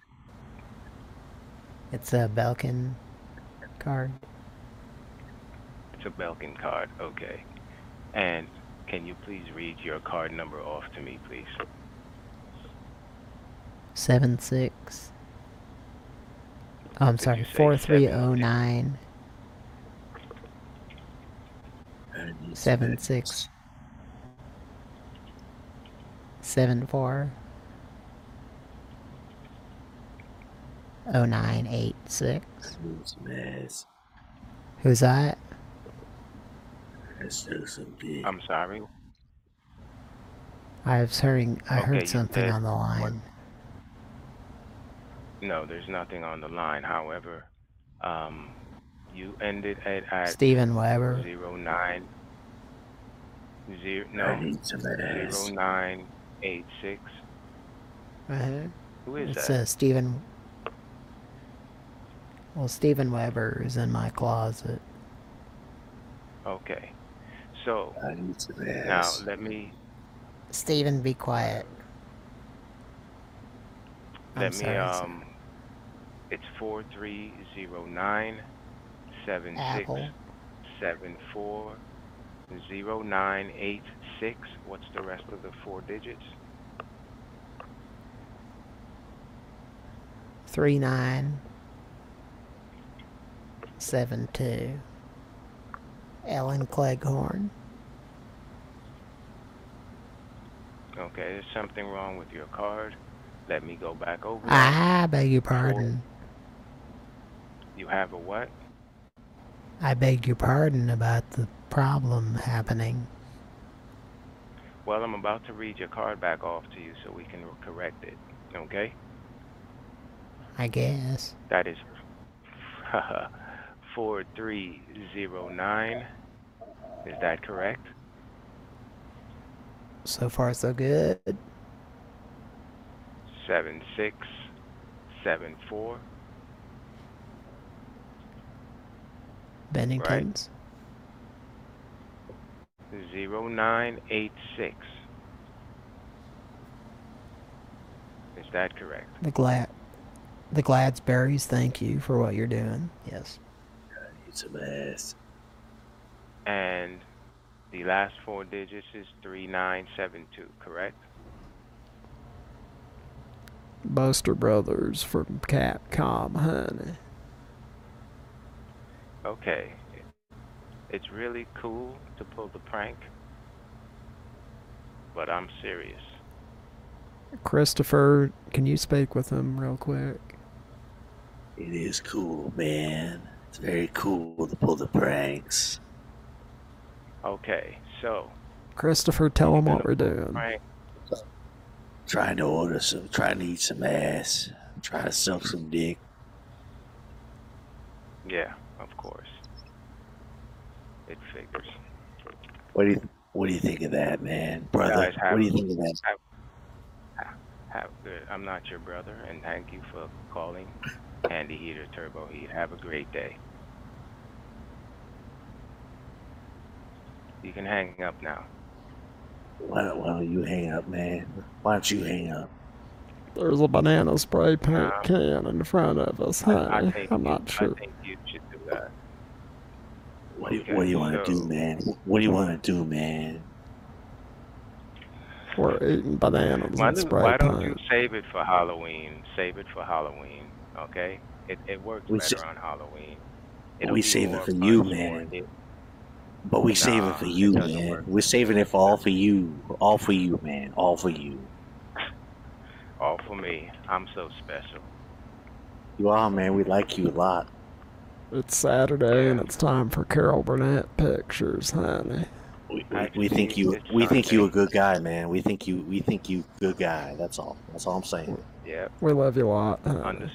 It's a Belkin card. It's a Belkin card, okay. And can you please read your card number off to me, please? Seven six. Oh, I'm sorry, four three oh nine. Seven six. Seven four. Oh nine eight six. Who's that? I'm sorry. I was hearing. I Okay, heard you something said on the line. No, there's nothing on the line. However, um, you ended at, at Steven Weber. zero nine zero I no need some zero ass. nine eight six. Uh-huh. Who is It's that? uh, Steven. Well, Steven Weber is in my closet. Okay, so I need some now ass. let me Steven, be quiet. I'm let me sorry, sir. um. It's four three zero nine seven six Apple. seven four zero nine eight six. What's the rest of the four digits? Three nine seven two. Ellen Cleghorn. Okay, there's something wrong with your card. Let me go back over. I beg your pardon. You have a what? I beg your pardon about the problem happening. Well, I'm about to read your card back off to you so we can correct it. Okay? I guess. That is four three zero nine. Is that correct? So far, so good. Seven six seven four. Bennington's. Zero nine eight six. Is that correct? The glad, the Gladsberries. Thank you for what you're doing. Yes. I need some ass. And the last four digits is three nine seven two, correct? Buster Brothers from Capcom, honey. Okay. It's really cool to pull the prank, but I'm serious. Christopher, can you speak with him real quick? It is cool, man. It's very cool to pull the pranks. Okay, so Christopher, tell him what we're doing. prank. Trying to order some, trying to eat some ass. Trying to suck some dick. Yeah, of course. It figures. What do you, what do you think of that, man, brother? Guys, have, What do you think of that? Have, have good. I'm not your brother, and thank you for calling Handy Heater Turbo Heat. Have a great day. You can hang up now. Why don't, why don't you hang up, man? Why don't you hang up? There's a banana spray paint can in front of us, I, I honey. think I'm you, not sure. I think you should do that. What do you, what do you want to do, man? What do you want to do, man? We're eating bananas Why, and do, spray why don't you paint. save it for Halloween? Save it for Halloween, okay? It it works We better sa- on Halloween. It'll We be save more it for fun, you, more man. it- But we save it Nah, for you, it doesn't man. work. We're saving it for all for you. All for you, man. All for you. All for me. I'm so special. You are, man. We like you a lot. It's Saturday and it's time for Carol Burnett pictures, honey. We, we, we think you we think you a good guy, man. We think you we think you good guy. That's all. That's all I'm saying. Yeah. We love you a lot, honey. Understood.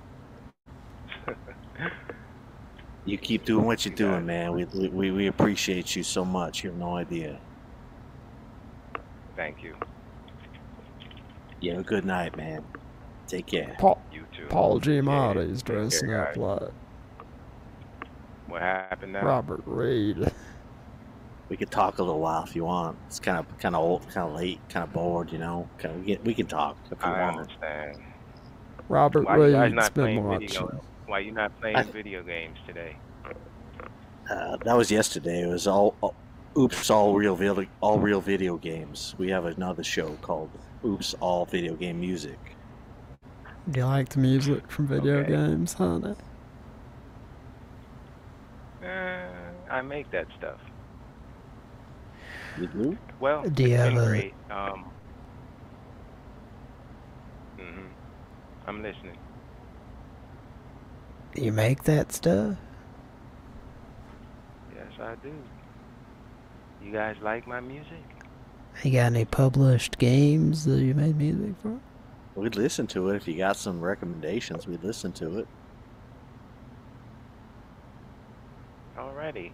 You keep doing what you're doing, man. We, we we appreciate you so much. You have no idea. Thank you. You have a good night, man. Take care. Paul, You too. Paul Giamatti's Take care, dressing up guys. like What happened now? Robert Reed. We could talk a little while if you want. It's kind of kind of old, kind of late, kind of bored, you know. Kind of, we, get, we can talk if you I want. understand. Robert Why you guys Reed's not been playing watching. video? Why you not playing I- video games today? Uh, that was yesterday. It was all, all Oops, all real video, all real video games. We have another show called Oops, All Video Game Music. Do you like the music from video Okay. games, honey? Uh, I make that stuff. You do? Well, Do you it's have been a- great. Um, hmm I'm listening. You make that stuff? Yes, I do. You guys like my music? You got any published games that you made music for? We'd listen to it if you got some recommendations. We'd listen to it. Alrighty.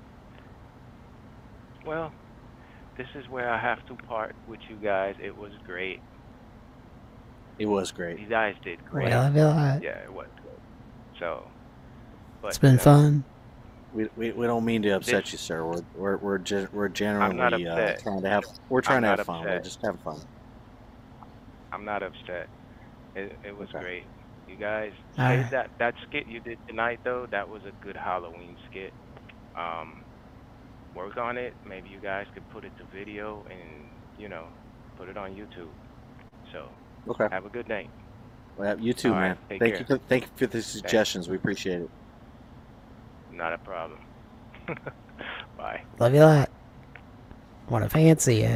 Well, this is where I have to part with you guys. It was great. It was great. You guys did great. Well, I feel like Yeah, it was good. So, but it's been uh, fun. We, we, we don't mean to upset This- you, sir. We're we're we're, ge- we're I'm generally not uh, upset. trying to have we're trying I'm to have not fun. We're upset. just having fun. I'm not upset. It, it was Okay. great. You guys, Alright. say that that skit you did tonight though, that was a good Halloween skit. Um, work on it. Maybe you guys could put it to video and you know, put it on YouTube. So, Okay. have a good night. Well, you too, All right, man. take Thank care. you. For, thank you for the suggestions. We appreciate it. Not a problem. Bye. Love you a lot. Wanna fancy ya?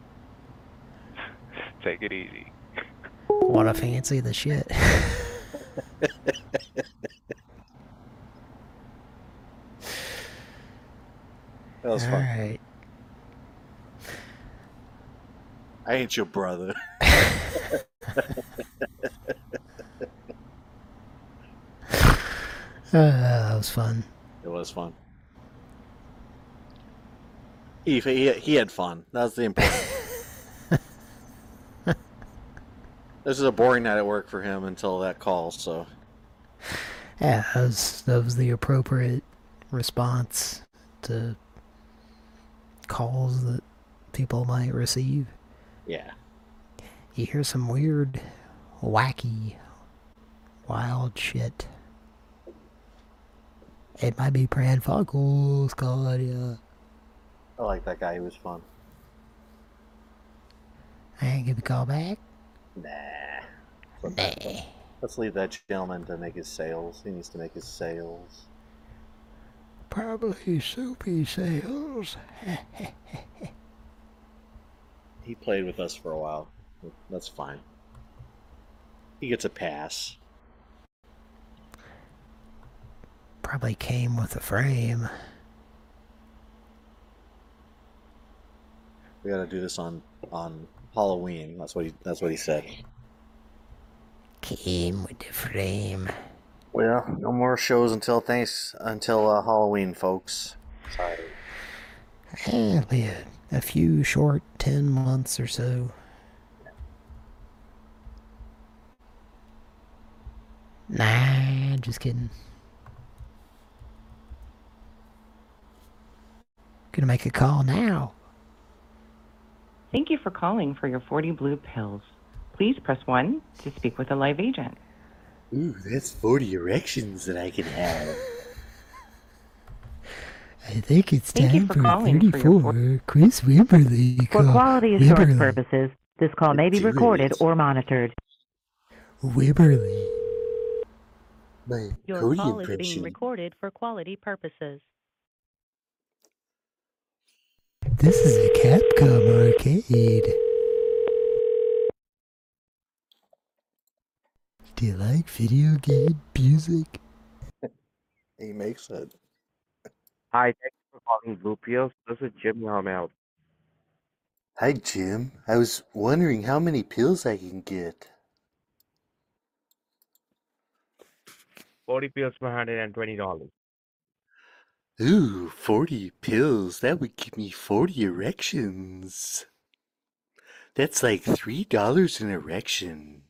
Take it easy. Wanna fancy the shit? That was fun. Alright. I ain't your brother. Uh, that was fun. It was fun. He, he, he had fun. That was the important. This is a boring night at work for him until that call, so. Yeah, that was, that was the appropriate response to calls that people might receive. Yeah. You hear some weird, wacky, wild shit. It might be Pran Funkels, Claudia. I like that guy. He was fun. I ain't give a call back. Nah. Nah. Let's leave that gentleman to make his sales. He needs to make his sales. Probably soupy sales. He played with us for a while. That's fine. He gets a pass. Probably came with a frame. We got to do this on on Halloween. That's what he. That's what he said. Came with the frame. Well, no more shows until thanks until uh, Halloween, folks. Sorry. Eh, be a, a few short ten months or so. Nah, just kidding. Gonna make a call now. Thank you for calling for your forty blue pills. Please press one to speak with a live agent. Ooh, that's forty erections that I can have. I think it's Thank you time for for calling for your thirty-four. Chris Wimberly. For call. quality assurance Wimberly. purposes, this call may be Do recorded it. or monitored. Wimberly. My Your Cody call is being impression. recorded for quality purposes. This is a Capcom arcade. Do you like video game music? He makes it. Hi, thank you for calling Blue Pills. This is Jim. How may I help? Hi, Jim. I was wondering how many pills I can get. forty pills for one hundred twenty dollars. Ooh, forty pills. That would give me forty erections. That's like three dollars an erection.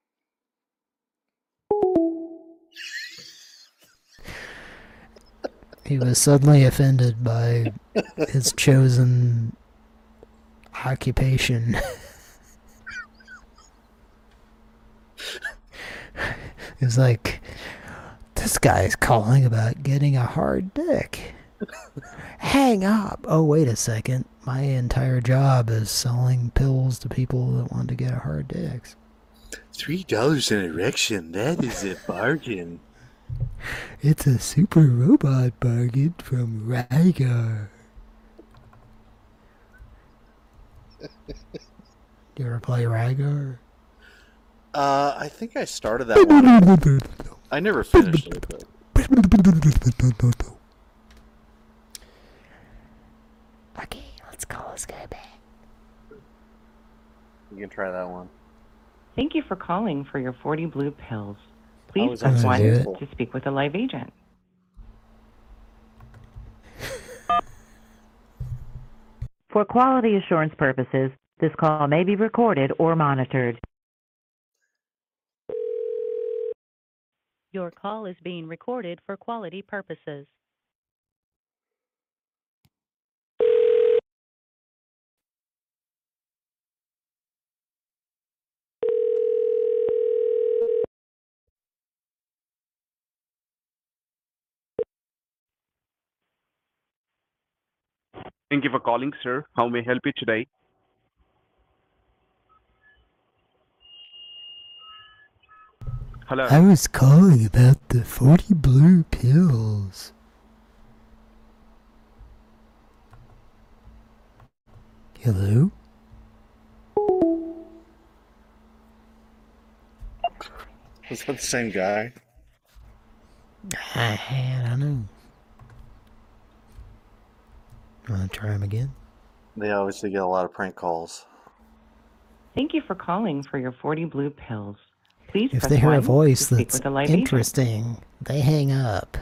He was suddenly offended by his chosen occupation. He was like, this guy's calling about getting a hard dick. Hang up. Oh, wait a second. My entire job is selling pills to people that want to get a hard dicks. Three dollars an erection. That is a bargain. It's a super robot bargain from Rygar. Do you ever play Rygar? Uh, I think I started that one. I never finished it, though. Okay, let's call this guy back. You can try that one. Thank you for calling for your forty blue pills. How Please was press that one successful? to speak with a live agent. For quality assurance purposes, this call may be recorded or monitored. Your call is being recorded for quality purposes. Thank you for calling, sir. How may I help you today? Hello. I was calling about the forty blue pills. Hello? Was that the same guy? I, I don't know. Want to try him again? They obviously get a lot of prank calls. Thank you for calling for your forty blue pills. Please If press they hear one a voice to speak that's with a live agent. interesting, they hang up.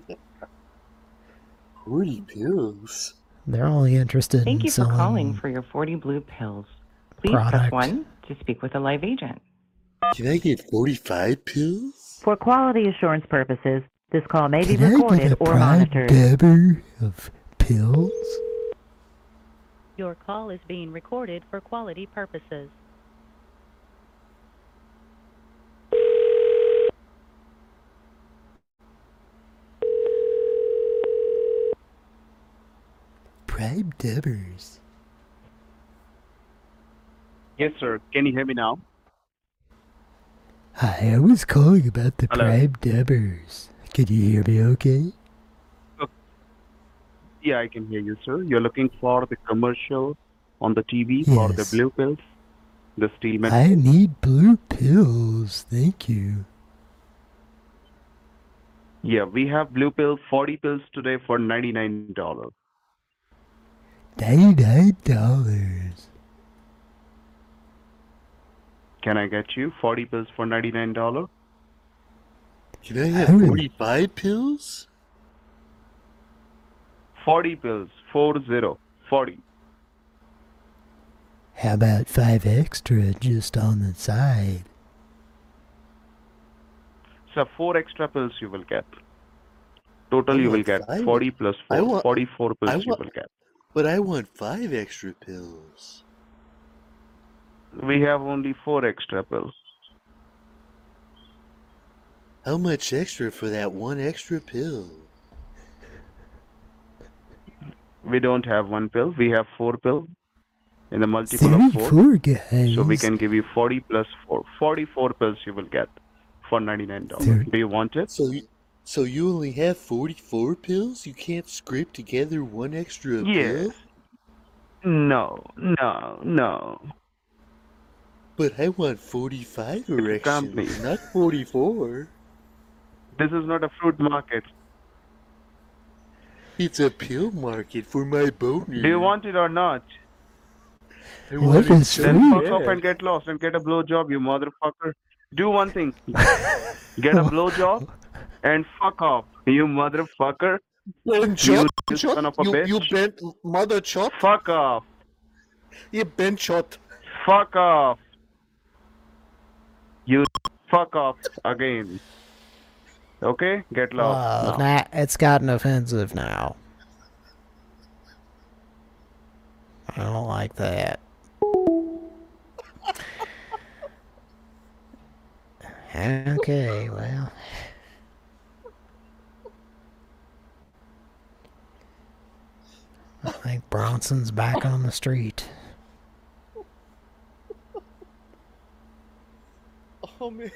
forty pills? They're only interested Thank in you for selling calling for your forty blue pills. Please press product. one to speak with a live agent. Can I get forty-five pills? For quality assurance purposes, this call may be Can I recorded get a or prime monitored. dabber of pills? Your call is being recorded for quality purposes. Prime dabbers. Yes, sir. Can you hear me now? Hi, I was calling about the Hello. prime dabbers. Can you hear me okay? Yeah, I can hear you, sir. You're looking for the commercial on the T V for the Yes. blue pills, the steel metal. I need blue pills, thank you. Yeah, we have blue pills, forty pills today for ninety-nine dollars. ninety-nine dollars. Can I get you forty pills for ninety-nine dollars? Can I have forty-five pills? forty pills, four zero, forty. How about five extra just on the side? So four extra pills you will get. Total I you will want get five. forty plus I four, want- forty-four pills I you want- will get. But I want five extra pills. We have only four extra pills. How much extra for that one extra pill? We don't have one pill. We have four pills in the multiple of four. thirty-four guys. So we can give you forty plus four. forty-four pills you will get for ninety-nine dollars. Thir- Do you want it? So you, so you only have forty-four pills? You can't scrape together one extra Yes. pill? No, no, no. But I want forty-five It's a company. erections, not forty-four. This is not a fruit market. It's a pill market for my boner. Do you want it or not? I What want it is so Then fuck bad. off and get lost and get a blowjob, you motherfucker. Do one thing. Get a blowjob and fuck off, you motherfucker. And You shot, son of a you, bitch. you bent mother shot. Fuck off. You bent shot. Fuck off. You fuck off again. Okay? Get lost. Uh, nah, it's gotten offensive now. I don't like that. Okay, well. I think Bronson's back on the street. Oh man.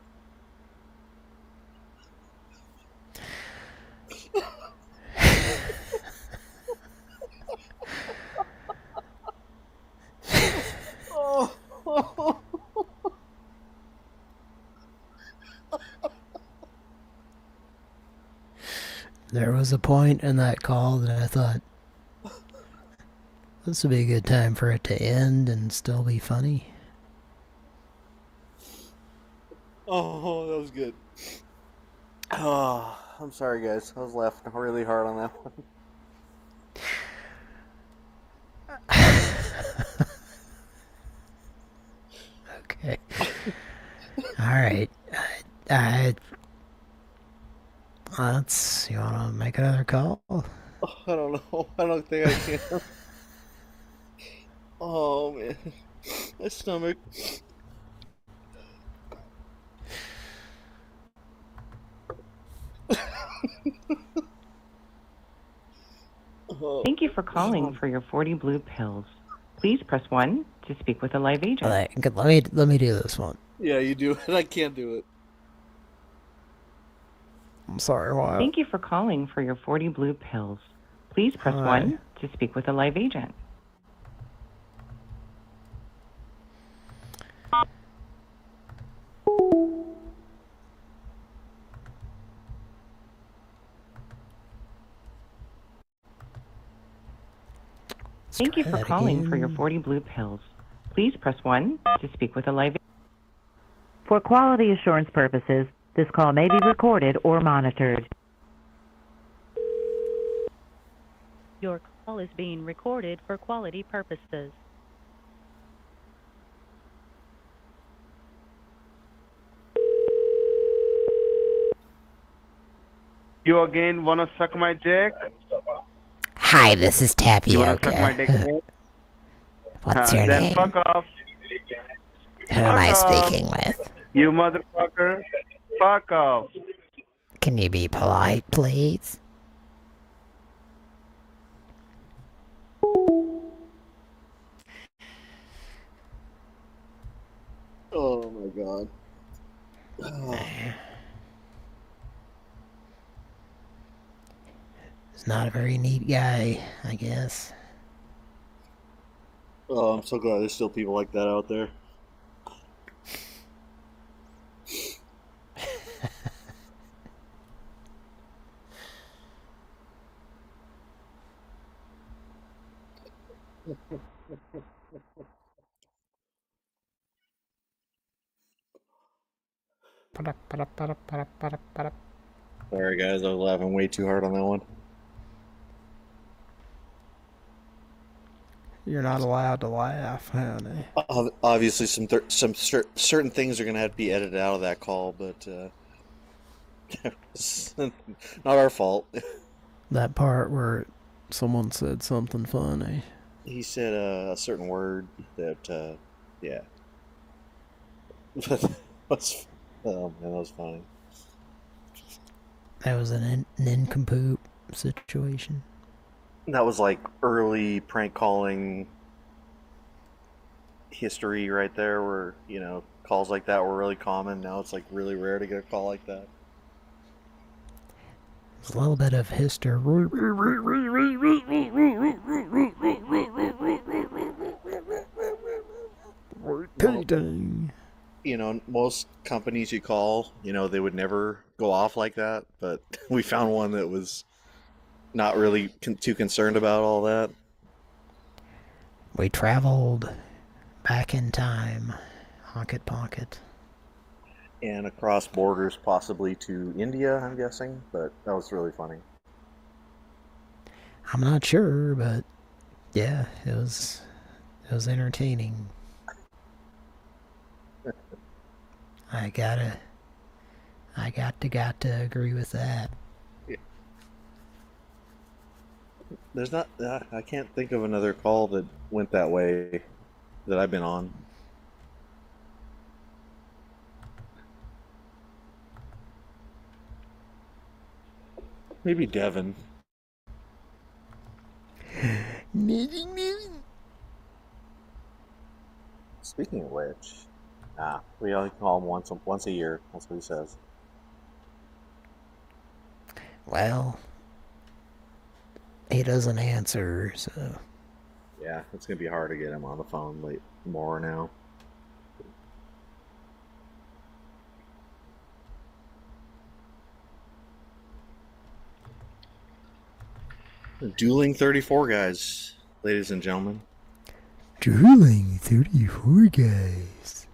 oh. There was a point in that call that I thought, this would be a good time for it to end and still be funny. Oh, that was good. Oh, I'm sorry, guys. I was laughing really hard on that one. Okay. All right. I, I, let's, you want to make another call? Oh, I don't know. I don't think I can. Oh, man. My stomach. Thank you for calling for your forty blue pills. Please press one to speak with a live agent. All right, good, let me let me do this one. Yeah, you do it. I can't do it. I'm sorry, why? Thank you for calling for your forty blue pills. Please press Hi. one to speak with a live agent. Thank you for that calling for your again. forty blue pills. Please press one to speak with a live agent. For quality assurance purposes, this call may be recorded or monitored. Your call is being recorded for quality purposes. You again wanna suck my dick? Hi, this is You wanna suck my dick Tapioca. again? What's Uh, your then name? fuck off. Who am I Fuck off. speaking with? You motherfucker. Fuck off. Can you be polite, please? Oh, my God. He's not a very neat guy, I guess. Oh, I'm so glad there's still people like that out there. Sorry, guys. I was laughing way too hard on that one. You're not allowed to laugh, honey. Ob- Obviously, some th- some cer- certain things are going to have to be edited out of that call, but uh, it's not our fault. That part where someone said something funny. He said uh, a certain word that, uh, yeah. That's, oh man, that was funny. That was an in- nincompoop situation. That was like early prank calling history right there, where, you know, calls like that were really common. Now it's like really rare to get a call like that. There's a little bit of history. Repeat Dang. You know, most companies you call, you know, they would never go off like that, but we found one that was not really con- too concerned about all that. We traveled back in time. Honk-it, ponk-it. And across borders, possibly to India, I'm guessing, but that was really funny. I'm not sure, but yeah, it was it was entertaining. I gotta, I got to got to agree with that. Yeah. There's not, uh, I can't think of another call that went that way that I've been on. Maybe Devin. Speaking of which, nah, we only call him once once a year. That's what he says. Well, he doesn't answer, so... Yeah, it's gonna be hard to get him on the phone late more now. Dueling thirty-four guys, ladies and gentlemen. Drooling thirty-four guys.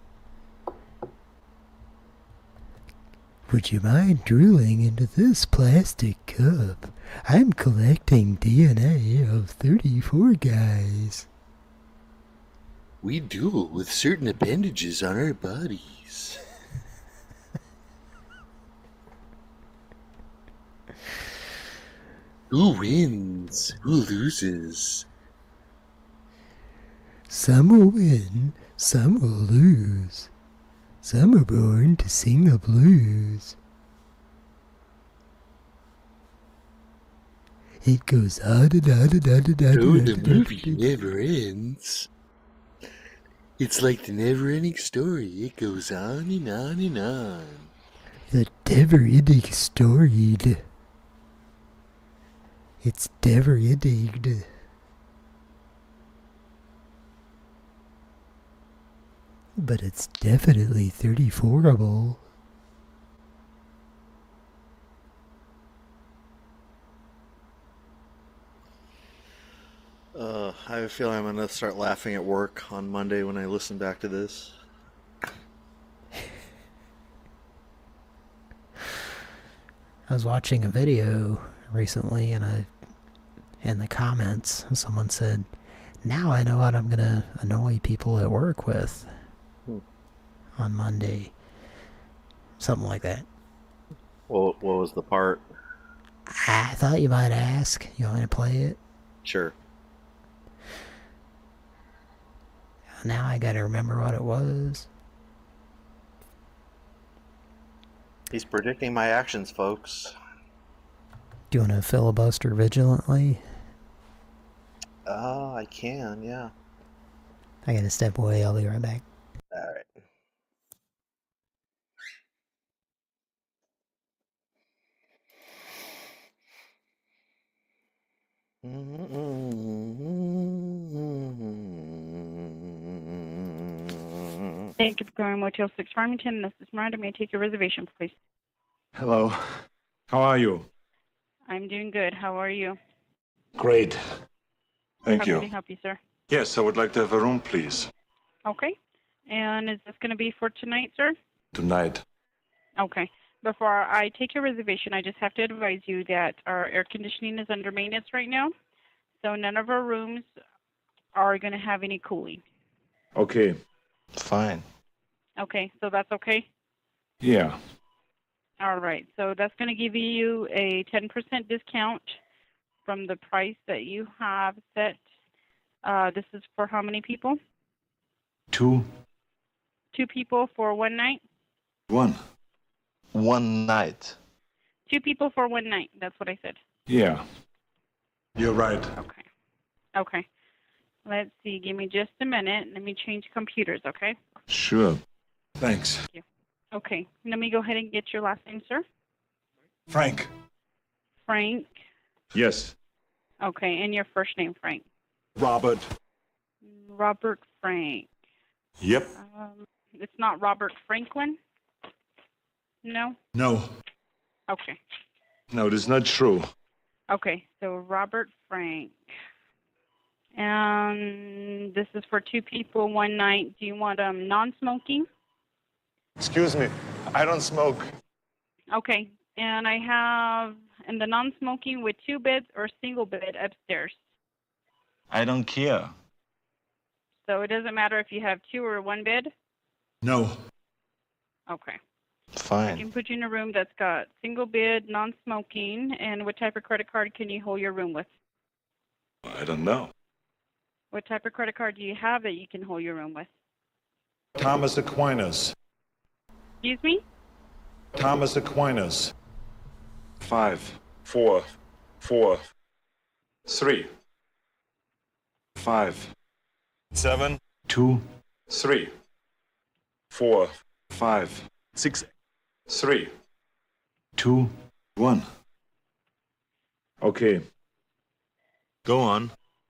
Would you mind drooling into this plastic cup? I'm collecting D N A of thirty-four guys. We duel with certain appendages on our bodies. Who wins? Who loses? Some will win, some will lose. Some are born to sing the blues. It goes on and on and on and on. No, and the on movie and on. never ends. It's like the never-ending story. It goes on and on and on. The never-ending story. It's never-ending. But it's definitely thirty-fourable. Uh, I have a feeling I'm gonna start laughing at work on Monday when I listen back to this. I was watching a video recently, and I, in the comments, someone said, "Now I know what I'm gonna annoy people at work with Hmm. on Monday." Something like that. Well, what was the part? I thought you might ask. You want me to play it? Sure. Now I gotta remember what it was. He's predicting my actions, folks. Do you want to filibuster vigilantly? Oh, I can, yeah. I gotta step away. I'll be right back. All right. Thank you for calling Motel six Farmington. This is Miranda. May I take your reservation, please? Hello. How are you? I'm doing good. How are you? Great. Thank How you. can I help you, sir? Yes, I would like to have a room, please. Okay. And is this going to be for tonight, sir? Tonight. Okay. Before I take your reservation, I just have to advise you that our air conditioning is under maintenance right now, so none of our rooms are going to have any cooling. Okay. Fine. Okay, so that's okay? Yeah. All right, so that's going to give you a ten percent discount from the price that you have set. Uh, this is for how many people? Two. Two people for one night? One. One night. Two people for one night. That's what I said. Yeah. You're right. Okay. Okay. Let's see. Give me just a minute. Let me change computers, okay? Sure. Thanks. Thank you. Okay. Let me go ahead and get your last name, sir. Frank. Frank. Yes. Okay. And your first name, Frank. Robert. Robert Frank. Yep. Um, it's not Robert Franklin? No? No. Okay. No, this is not true. Okay, so Robert Frank. And this is for two people, one night. Do you want um non-smoking? Excuse me. I don't smoke. Okay, and I have and the non-smoking with two beds or single bed upstairs. I don't care. So it doesn't matter if you have two or one bed? No. Okay. I Fine. can put you in a room that's got single bed, non-smoking, and what type of credit card can you hold your room with? I don't know. What type of credit card do you have that you can hold your room with? Thomas Aquinas. Excuse me? Thomas Aquinas. Five, four, four, three, five, seven, two, three, four, five, six, three, two, one. Okay. Go on.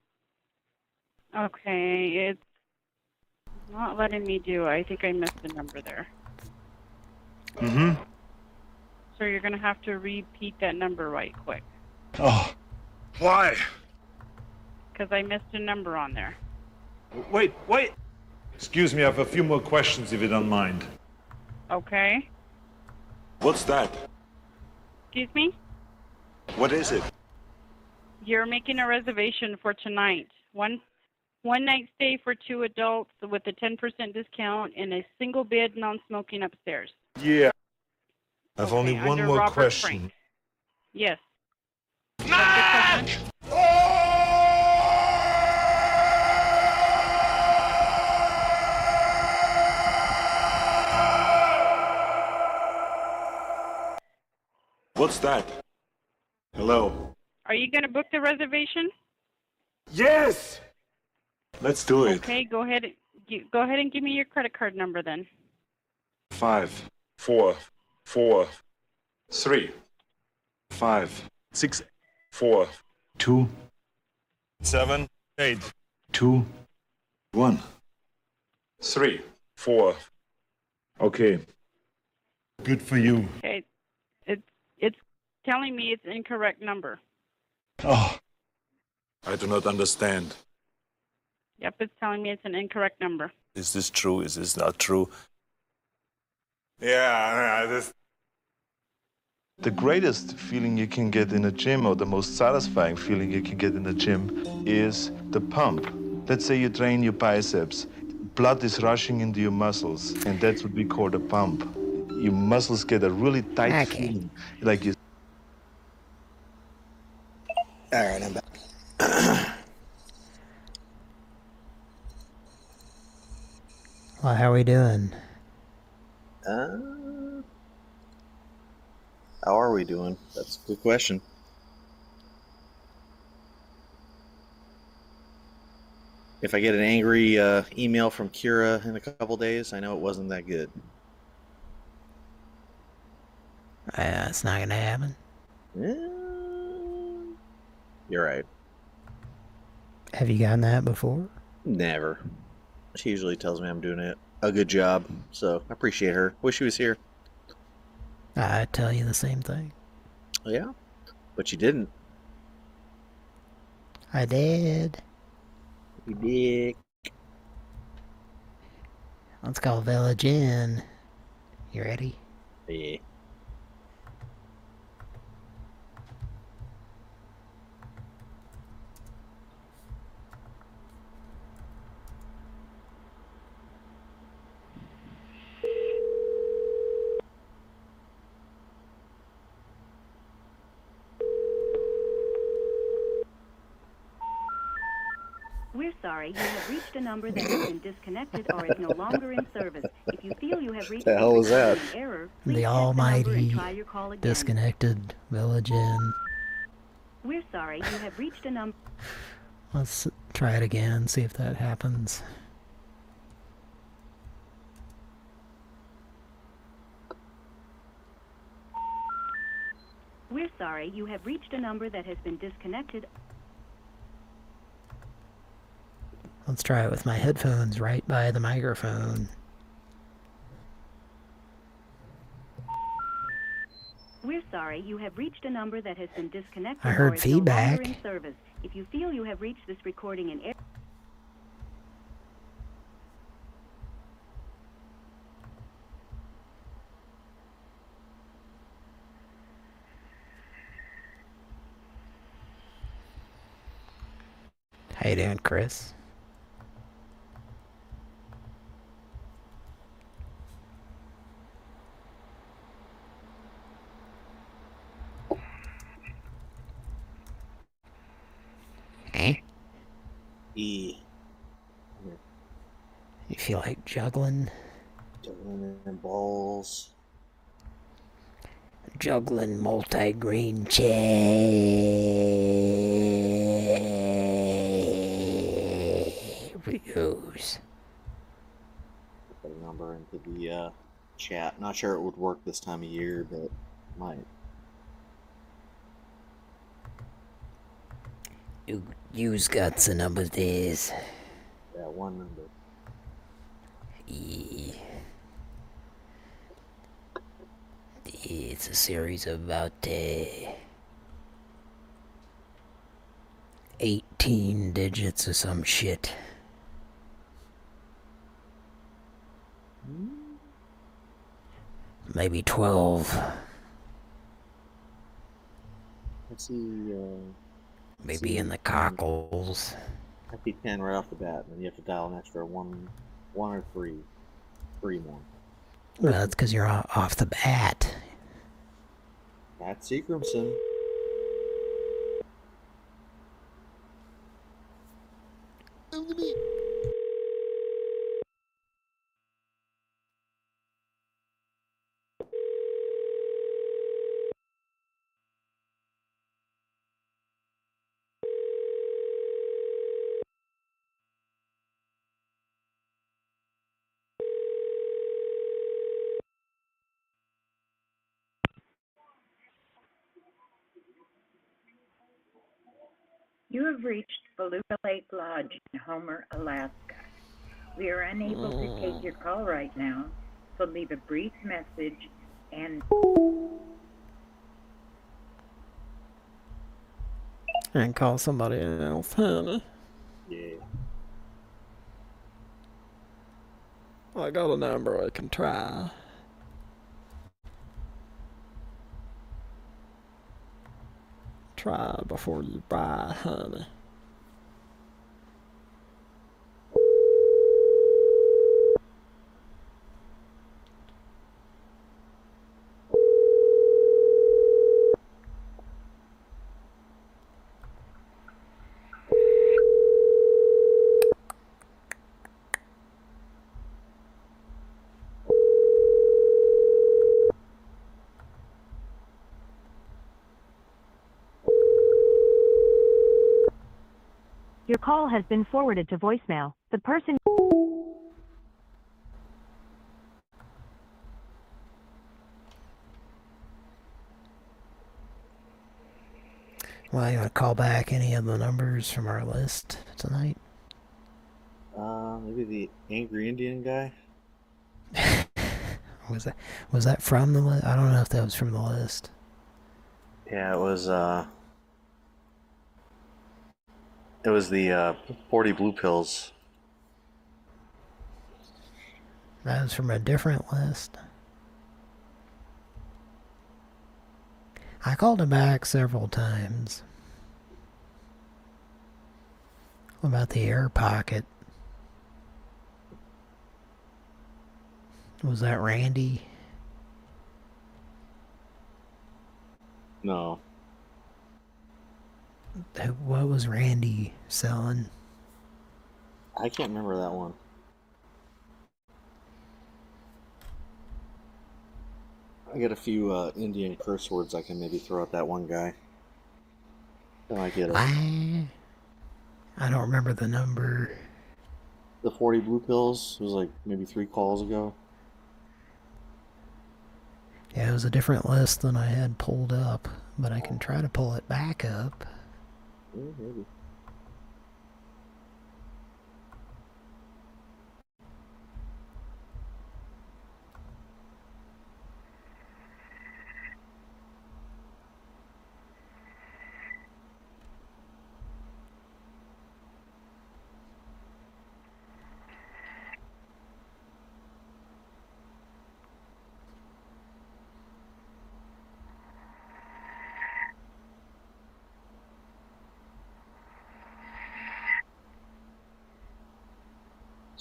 Okay, it's not letting me do. I think I missed the number there. Mm-hmm. So you're going to have to repeat that number right quick. Oh. Why? Because I missed a number on there. Wait, wait. Excuse me, I have a few more questions if you don't mind. Okay. What's that? Excuse me? What is it? You're making a reservation for tonight. One one night stay for two adults with a ten percent discount and a single bed non-smoking upstairs. Yeah. I've Okay, only one under more Robert question. Frank. Yes. Is that a good question? What's that? Hello. Are you going to book the reservation? Yes. Let's do it. Okay, go ahead. gi- Go ahead and give me your credit card number then. Five, four, four, three, five, six, four, two, seven, eight, two, one, three, four. Okay. Good for you. Okay. It's it's telling me it's incorrect number. Oh. I do not understand. Yep, it's telling me it's an incorrect number. Is this true? Is this not true? Yeah, this. The greatest feeling you can get in a gym, or the most satisfying feeling you can get in the gym, is the pump. Let's say you train your biceps. Blood is rushing into your muscles, and that's what we call the pump. Your muscles get a really tight Okay. feeling, like you. All right, I'm back. Well, how we doing? Uh, how are we doing? That's a good question. If I get an angry uh, email from Kira in a couple days, I know it wasn't that good. Uh, it's not gonna happen. You're right. Have you gotten that before? Never. She usually tells me I'm doing it a good job, so I appreciate her. Wish she was here. I tell you the same thing. Yeah, but you didn't. I did. You did. Let's call Village Inn. You ready? Yeah. We're sorry, you have reached a number that has been disconnected or is no longer in service. If you feel you have reached The hell was that? an error, The please check the number and almighty try your call again. disconnected Village Inn. We're sorry, you have reached a number. Let's try it again, see if that happens. We're sorry, you have reached a number that has been disconnected. Let's try it with my headphones right by the microphone. We're sorry, you have reached a number that has been disconnected I heard or is feedback. no longer in service. If you feel you have reached this recording in air... How you doing, Chris? Eh? E. You feel like juggling? Juggling and balls. Juggling multi-grain Cheerios. Put a number into the uh, chat. Not sure it would work this time of year, but it might. You, you's got the number days. Yeah, one number. E. It's a series of about uh, eighteen digits or some shit. Maybe twelve. Let's see. Uh, Maybe see in the cockles. That'd be ten right off the bat, and then you have to dial an extra one, one or three, three more. Well, that's because you're o- off the bat. Pat Seagramson. You have reached Beluga Lake Lodge in Homer, Alaska. We are unable to take your call right now, so leave a brief message and... And call somebody else, honey. Yeah. I got a number I can try. Try before you buy, honey. Your call has been forwarded to voicemail. The person... Well, you want to call back any of the numbers from our list tonight? Uh, maybe the Angry Indian guy? Was that was that from the list? I don't know if that was from the list. Yeah, it was, uh... It was the, uh, forty blue pills. That was from a different list. I called him back several times. What about the air pocket? Was that Randy? No. What was Randy selling? I can't remember that one. I got a few uh, Indian curse words I can maybe throw at that one guy. Then I get it. I, I don't remember the number. The forty blue pills was like maybe three calls ago. Yeah, it was a different list than I had pulled up, but I can try to pull it back up. Yeah, maybe.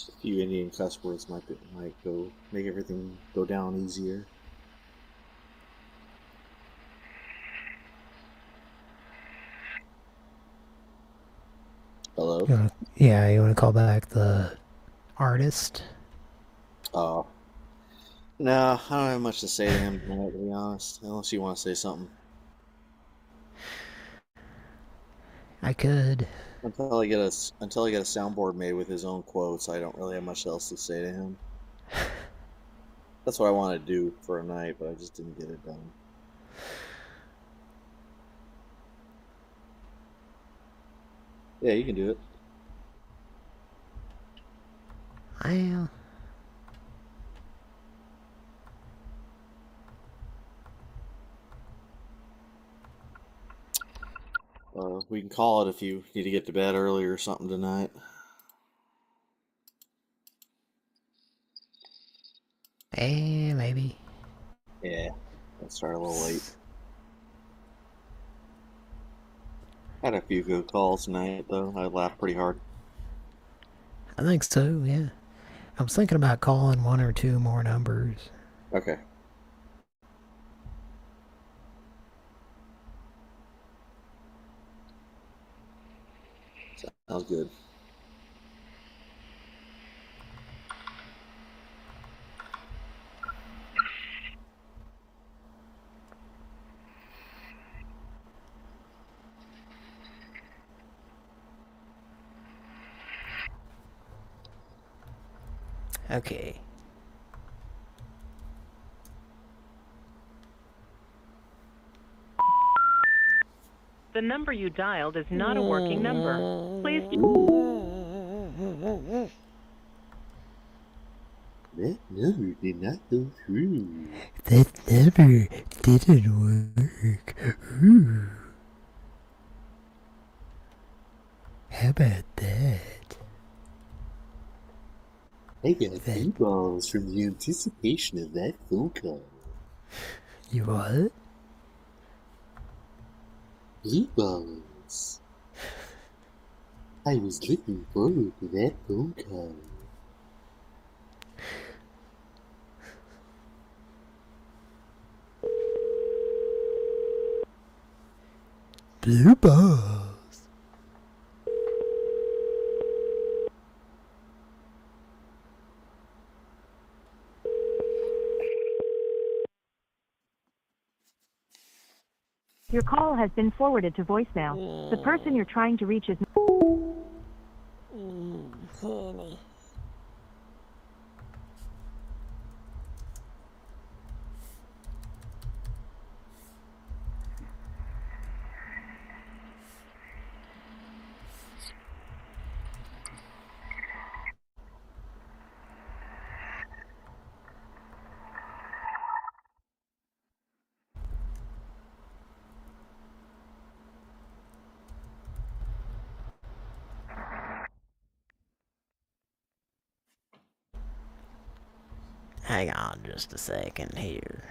Just a few Indian cuss words might be, might go make everything go down easier. Hello? You wanna, yeah, you want to call back the artist? Oh. No, I don't have much to say to him tonight, to be honest. Unless you want to say something. I could. Until I get a until I get a soundboard made with his own quotes, I don't really have much else to say to him. That's what I wanted to do for a night, but I just didn't get it done. Yeah, you can do it. I uh, Uh, we can call it if you need to get to bed early or something tonight. Eh, maybe. Yeah, let's start a little late. Had a few good calls tonight, though. I laughed pretty hard. I think so, yeah. I was thinking about calling one or two more numbers. Okay. Sounds good. Okay. The number you dialed is not a working number. Please. That number did not go through. That never didn't work. Ooh. How about that? I got blue balls from the anticipation of that phone call. You what? Blue balls. I was looking forward to that phone call. Blue balls. Your call has been forwarded to voicemail. The person you're trying to reach is. Hang on just a second here.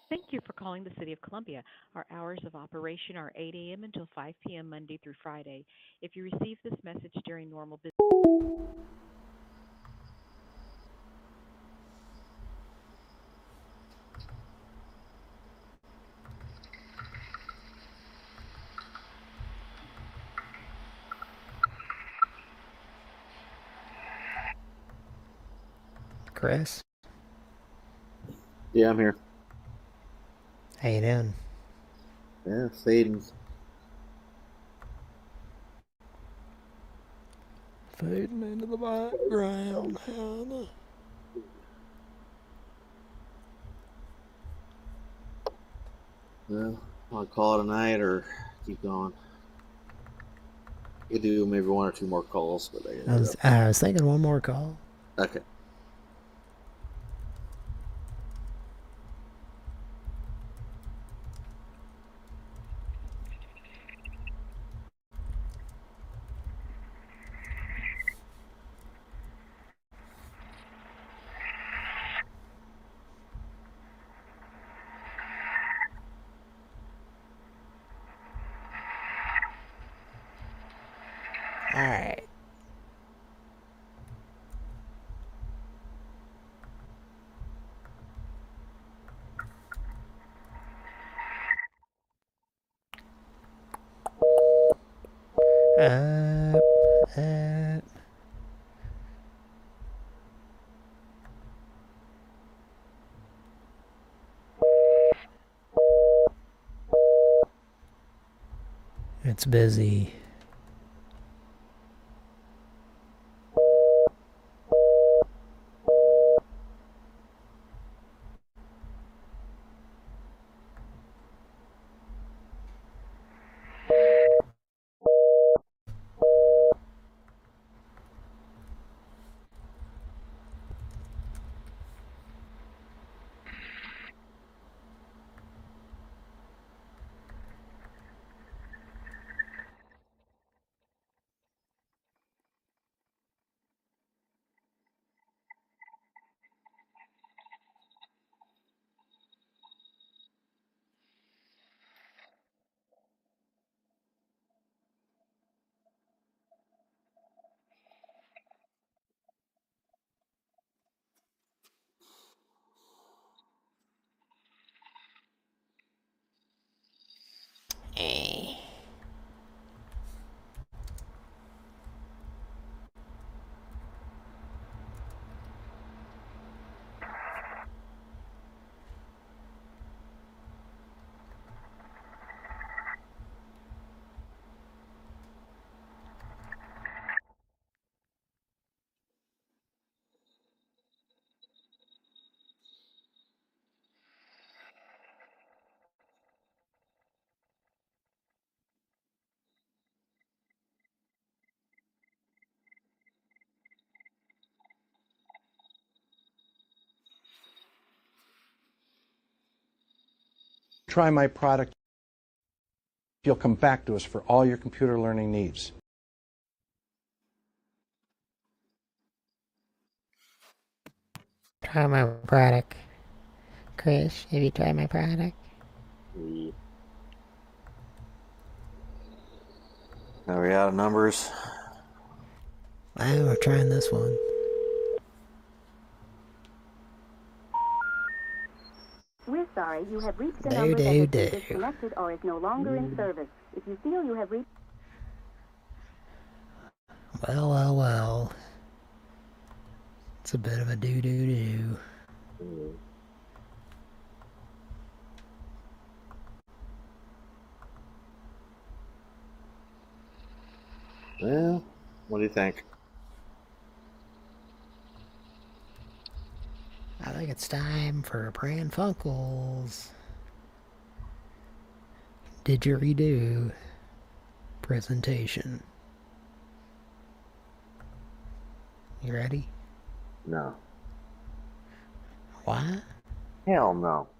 Thank you for calling the City of Columbia. Our hours of operation are eight a m until five p m Monday through Friday. If you receive this message during normal business Chris? Yeah, I'm here. How you doing? Yeah, fading. Fading into the background, Hannah. Well, I'll call it a night or keep going. You could do maybe one or two more calls, but I I gotta was, go. I was thinking one more call. Okay. Alright. Up, up. It's busy. Eh. Try my product. You'll come back to us for all your computer learning needs. Try my product. Chris, have you tried my product? Yeah. Are we out of numbers? Well, we're trying this one. We're sorry, you have reached a Do, number that do, has been do. disconnected or is no longer in service. If you feel you have reached... Well, well, well. It's a bit of a do-do-do. Well, what do you think? I think it's time for Pran Funkels didgeridoo presentation. You ready? No. Why? Hell no.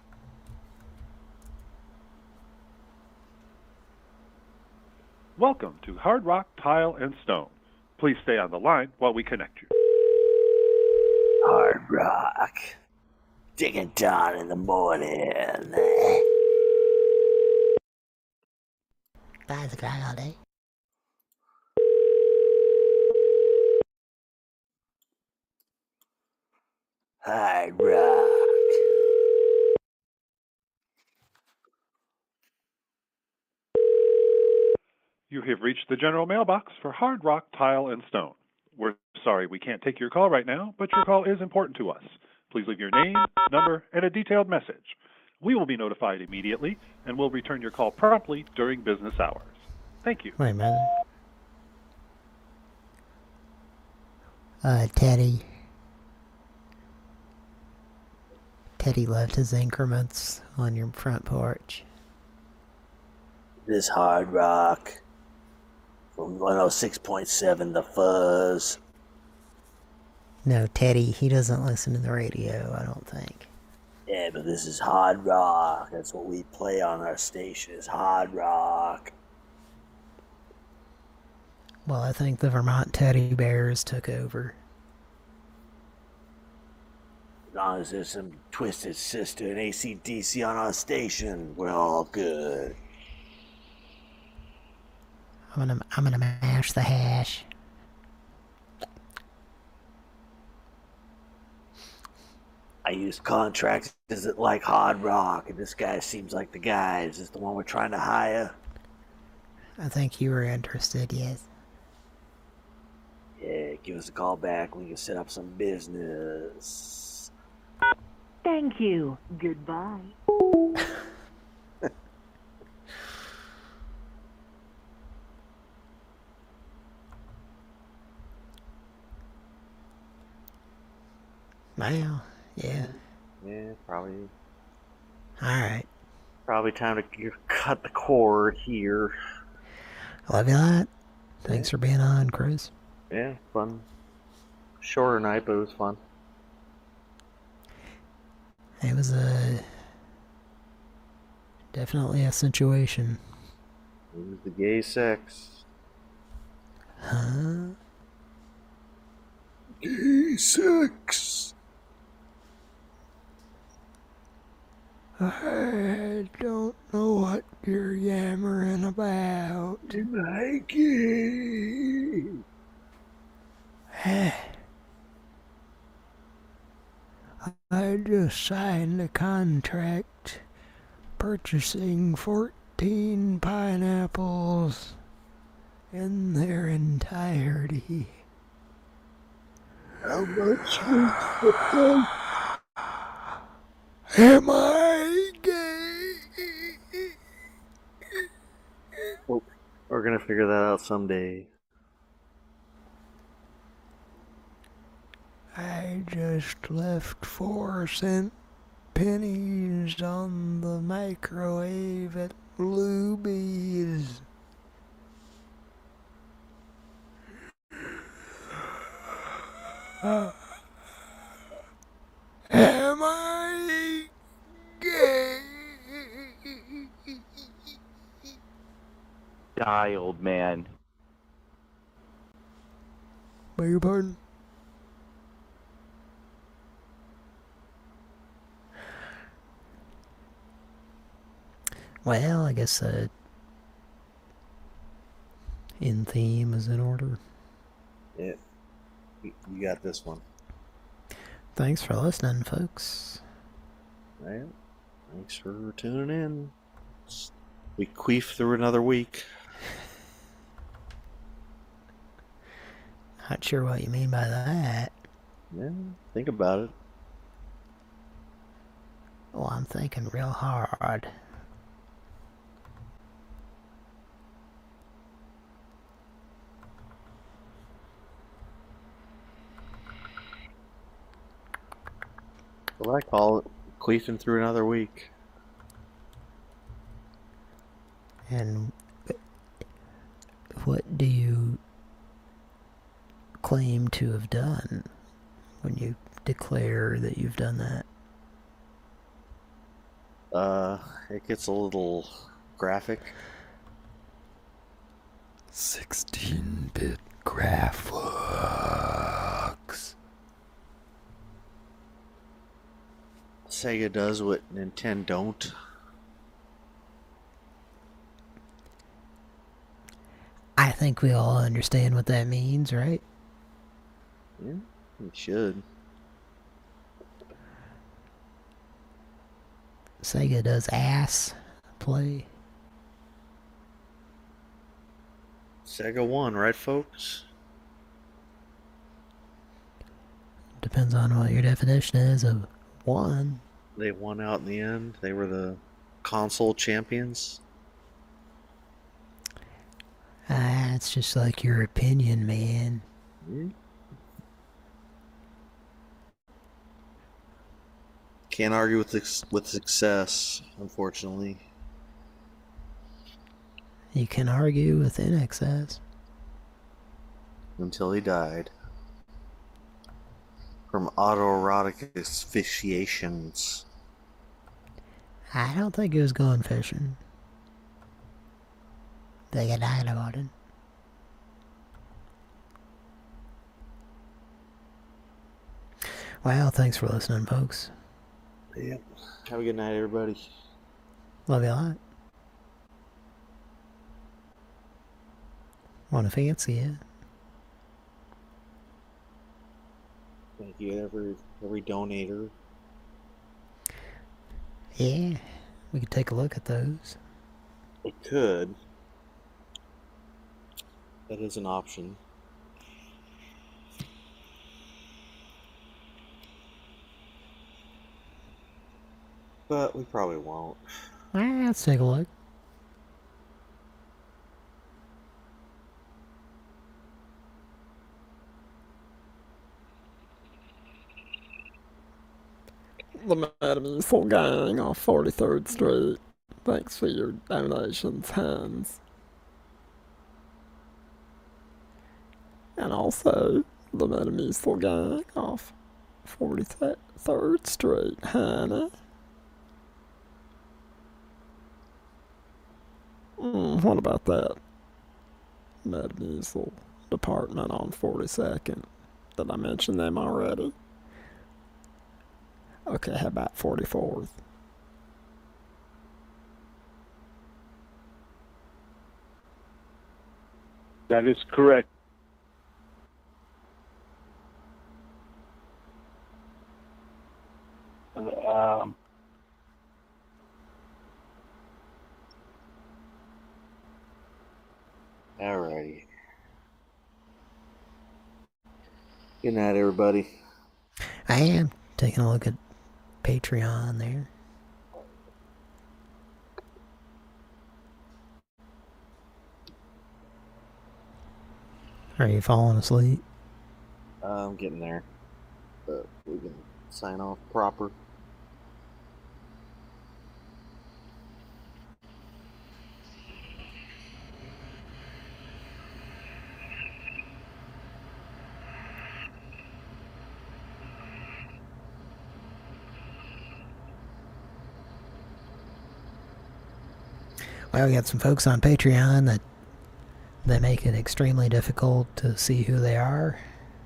Welcome to Hard Rock Tile and Stone. Please stay on the line while we connect you. Hard Rock. Dick and Don in the morning. Five o'clock all day. Hard rock. You have reached the general mailbox for Hard Rock Tile and Stone. We're sorry we can't take your call right now, but your call is important to us. Please leave your name, number, and a detailed message. We will be notified immediately and will return your call promptly during business hours. Thank you. Wait a minute. Uh, Teddy. Teddy left his increments on your front porch. This Hard Rock from one oh six point seven The Fuzz. No, Teddy, he doesn't listen to the radio, I don't think. Yeah, but this is Hard Rock. That's what we play on our station, is Hard Rock. Well, I think the Vermont Teddy Bears took over. As long as there's some Twisted Sister and A C D C on our station, we're all good. I'm gonna, I'm gonna mash the hash. I use contractors that like Hard Rock, and this guy seems like the guy. Is this the one we're trying to hire? I think you were interested, yes. Yeah, give us a call back. We can set up some business. Thank you. Goodbye. Well, yeah. Yeah, probably. Alright. Probably time to cut the cord here. Love you a lot. Thanks for being on, Chris. Yeah, fun. Shorter night, but it was fun. It was a... definitely a situation. It was the gay sex. Huh? Gay sex. I don't know what you're yammering about. Mikey. I just signed a contract purchasing fourteen pineapples in their entirety. How much was it? Am I gay? Well, we're gonna figure that out someday. I just left four cent pennies on the microwave at Luby's. Uh, am I gay? Die, old man. Beg your pardon? Well, I guess uh, in theme is in order. Yeah. You got this one. Thanks for listening, folks. Right. Thanks for tuning in. We queef through another week. Not sure what you mean by that. Yeah, think about it. Well, I'm thinking real hard. Well, I call it queefing through another week. And what do you claim to have done when you declare that you've done that? Uh, it gets a little graphic. sixteen-bit graphics. Sega does what Nintendo don't. I think we all understand what that means, right? Yeah, we should. Sega does ass play. Sega won, right, folks? Depends on what your definition is of one. They won out in the end. They were the console champions. Ah, it's just like your opinion, man. Mm-hmm. Can't argue with this, with success, unfortunately. You can argue with in excess. Until he died. From autoerotic asphyxiations. I don't think he was going fishing. They got died about it. Well, thanks for listening, folks. Yep. Have a good night, everybody. Love you a lot. Want to fancy it? Thank you, every every donator. Yeah, we could take a look at those. We could. That is an option. But we probably won't. Ah, let's take a look. The Madam Useful Gang off forty-third Street. Thanks for your donations, Hans. And also, the Madam Useful Gang off forty-third Street, Hannah. Mm, what about that? Madam Useful Department on forty-second. Did I mention them already? Okay, how about forty-fourth? That is correct. Um, Alrighty. Good night, everybody. I am taking a look at Patreon there. Are you falling asleep? Uh, I'm getting there. But we can sign off proper. Well, we got some folks on Patreon that they make it extremely difficult to see who they are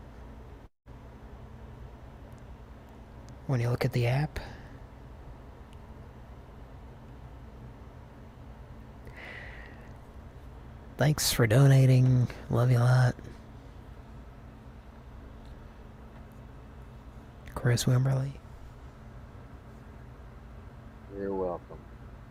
when you look at the app. Thanks for donating. Love you a lot. Chris Wimberly. You're welcome.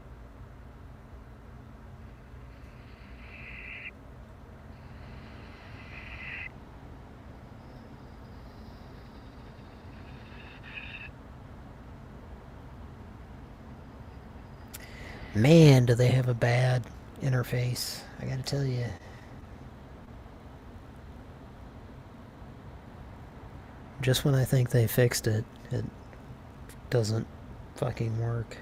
Man, do they have a bad interface. I gotta tell you. Just when I think they fixed it, it doesn't fucking work.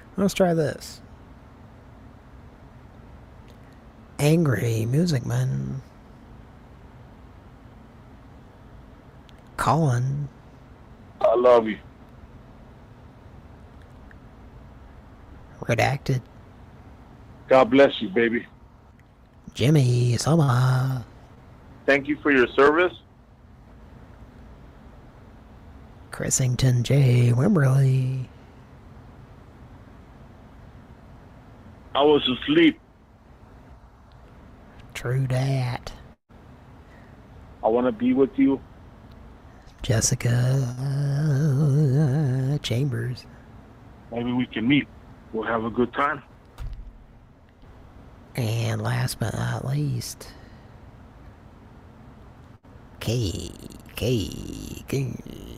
Let's try this. Angry Music Man. Colin. I love you. Redacted. God bless you, baby. Jimmy Soma. Thank you for your service. Chrisington J. Wimberly. I was asleep. True dat. I want to be with you. Jessica uh, Chambers. Maybe we can meet. We'll have a good time. And last but not least, K, K, K.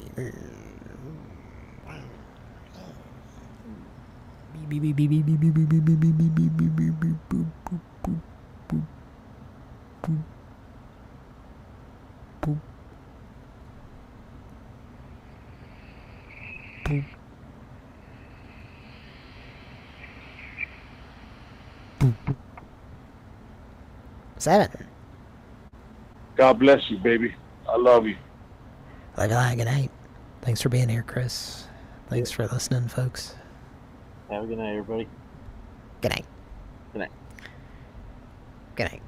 Seven. God bless you, baby. I love you. Love you, like, good night. Thanks for being here, Chris. Thanks for listening, folks. Have a good night, everybody. Good night. Good night. Good night.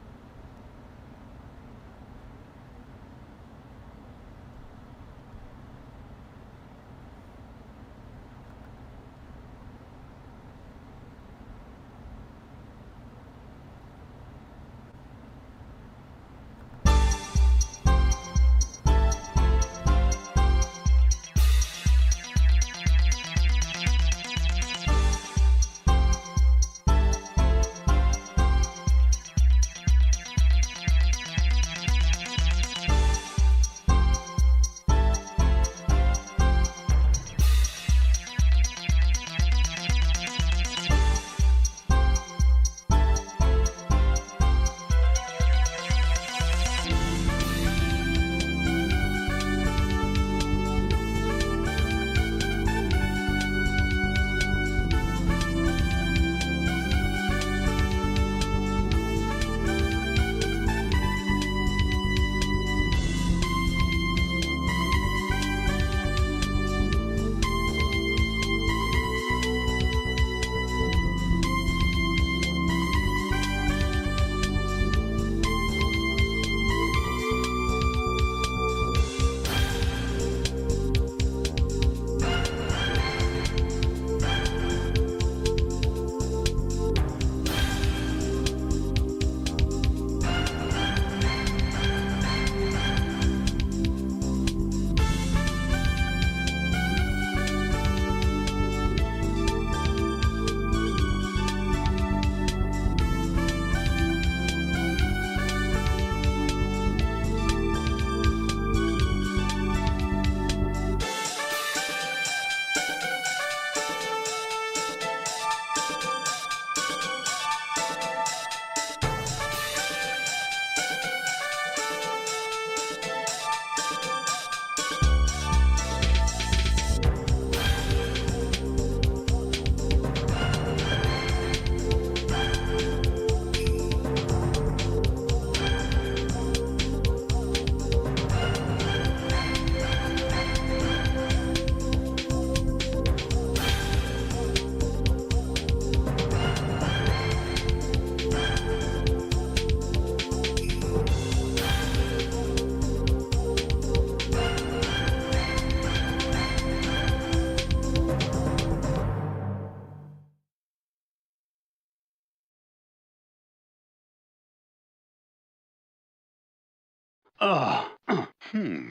Uh, hmm.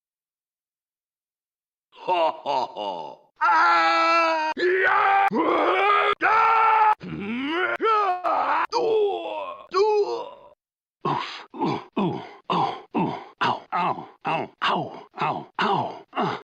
Ha ha ha. Ah! Yeah!